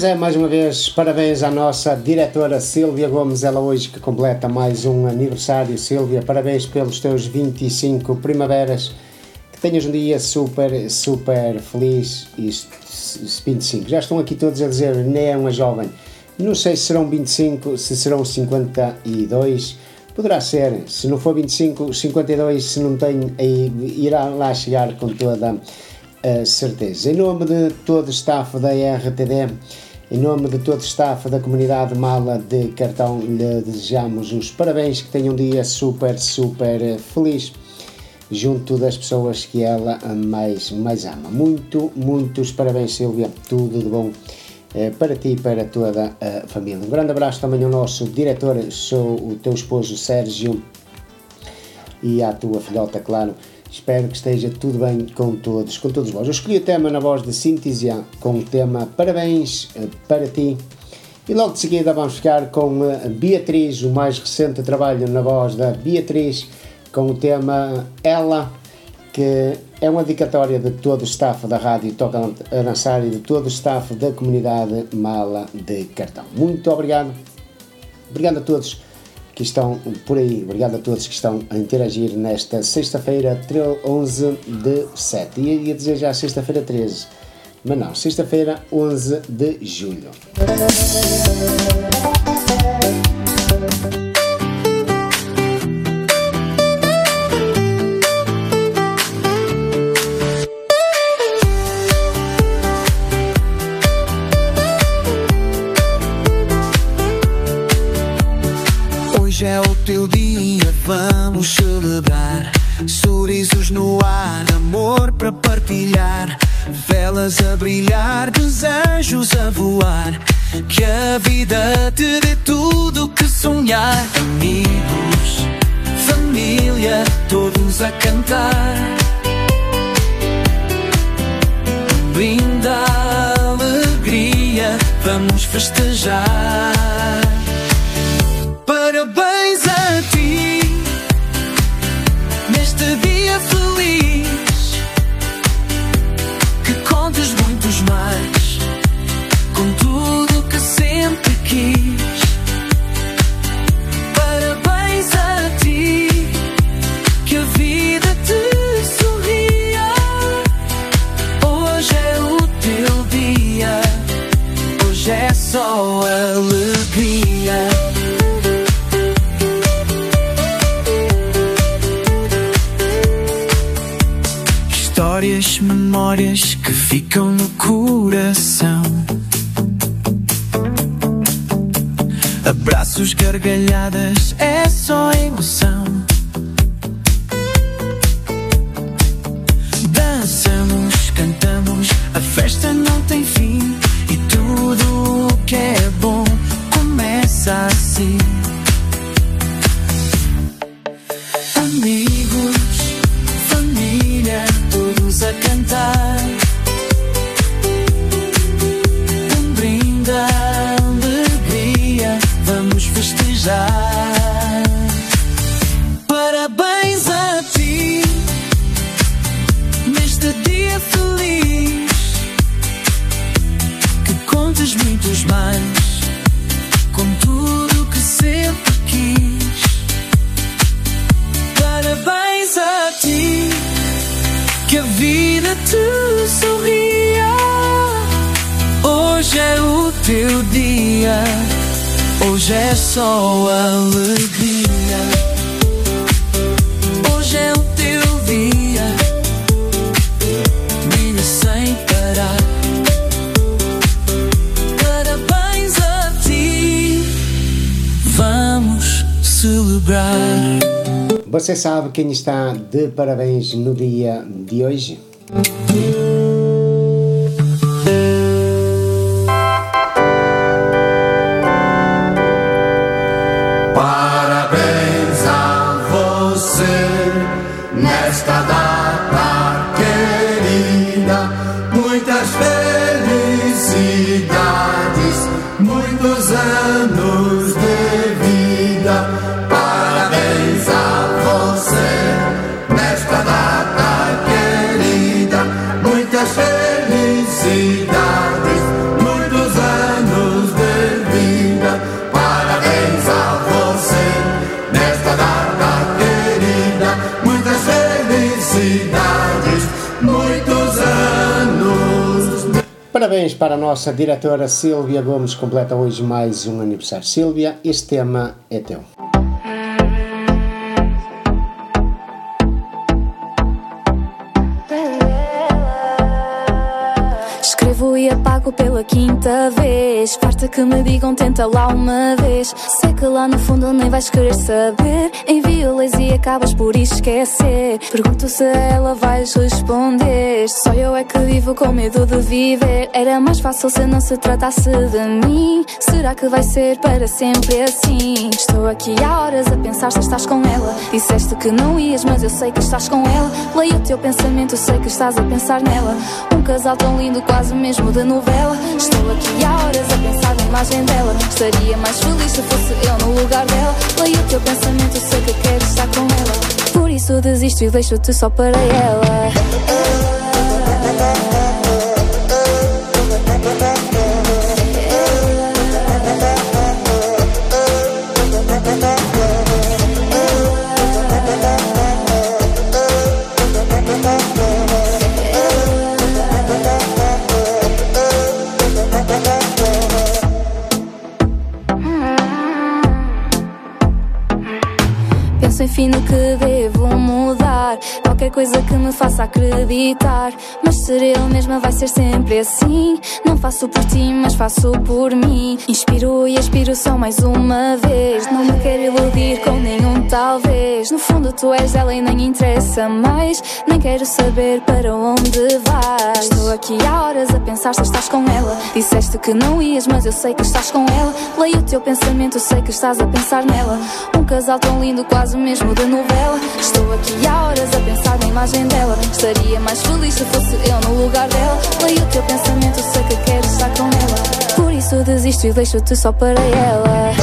Pois é, mais uma vez, parabéns à nossa diretora Sílvia Gomes, ela hoje que completa mais um aniversário. Sílvia, parabéns pelos teus vinte e cinco primaveras, que tenhas um dia super, super feliz. E vinte e cinco, já estão aqui todos a dizer, nem é uma jovem, não sei se serão vinte e cinco, se serão cinquenta e dois, poderá ser, se não for vinte e cinco, cinquenta e dois, se não tem, irá lá chegar com toda a certeza. Em nome de todo o staff da R T D, em nome de todo o staff da comunidade Mala de Cartão, lhe desejamos os parabéns, que tenha um dia super, super feliz, junto das pessoas que ela mais, mais ama. Muito, muitos parabéns, Sílvia, tudo de bom eh, para ti e para toda a família. Um grande abraço também ao nosso diretor, sou o teu esposo Sérgio, e à tua filhota, claro. Espero que esteja tudo bem com todos, com todos vós. Eu escolhi o tema na voz de Cíntia, com o tema Parabéns para ti. E logo de seguida vamos ficar com a Beatriz, o mais recente trabalho na voz da Beatriz, com o tema Ela, que é uma dedicatória de todo o staff da Rádio Toca a Dançar e de todo o staff da comunidade Mala de Cartão. Muito obrigado. Obrigado a todos que estão por aí, obrigado a todos que estão a interagir nesta sexta-feira, onze de sete. E ia dizer já sexta-feira treze, mas não, sexta-feira onze de julho. Hoje é o teu dia, vamos celebrar. Sorrisos no ar, amor para partilhar, velas a brilhar, desejos a voar. Que a vida te dê tudo que sonhar. Amigos, família, todos a cantar. Brinda a alegria, vamos festejar. Parabéns a ti, neste dia feliz, que contes muitos mais, com tudo que sempre quis. Parabéns a ti, que a vida te sorria. Hoje é o teu dia, hoje é só alegria. Histórias, memórias que ficam no coração. Abraços, gargalhadas, é só emoção. Dançamos, cantamos, a festa não tem fim. E tudo o que é bom começa assim. Amigos, família, todos a cantar. Um brinde à alegria, vamos festejar. Parabéns a ti, neste dia feliz, que contes muitos mais, com tudo que sempre quis. Parabéns a ti, que a vida te sorria. Hoje é o teu dia, hoje é só alegria. Hoje é o teu dia, brilha sem parar. Parabéns a ti, vamos celebrar. Você sabe quem está de parabéns no dia de hoje? Parabéns a você nesta data querida. Muitas felicidades, muitos anos de vida. Parabéns a você nesta data querida. Muitas felicidades, muitos anos Parabéns para a nossa diretora Sílvia Gomes, completa hoje mais um aniversário. Sílvia, este tema é teu. Escrevo e apago pela quinta vez. Farta que me digam tenta lá uma vez. Sei que lá no fundo nem vais querer saber. Envio-lhes e acabas por esquecer. Pergunto se a ela vais responder. Só eu é que vivo com medo de viver. Era mais fácil se não se tratasse de mim. Será que vai ser para sempre assim? Estou aqui há horas a pensar se estás com ela. Disseste que não ias, mas eu sei que estás com ela. Leio o teu pensamento, sei que estás a pensar nela. Um casal tão lindo, quase mesmo de novela. Estou aqui há horas a pensar na imagem dela. Estaria mais feliz se fosse eu no lugar dela. Leio o teu pensamento, sei que queres estar com ela. Por isso desisto e deixo-te só para ela. Enfim, no que devo mudar, qualquer coisa que me faça acreditar. Mas ser eu mesma vai ser sempre assim. Não faço por ti, mas faço por mim. Inspiro e expiro só mais uma vez. Não me quero iludir com nenhum talvez. No fundo tu és ela e nem interessa mais. Nem quero saber para onde vais. Estou aqui há horas a pensar se estás com ela. Disseste que não ias, mas eu sei que estás com ela. Leio o teu pensamento, sei que estás a pensar nela. Um casal tão lindo, quase mesmo de novela. Estou aqui há horas a pensar na imagem dela. Estaria mais feliz se fosse eu no lugar dela. Leio o teu pensamento, sei que quero estar com ela. Por isso desisto e deixo-te só para ela.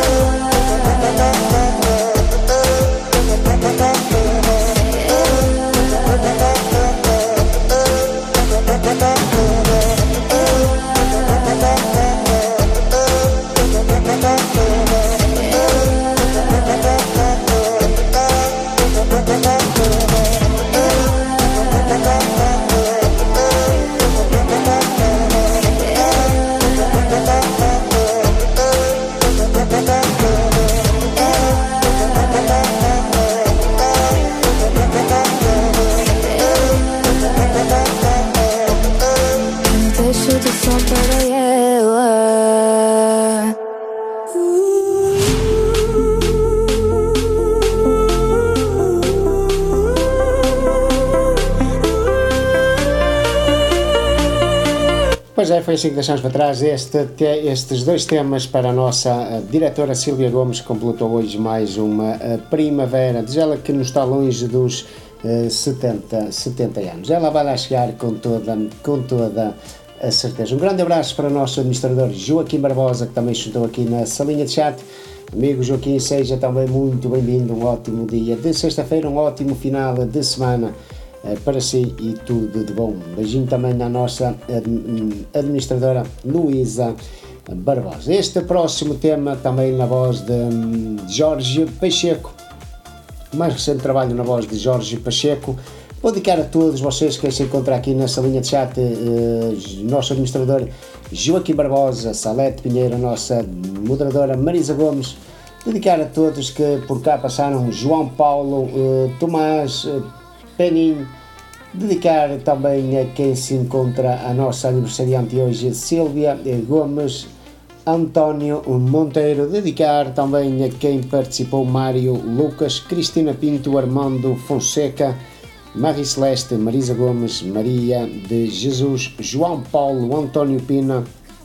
Pois é, foi assim que deixamos para trás este, estes dois temas para a nossa a diretora Sílvia Gomes, que completou hoje mais uma a primavera. Diz ela que não está longe dos uh, setenta, setenta anos. Ela vai lá chegar com toda, com toda a certeza. Um grande abraço para o nosso administrador Joaquim Barbosa, que também chutou aqui na salinha de chat. Amigo Joaquim, seja também muito bem-vindo. Um ótimo dia de sexta-feira, um ótimo final de semana para si e tudo de bom. Um beijinho também na nossa administradora Luísa Barbosa. Este próximo tema também na voz de Jorge Pacheco, o mais recente trabalho na voz de Jorge Pacheco. Vou dedicar a todos vocês que se encontram aqui nessa linha de chat, uh, nosso administrador Joaquim Barbosa, Salete Pinheiro, a nossa moderadora Marisa Gomes, dedicar a todos que por cá passaram, João Paulo, uh, Tomás, uh, Peninho, dedicar também a quem se encontra a nossa aniversariante hoje, Sílvia Gomes, António Monteiro, dedicar também a quem participou, Mário Lucas, Cristina Pinto, Armando Fonseca, Maria Celeste, Marisa Gomes, Maria de Jesus, João Paulo, António Pina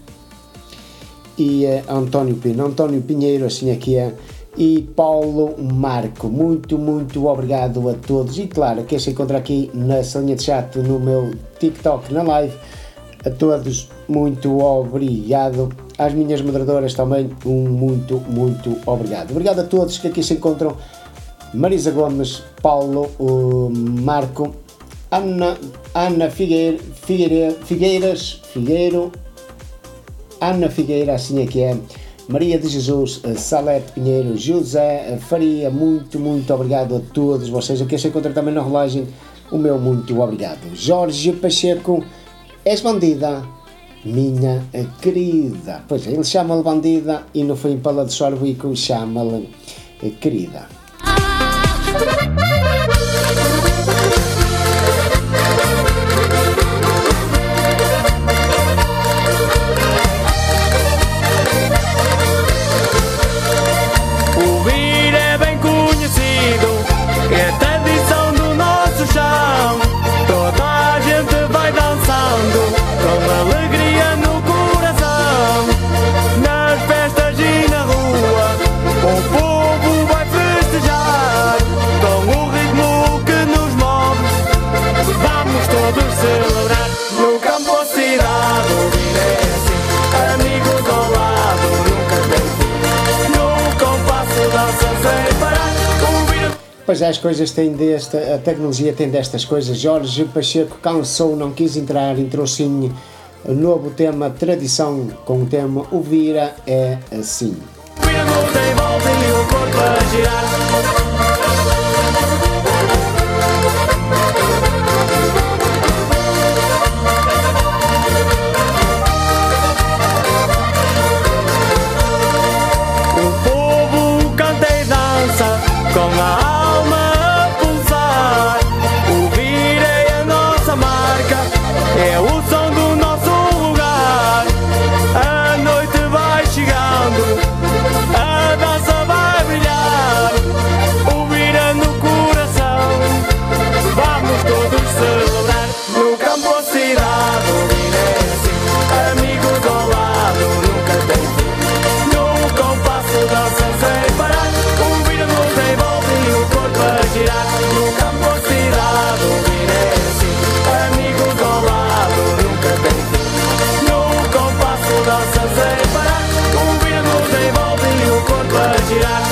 e uh, António Pina, António Pinheiro, assim aqui é, e Paulo Marco. Muito, muito obrigado a todos. E claro, quem se encontra aqui na salinha de chat, no meu TikTok, na live, a todos, muito obrigado. Às minhas moderadoras também, um muito, muito obrigado. Obrigado a todos que aqui se encontram. Marisa Gomes, Paulo uh, Marco, Ana, Ana Figueira, Figueira, Figueiras, Figueiro, Ana Figueira, assim é que é, Maria de Jesus, Salete Pinheiro, José Faria, muito, muito obrigado a todos vocês. Aqui se encontra também na rolagem, o meu muito obrigado. Jorge Pacheco, és bandida, minha querida. Pois é, ele chama-lhe bandida e no fim Pala de Sorbico chama-lhe querida. O vir é bem conhecido, é tradição do nosso chão. Toda a gente vai dançando com alegria no coração. Nas festas e na rua, o povo vai festejar com o ritmo que nos move. Vamos todos celebrar no campo ou cidade. O vir é assim, amigos ao lado, nunca tem fim. No compasso dança sem parar. O vir Pois é, as coisas têm desta, a tecnologia tem destas coisas. Jorge Pacheco cansou, não quis entrar, entrou sim o novo tema Tradição com o tema O Vira é Assim. vira volta e volta e o corpo a girar. O povo canta e dança com a alma a pulsar. O vir é a nossa marca, é o som do nosso lugar. A noite vai chegando, a dança vai brilhar. O vir é no coração, vamos todos celebrar. No campo ou cidade, o vir é assim, amigos ao lado, nunca tem fim. No compasso dança sem parar. O vir volta e volta e o corpo a girar. No campo ou cidade, o vir é assim, amigos ao lado, nunca tem fim. No compasso dança sem parar. O vir volta e volta e o corpo a girar.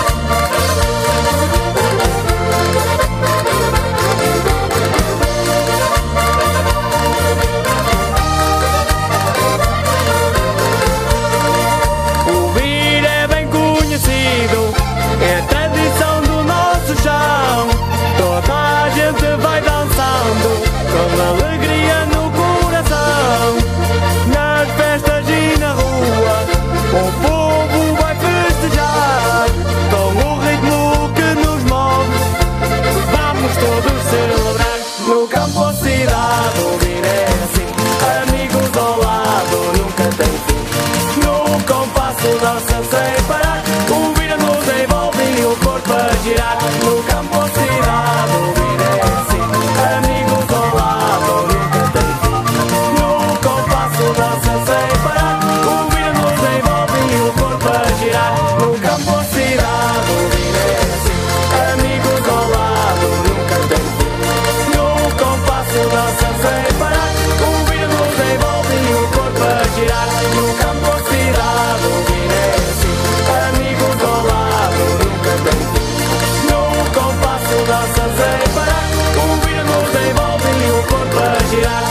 O vir é bem conhecido, é tradição do nosso chão. Toda a gente vai dançando com alegria no coração. Nas festas e na rua, o povo vai festejar com o ritmo que nos move. Vamos todos celebrar no campo ou cidade. O vir é assim, amigos ao lado, nunca tem fim. No compasso dança sem parar. O vir nos envolve e o corpo a girar. No campo ou cidade, o vir é assim, amigos ao lado, nunca tem fim. No compasso dança sem parar. O vir nos envolve e o corpo a girar. No campo ou cidade, o vir é assim, amigos ao lado, nunca tem fim. No compasso dança sem parar. O vir nos envolve e o corpo a girar. No campo ou cidade, o vir é assim, amigos ao lado, nunca tem fim. No compasso dança sem parar. O vir nos envolve e o corpo a girar.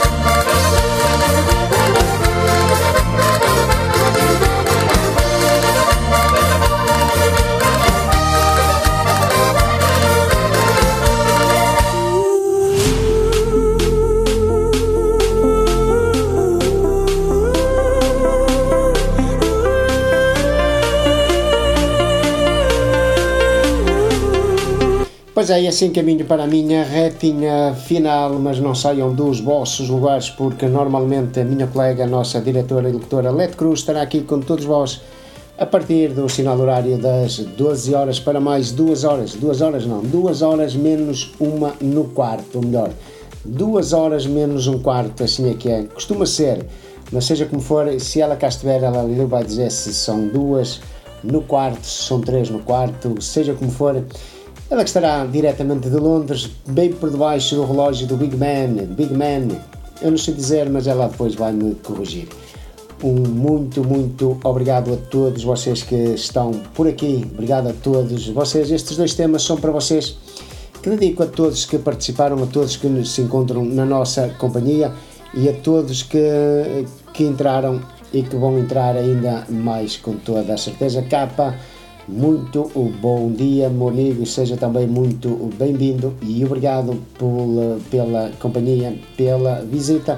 Pois é, e assim caminho para a minha retinha final, mas não saiam dos vossos lugares, porque normalmente a minha colega, a nossa diretora e locutora Lete Cruz estará aqui com todos vós a partir do sinal horário das doze horas para mais duas horas, duas horas não, duas horas menos uma no quarto, ou melhor, duas horas menos um quarto, assim é que é, costuma ser, mas seja como for, se ela cá estiver, ela lhe vai dizer se são duas no quarto, se são três no quarto, seja como for. Ela que estará diretamente de Londres, bem por debaixo do relógio do Big Man, Big Man, eu não sei dizer, mas ela depois vai me corrigir. Um muito, muito obrigado a todos vocês que estão por aqui, obrigado a todos vocês, estes dois temas são para vocês, que dedico a todos que participaram, a todos que se encontram na nossa companhia e a todos que, que entraram e que vão entrar ainda mais com toda a certeza. Capa, muito bom dia, meu amigo, seja também muito bem-vindo e obrigado por, pela companhia, pela visita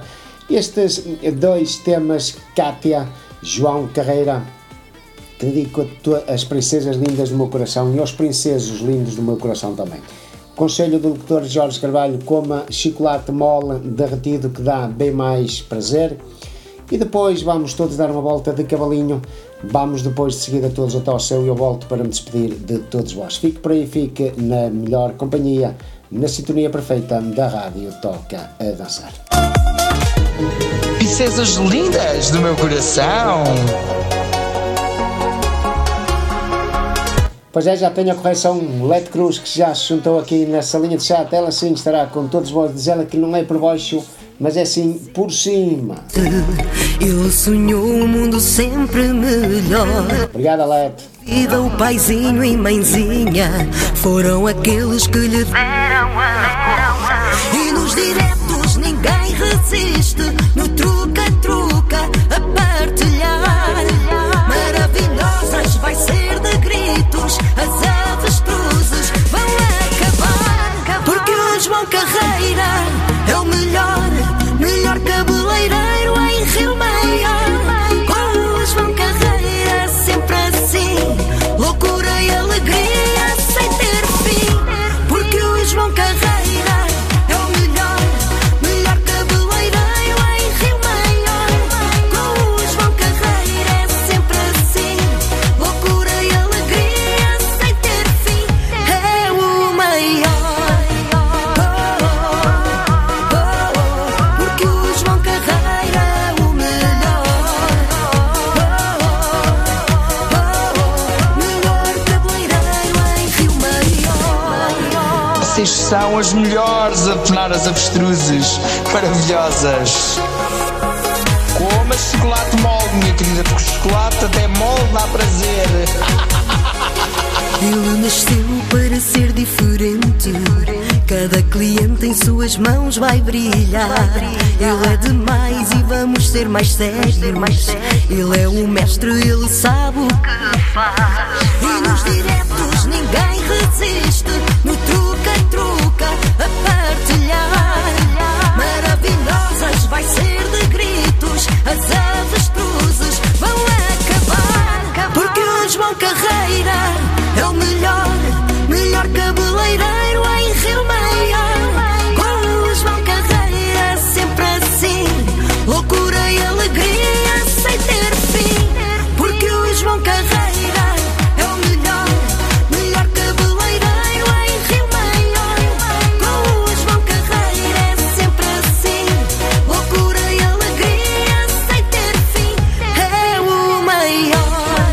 Estes dois temas, Cátia, João Carreira, que dedico às princesas lindas do meu coração e aos princesos lindos do meu coração também. Conselho do doutor Jorge Carvalho: coma chocolate mole derretido, que dá bem mais prazer. E depois vamos todos dar uma volta de cavalinho. Vamos depois de seguida todos até ao céu e eu volto para me despedir de todos vós. Fique por aí, fique na melhor companhia, na sintonia perfeita da rádio Toca a Dançar. Princesas lindas do meu coração. Pois é, já tenho a correção. Lete Cruz, que já se juntou aqui nessa linha de chat, ela sim estará com todos vós. Diz ela que não é por baixo, mas é sim por cima. Ele sonhou um mundo sempre melhor. Obrigada, Lete. Vida, o paizinho e mãezinha foram aqueles que lhe deram a E nos diretos ninguém resiste, no truca-truca a partilhar. Maravilhosas vai ser de gritos, as avestruzes vão acabar. Porque o João Carreira é o melhor, melhor cabeleireiro em Rio Maior. Com o João Carreira sempre assim, loucura e alegria sem ter fim. Porque o João Carreira é o melhor, melhor cabeleireiro em Rio Maior. Com o João Carreira é sempre assim, loucura e alegria sem ter fim. É o maior. Porque o João Carreira é o melhor, melhor cabeleireiro em Rio Maior. Vocês são as melhores a penar as avestruzes maravilhosas. Coma chocolate mole, minha querida, porque chocolate até mole dá prazer. Ele nasceu para ser diferente. Cada cliente em suas mãos vai brilhar. Ele é demais e vamos ser mais sérios. Ele é o mestre, ele sabe o que faz. E nos diretos ninguém resiste, no truca-truca a partilhar. Maravilhosas vai ser de gritos, as avestruzes vão acabar. Porque o João Carreira é o melhor, melhor cabeleireiro em Rio Maior. Com o João Carreira sempre assim, loucura e alegria sem ter fim. Porque o João Carreira é o melhor, melhor cabeleireiro em Rio Maior. Com o João Carreira é sempre assim, loucura e alegria sem ter fim. É o maior.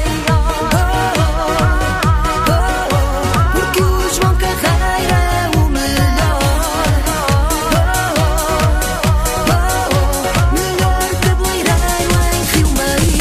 Porque o João Carreira é o melhor, melhor cabeleireiro em Rio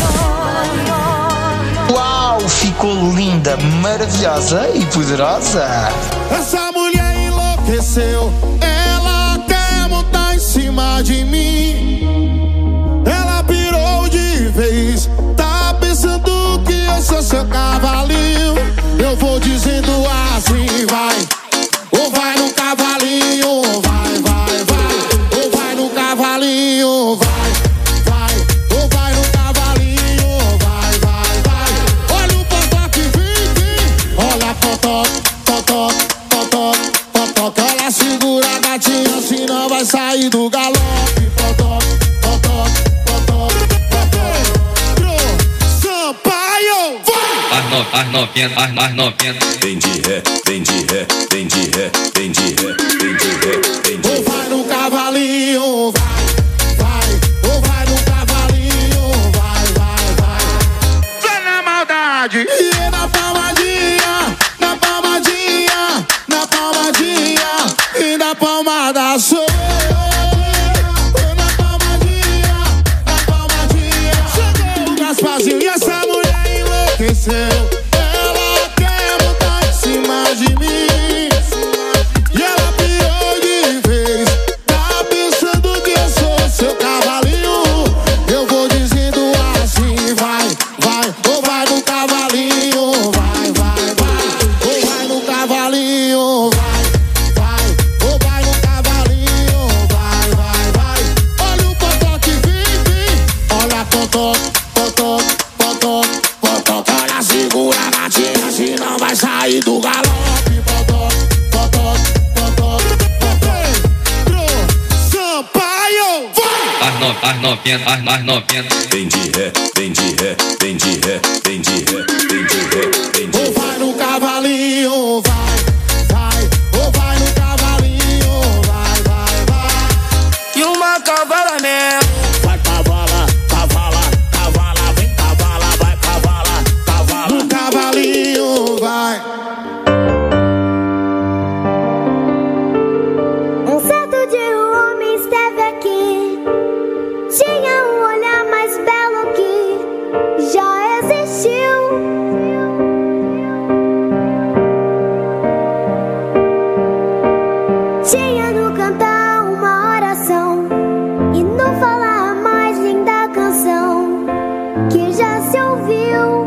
Maior. Uau, ficou linda, maravilhosa e poderosa. Essa mulher enlouqueceu, ela quer montar em cima de mim. Ela pirou de vez, tá pensando que eu sou seu cavalinho. Eu vou dizendo assim, vai, ou vai no cavalinho, vai, vai, vai, ou vai no cavalinho, vai, vai, ou vai no cavalinho, vai, vai, vai. Olha o potó que vem, vem, olha potó, potó, potó, potó, que ela segura a gatinha, senão vai sair do galope. Potó, potó, potó, potó. Sampaio, vai! As no, as novinhas, as, as novinhas. Vem de ré, vem de ré, vem de ré, vem de ré, vem de ré, vem de ré. Ou vai no cavalinho, vai, vai, ou vai no cavalinho, vai, vai, vai. Vai na maldade e na palmadinha, na palmadinha, na palmadinha e na palmada sou eu. Na palmadinha, na palmadinha, chegou o Gasparzinho e essa mulher enlouqueceu. Ela quer montar em cima de mim e ela pirou de vez, tá pensando que eu sou seu cavalinho. Eu vou dizendo assim, vai, vai, ou vai no cavalinho, vai. vai sair do galope. Bodó, bodó, bodó, bodó. Pedro Sampaio, vai! As no, as novinha, as mais novinha. Vem de ré, vem de ré, vem de ré, vem de ré, vem de ré, vem de ré. Ou vai no cavalinho, vai, vai. Ou vai no cavalinho, vai, vai, vai. E uma cavala mesmo. Vai cavala, cavala, cavala, vem cavala, vai cavala, cavala. No cavalinho, vai. Um certo dia um homem esteve aqui. Tinha um olhar mais belo que já existiu. Tinha no cantar uma oração e no falar a mais linda canção que já se ouviu.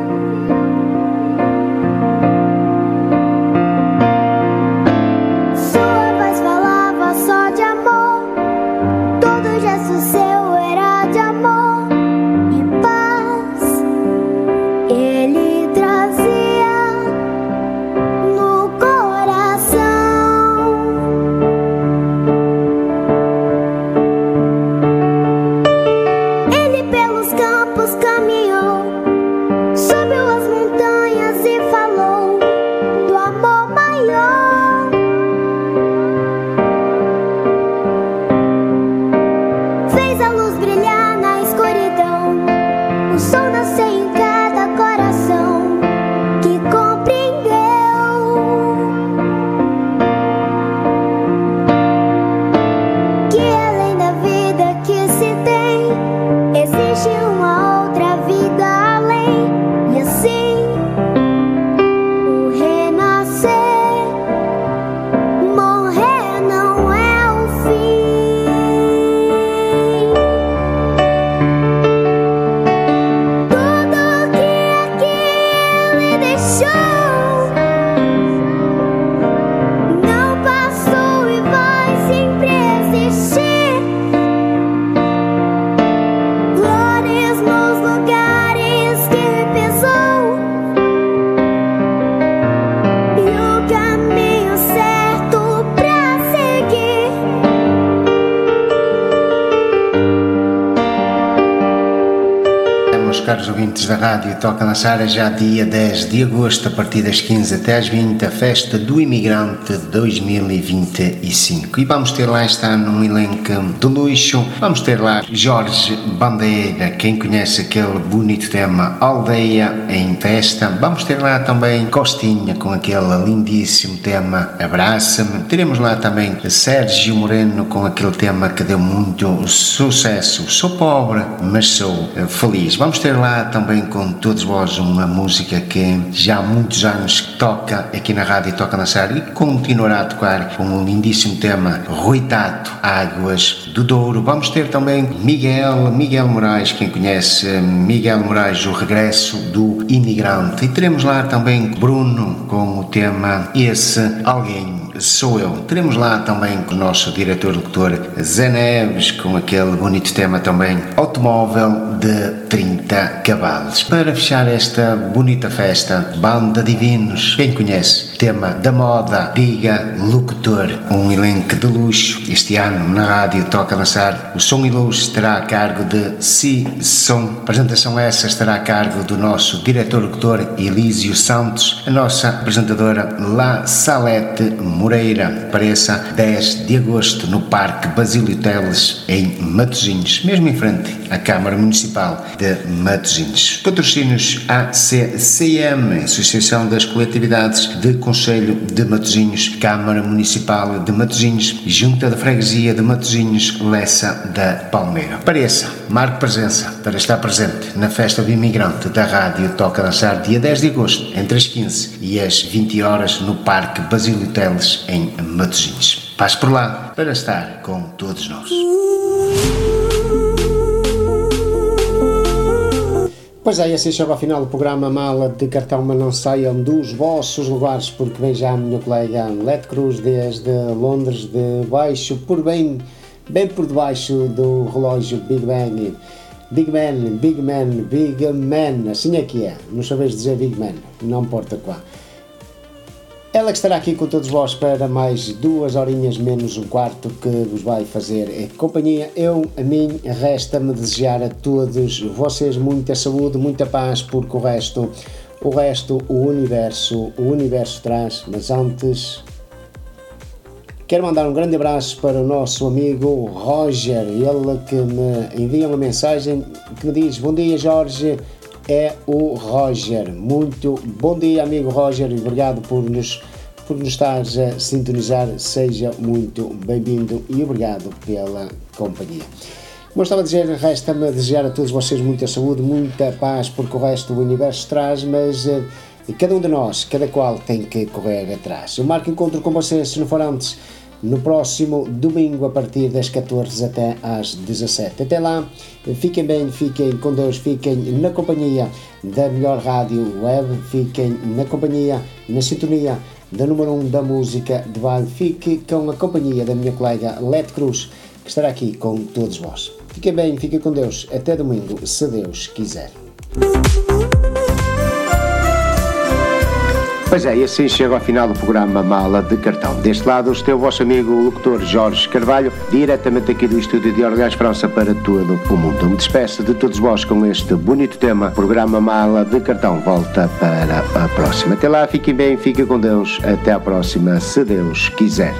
Sua voz falava só de amor, todo gesto seu era de amor e paz. Ele trazia no coração. Ele pelos campos caminhou, subiu as montanhas e falou do amor maior. Fez a luz brilhar na escuridão, o sol nasceu em cada coração que compreendeu que além da vida que se tem, existe uma outra vida além. E assim o renascer, morrer não é o fim. Tudo que aqui ele deixou não passou e vai sempre existir. Glórias nos lugares que pisou e o caminho certo pra seguir. Meus caros ouvintes da rádio Toca na Sara, já dia dez de agosto, a partir das quinze até às vinte, a festa do imigrante dois mil e vinte e cinco. E vamos ter lá este ano um elenco de luxo. Vamos ter lá Jorge Bandeira, quem conhece aquele bonito tema Aldeia em Festa. Vamos ter lá também Costinha com aquele lindíssimo tema Abraça-me. Teremos lá também Sérgio Moreno com aquele tema que deu muito sucesso, Sou Pobre, mas Sou Feliz. Vamos ter lá também com todos vós uma música que já há muitos anos toca aqui na rádio Toca na Sara e continuará a tocar com um lindíssimo tema Rui Tato, Águas do Douro. Vamos ter também Miguel, Miguel Moraes, quem conhece Miguel Moraes, o regresso do imigrante. E teremos lá também Bruno com o tema Esse Alguém Sou Eu. Teremos lá também com o nosso diretor-locutor Zé Neves com aquele bonito tema também Automóvel de trinta cavalos. Para fechar esta bonita festa, Banda Divinos, quem conhece? Tema da moda, Diga Locutor, um elenco de luxo. Este ano na rádio Toca na Sara, o som e luz estará a cargo de Si Som. A apresentação essa estará a cargo do nosso diretor-locutor Elísio Santos, a nossa apresentadora La Salete Moreira. Apareça dez de agosto no Parque Basílio Teles em Matosinhos, mesmo em frente à Câmara Municipal de Matosinhos. Patrocínios A C C M, Associação das Coletividades de Conselho de Matosinhos, Câmara Municipal de Matosinhos, Junta de Freguesia de Matosinhos, Lessa da Palmeira. Apareça, marque presença para estar presente na festa do imigrante da rádio Toca na Sara, dia dez de agosto, entre as quinze e as vinte horas no Parque Basílio Teles em Matosinhos. Passe por lá para estar com todos nós. Pois é, e assim chega ao final do programa Mala de Cartão, mas não saiam dos vossos lugares, porque vem já a minha colega Lete Cruz desde Londres, de baixo, por bem, bem por debaixo do relógio Big Bang. Big Man, Big Man, Big Man, assim é que é, não sabes dizer Big Man, não importa qual. Ela que estará aqui com todos vós para mais duas horinhas menos um quarto que vos vai fazer companhia. Eu, a mim, resta-me desejar a todos vocês muita saúde, muita paz, porque o resto, o resto, o universo, o universo traz. Mas antes, quero mandar um grande abraço para o nosso amigo Roger, ele que me envia uma mensagem que me diz: bom dia, Jorge. É o Roger. Muito bom dia, amigo Roger, e obrigado por nos, por nos estares a sintonizar. Seja muito bem-vindo e obrigado pela companhia. Como eu estava a dizer, resta-me desejar a todos vocês muita saúde, muita paz, porque o resto do universo traz, mas uh, cada um de nós, cada qual tem que correr atrás. Eu marco encontro com vocês, se não for antes, no próximo domingo a partir das catorze até às dezassete. Até lá, fiquem bem, fiquem com Deus, fiquem na companhia da melhor rádio web, fiquem na companhia, na sintonia da número um da música de baile, fique com a companhia da minha colega Lete Cruz, que estará aqui com todos vós. Fiquem bem, fiquem com Deus, até domingo, se Deus quiser. Pois é, e assim chega ao final do programa Mala de Cartão. Deste lado está o vosso amigo o locutor Jorge Carvalho, diretamente aqui do estúdio de Orleans, França, para todo o mundo. Me despeço de todos vós com este bonito tema. O programa Mala de Cartão volta para a próxima. Até lá, fiquem bem, fiquem com Deus. Até à próxima, se Deus quiser.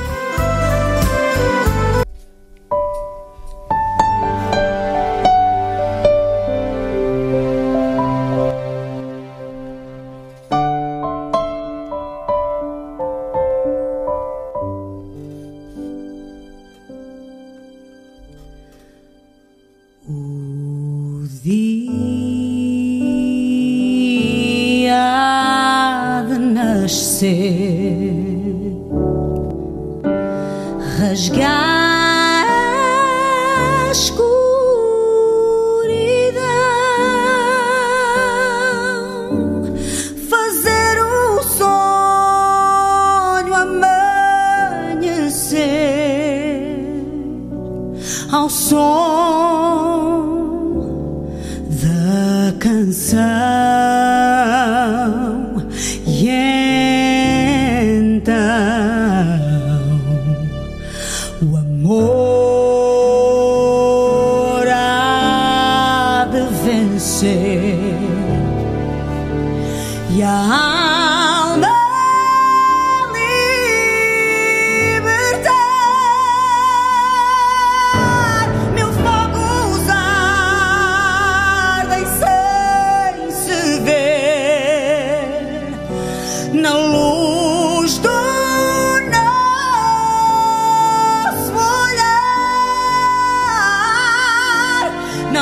Rasgar a escuridão, fazer o sonho amanhecer ao som da canção. E então o amor há de vencer e a alma libertar. Mil fogos ardem sem se ver na luz.